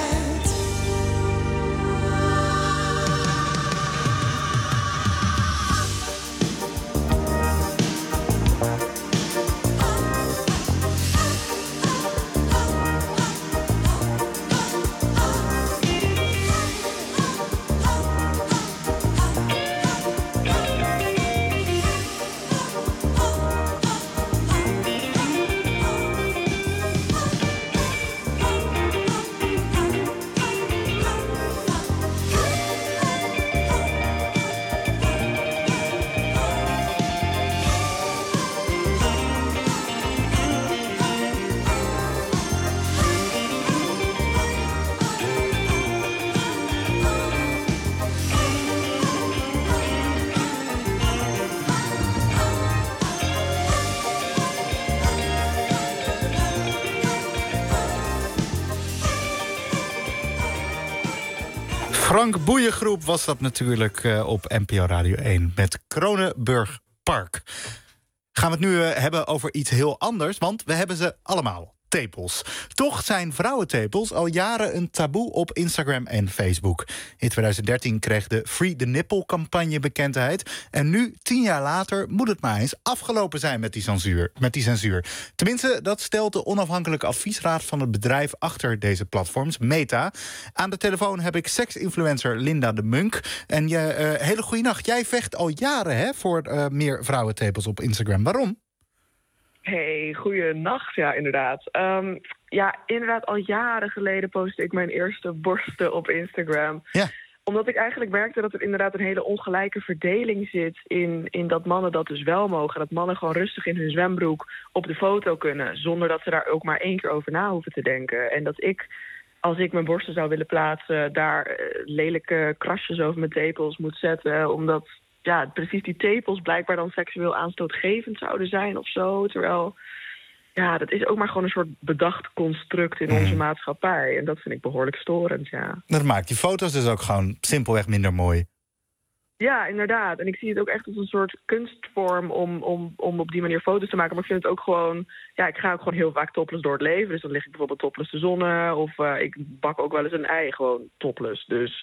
Frank Boeiengroep was dat natuurlijk op NPO Radio 1 met Kronenburg Park. Gaan we het nu hebben over iets heel anders, want we hebben ze allemaal. Tepels. Toch zijn vrouwentepels al jaren een taboe op Instagram en Facebook. In 2013 kreeg de Free the Nipple-campagne bekendheid. En nu, 10 jaar later, moet het maar eens afgelopen zijn met die censuur. Tenminste, dat stelt de onafhankelijke adviesraad van het bedrijf achter deze platforms, Meta. Aan de telefoon heb ik seksinfluencer Linda de Munk. En hele goede nacht. Jij vecht al jaren voor meer vrouwentepels op Instagram. Waarom? Hey, goeienacht, ja, inderdaad. Inderdaad, al jaren geleden postte ik mijn eerste borsten op Instagram. Ja. Omdat ik eigenlijk merkte dat er inderdaad een hele ongelijke verdeling zit in dat mannen dat dus wel mogen. Dat mannen gewoon rustig in hun zwembroek op de foto kunnen, zonder dat ze daar ook maar 1 keer over na hoeven te denken. En dat ik, als ik mijn borsten zou willen plaatsen, daar lelijke krasjes over mijn tepels moet zetten, omdat precies die tepels blijkbaar dan seksueel aanstootgevend zouden zijn of zo. Terwijl, dat is ook maar gewoon een soort bedacht construct in onze maatschappij. En dat vind ik behoorlijk storend, ja. Dat maakt die foto's dus ook gewoon simpelweg minder mooi. Ja, inderdaad. En ik zie het ook echt als een soort kunstvorm om op die manier foto's te maken. Maar ik vind het ook gewoon, ik ga ook gewoon heel vaak topless door het leven. Dus dan lig ik bijvoorbeeld topless te zonnen. Of ik bak ook wel eens een ei gewoon topless. Dus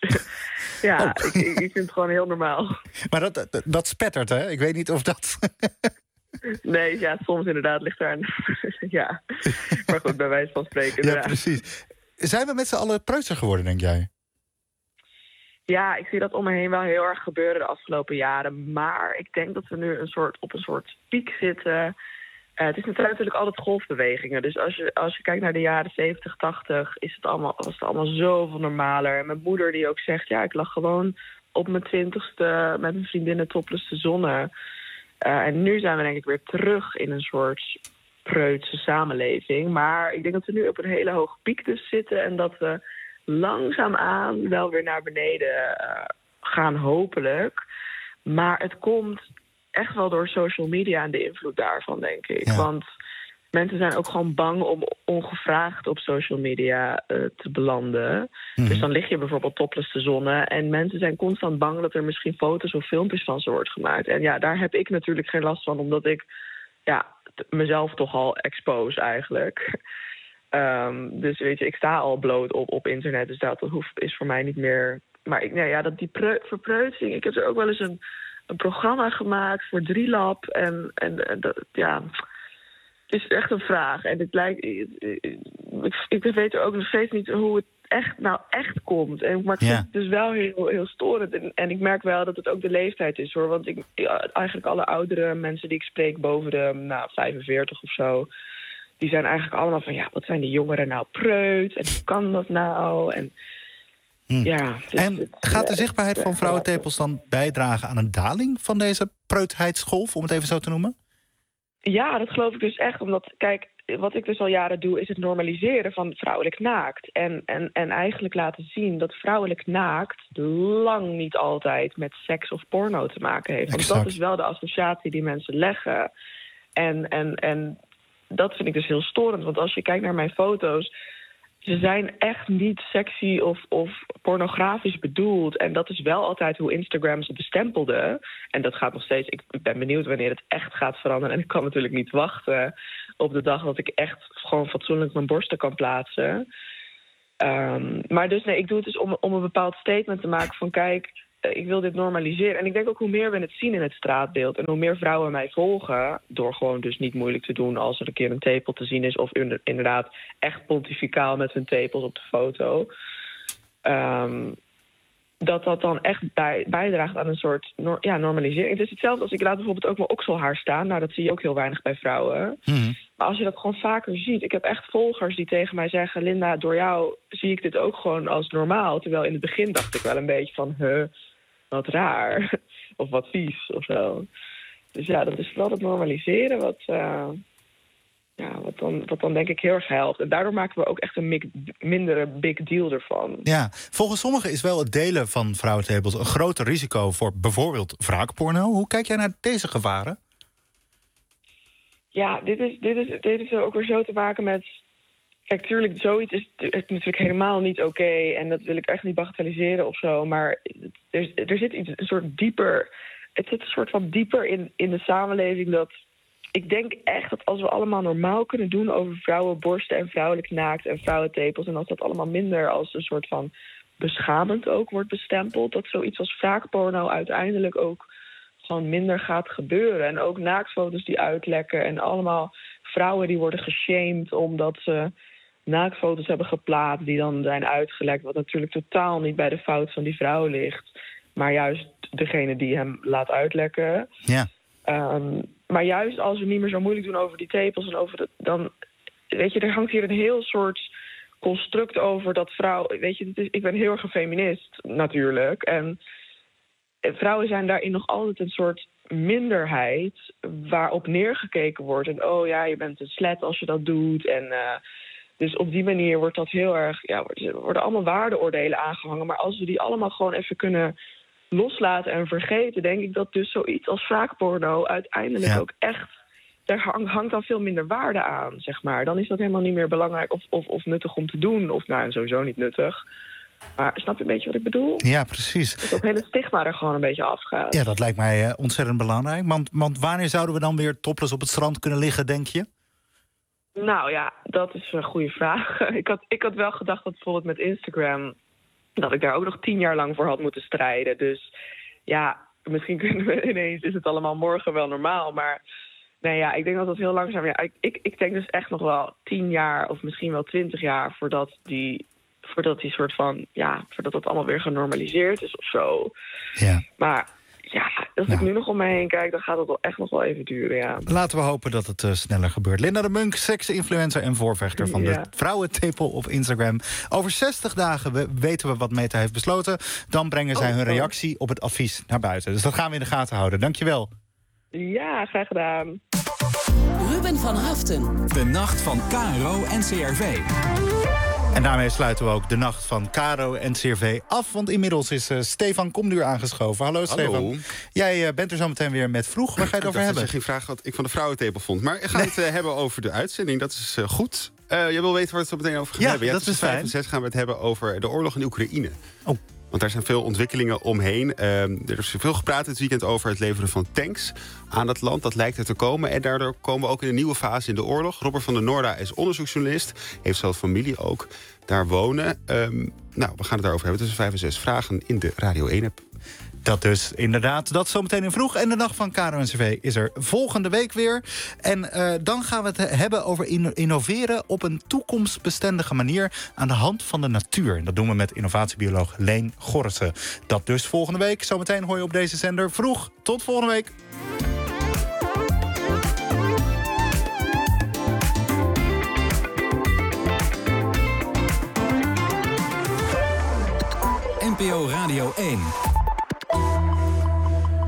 ik vind het gewoon heel normaal. Maar dat spettert, hè? Ik weet niet of dat... Nee, soms inderdaad ligt daar een... ja, maar goed, bij wijze van spreken. Inderdaad. Ja, precies. Zijn we met z'n allen preutser geworden, denk jij? Ja, ik zie dat om me heen wel heel erg gebeuren de afgelopen jaren. Maar ik denk dat we nu op een soort piek zitten. Het is natuurlijk altijd golfbewegingen. Dus als je kijkt naar de jaren 70, 80... was het allemaal zoveel normaler. En mijn moeder die ook zegt, ik lag gewoon op mijn 20ste met mijn vriendinnen topless te zonnen. En nu zijn we denk ik weer terug in een soort preutse samenleving. Maar ik denk dat we nu op een hele hoge piek dus zitten. En dat we langzaamaan wel weer naar beneden gaan, hopelijk. Maar het komt echt wel door social media en de invloed daarvan, denk ik. Ja. Want mensen zijn ook gewoon bang om ongevraagd op social media te belanden. Dus dan lig je bijvoorbeeld topless te zonnen. En mensen zijn constant bang dat er misschien foto's of filmpjes van ze wordt gemaakt. En daar heb ik natuurlijk geen last van, omdat ik mezelf toch al expose eigenlijk. Dus weet je, ik sta al bloot op internet, dus dat is voor mij niet meer. Maar dat die verpreutsing, ik heb er ook wel eens een programma gemaakt voor 3Lab en dat, het is echt een vraag. En het lijkt, ik weet er ook nog steeds niet hoe het echt komt. Maar ik vind het dus wel heel, heel storend. En ik merk wel dat het ook de leeftijd is, hoor. Want eigenlijk alle oudere mensen die ik spreek boven de 45 of zo, die zijn eigenlijk allemaal van, wat zijn die jongeren nou preut? En hoe kan dat nou? En gaat de zichtbaarheid van vrouwentepels dan bijdragen aan een daling van deze preutheidsgolf, om het even zo te noemen? Ja, dat geloof ik dus echt. Omdat, kijk, wat ik dus al jaren doe, is het normaliseren van vrouwelijk naakt. En eigenlijk laten zien dat vrouwelijk naakt lang niet altijd met seks of porno te maken heeft. Want dat is wel de associatie die mensen leggen. En dat vind ik dus heel storend. Want als je kijkt naar mijn foto's, ze zijn echt niet sexy of pornografisch bedoeld. En dat is wel altijd hoe Instagram ze bestempelde. En dat gaat nog steeds. Ik ben benieuwd wanneer het echt gaat veranderen. En ik kan natuurlijk niet wachten op de dag dat ik echt gewoon fatsoenlijk mijn borsten kan plaatsen. Maar dus ik doe het dus om een bepaald statement te maken van, kijk, ik wil dit normaliseren. En ik denk ook hoe meer we het zien in het straatbeeld en hoe meer vrouwen mij volgen, door gewoon dus niet moeilijk te doen als er een keer een tepel te zien is, of inderdaad echt pontificaal met hun tepels op de foto, dat dan echt bijdraagt aan een soort normalisering. Het is hetzelfde als ik laat bijvoorbeeld ook mijn okselhaar staan. Nou, dat zie je ook heel weinig bij vrouwen. Maar als je dat gewoon vaker ziet, ik heb echt volgers die tegen mij zeggen, Linda, door jou zie ik dit ook gewoon als normaal. Terwijl in het begin dacht ik wel een beetje van, wat raar. Of wat vies, of zo. Dus dat is vooral het normaliseren wat dan denk ik heel erg helpt. En daardoor maken we ook echt een mindere big deal ervan. Ja, volgens sommigen is wel het delen van vrouwentepels een groter risico voor bijvoorbeeld wraakporno. Hoe kijk jij naar deze gevaren? Ja, dit is ook weer zo te maken met Kijk, tuurlijk, zoiets is natuurlijk helemaal niet oké. En dat wil ik echt niet bagatelliseren of zo. Maar er zit iets een soort dieper. Het zit een soort van dieper in de samenleving. Dat ik denk echt dat als we allemaal normaal kunnen doen over vrouwenborsten en vrouwelijk naakt en vrouwentepels. En als dat allemaal minder als een soort van beschamend ook wordt bestempeld. Dat zoiets als wraakporno uiteindelijk ook gewoon minder gaat gebeuren. En ook naaktfoto's die uitlekken. En allemaal vrouwen die worden geshamed omdat ze naaktfoto's hebben geplaatst die dan zijn uitgelekt. Wat natuurlijk totaal niet bij de fout van die vrouw ligt. Maar juist degene die hem laat uitlekken. Ja. Maar juist als we niet meer zo moeilijk doen over die tepels en over dan weet je, er hangt hier een heel soort construct over dat vrouw. Weet je, ik ben heel erg een feminist natuurlijk. En vrouwen zijn daarin nog altijd een soort minderheid waarop neergekeken wordt. En oh ja, je bent een slet als je dat doet. En dus op die manier wordt dat heel erg. Ja, worden allemaal waardeoordelen aangehangen. Maar als we die allemaal gewoon even kunnen loslaten en vergeten, denk ik dat dus zoiets als wraakporno uiteindelijk ook echt. Daar hangt dan veel minder waarde aan, zeg maar. Dan is dat helemaal niet meer belangrijk of nuttig om te doen. Of nou, sowieso niet nuttig. Maar snap je een beetje wat ik bedoel? Ja, precies. Dat het hele stigma er gewoon een beetje afgaat. Ja, dat lijkt mij ontzettend belangrijk. Want wanneer zouden we dan weer topless op het strand kunnen liggen, denk je? Nou ja, dat is een goede vraag. Ik had wel gedacht dat bijvoorbeeld met Instagram, dat ik daar ook nog 10 jaar lang voor had moeten strijden. Dus ja, misschien kunnen we ineens, is het allemaal morgen wel normaal. Maar nee, ja, ik denk dat dat heel langzaam. Ja, ik denk dus echt nog wel 10 jaar of misschien wel 20 jaar voordat die soort van, ja, voordat dat allemaal weer genormaliseerd is of zo. Ja. Maar ja, als ik nu nog om me heen kijk, dan gaat het wel echt nog wel even duren, ja. Laten we hopen dat het sneller gebeurt. Linda de Munk, seksinfluencer en voorvechter van de vrouwentepel op Instagram. Over 60 dagen weten we wat Meta heeft besloten. Dan brengen zij hun reactie op het advies naar buiten. Dus dat gaan we in de gaten houden. Dankjewel. Ja, graag gedaan. Ruben van Haften. De nacht van KRO en CRV. En daarmee sluiten we ook de nacht van KRO en CRV af. Want inmiddels is Stefan Komduur aangeschoven. Hallo Stefan. Jij bent er zo meteen weer met Vroeg. Waar ga je het over hebben? Dat is geen vraag wat ik van de vrouwentepel vond. Maar ik ga het hebben over de uitzending. Dat is goed. Je wil weten waar het zo meteen over gaat hebben. Ja, dat is 5 en 6 gaan we het hebben over de oorlog in Oekraïne. Oh. Want daar zijn veel ontwikkelingen omheen. Er is veel gepraat dit weekend over het leveren van tanks aan het land. Dat lijkt er te komen. En daardoor komen we ook in een nieuwe fase in de oorlog. Robert van der Noorda is onderzoeksjournalist. Heeft zelf familie ook daar wonen. Nou, we gaan het daarover hebben. Tussen 5 en 6 vragen in de Radio 1-app. Dat dus, inderdaad. Dat zometeen in Vroeg. En de nacht van KRO en CRV is er volgende week weer. En dan gaan we het hebben over innoveren op een toekomstbestendige manier aan de hand van de natuur. Dat doen we met innovatiebioloog Leen Gorrissen. Dat dus volgende week. Zometeen hoor je op deze zender Vroeg. Tot volgende week. NPO Radio 1.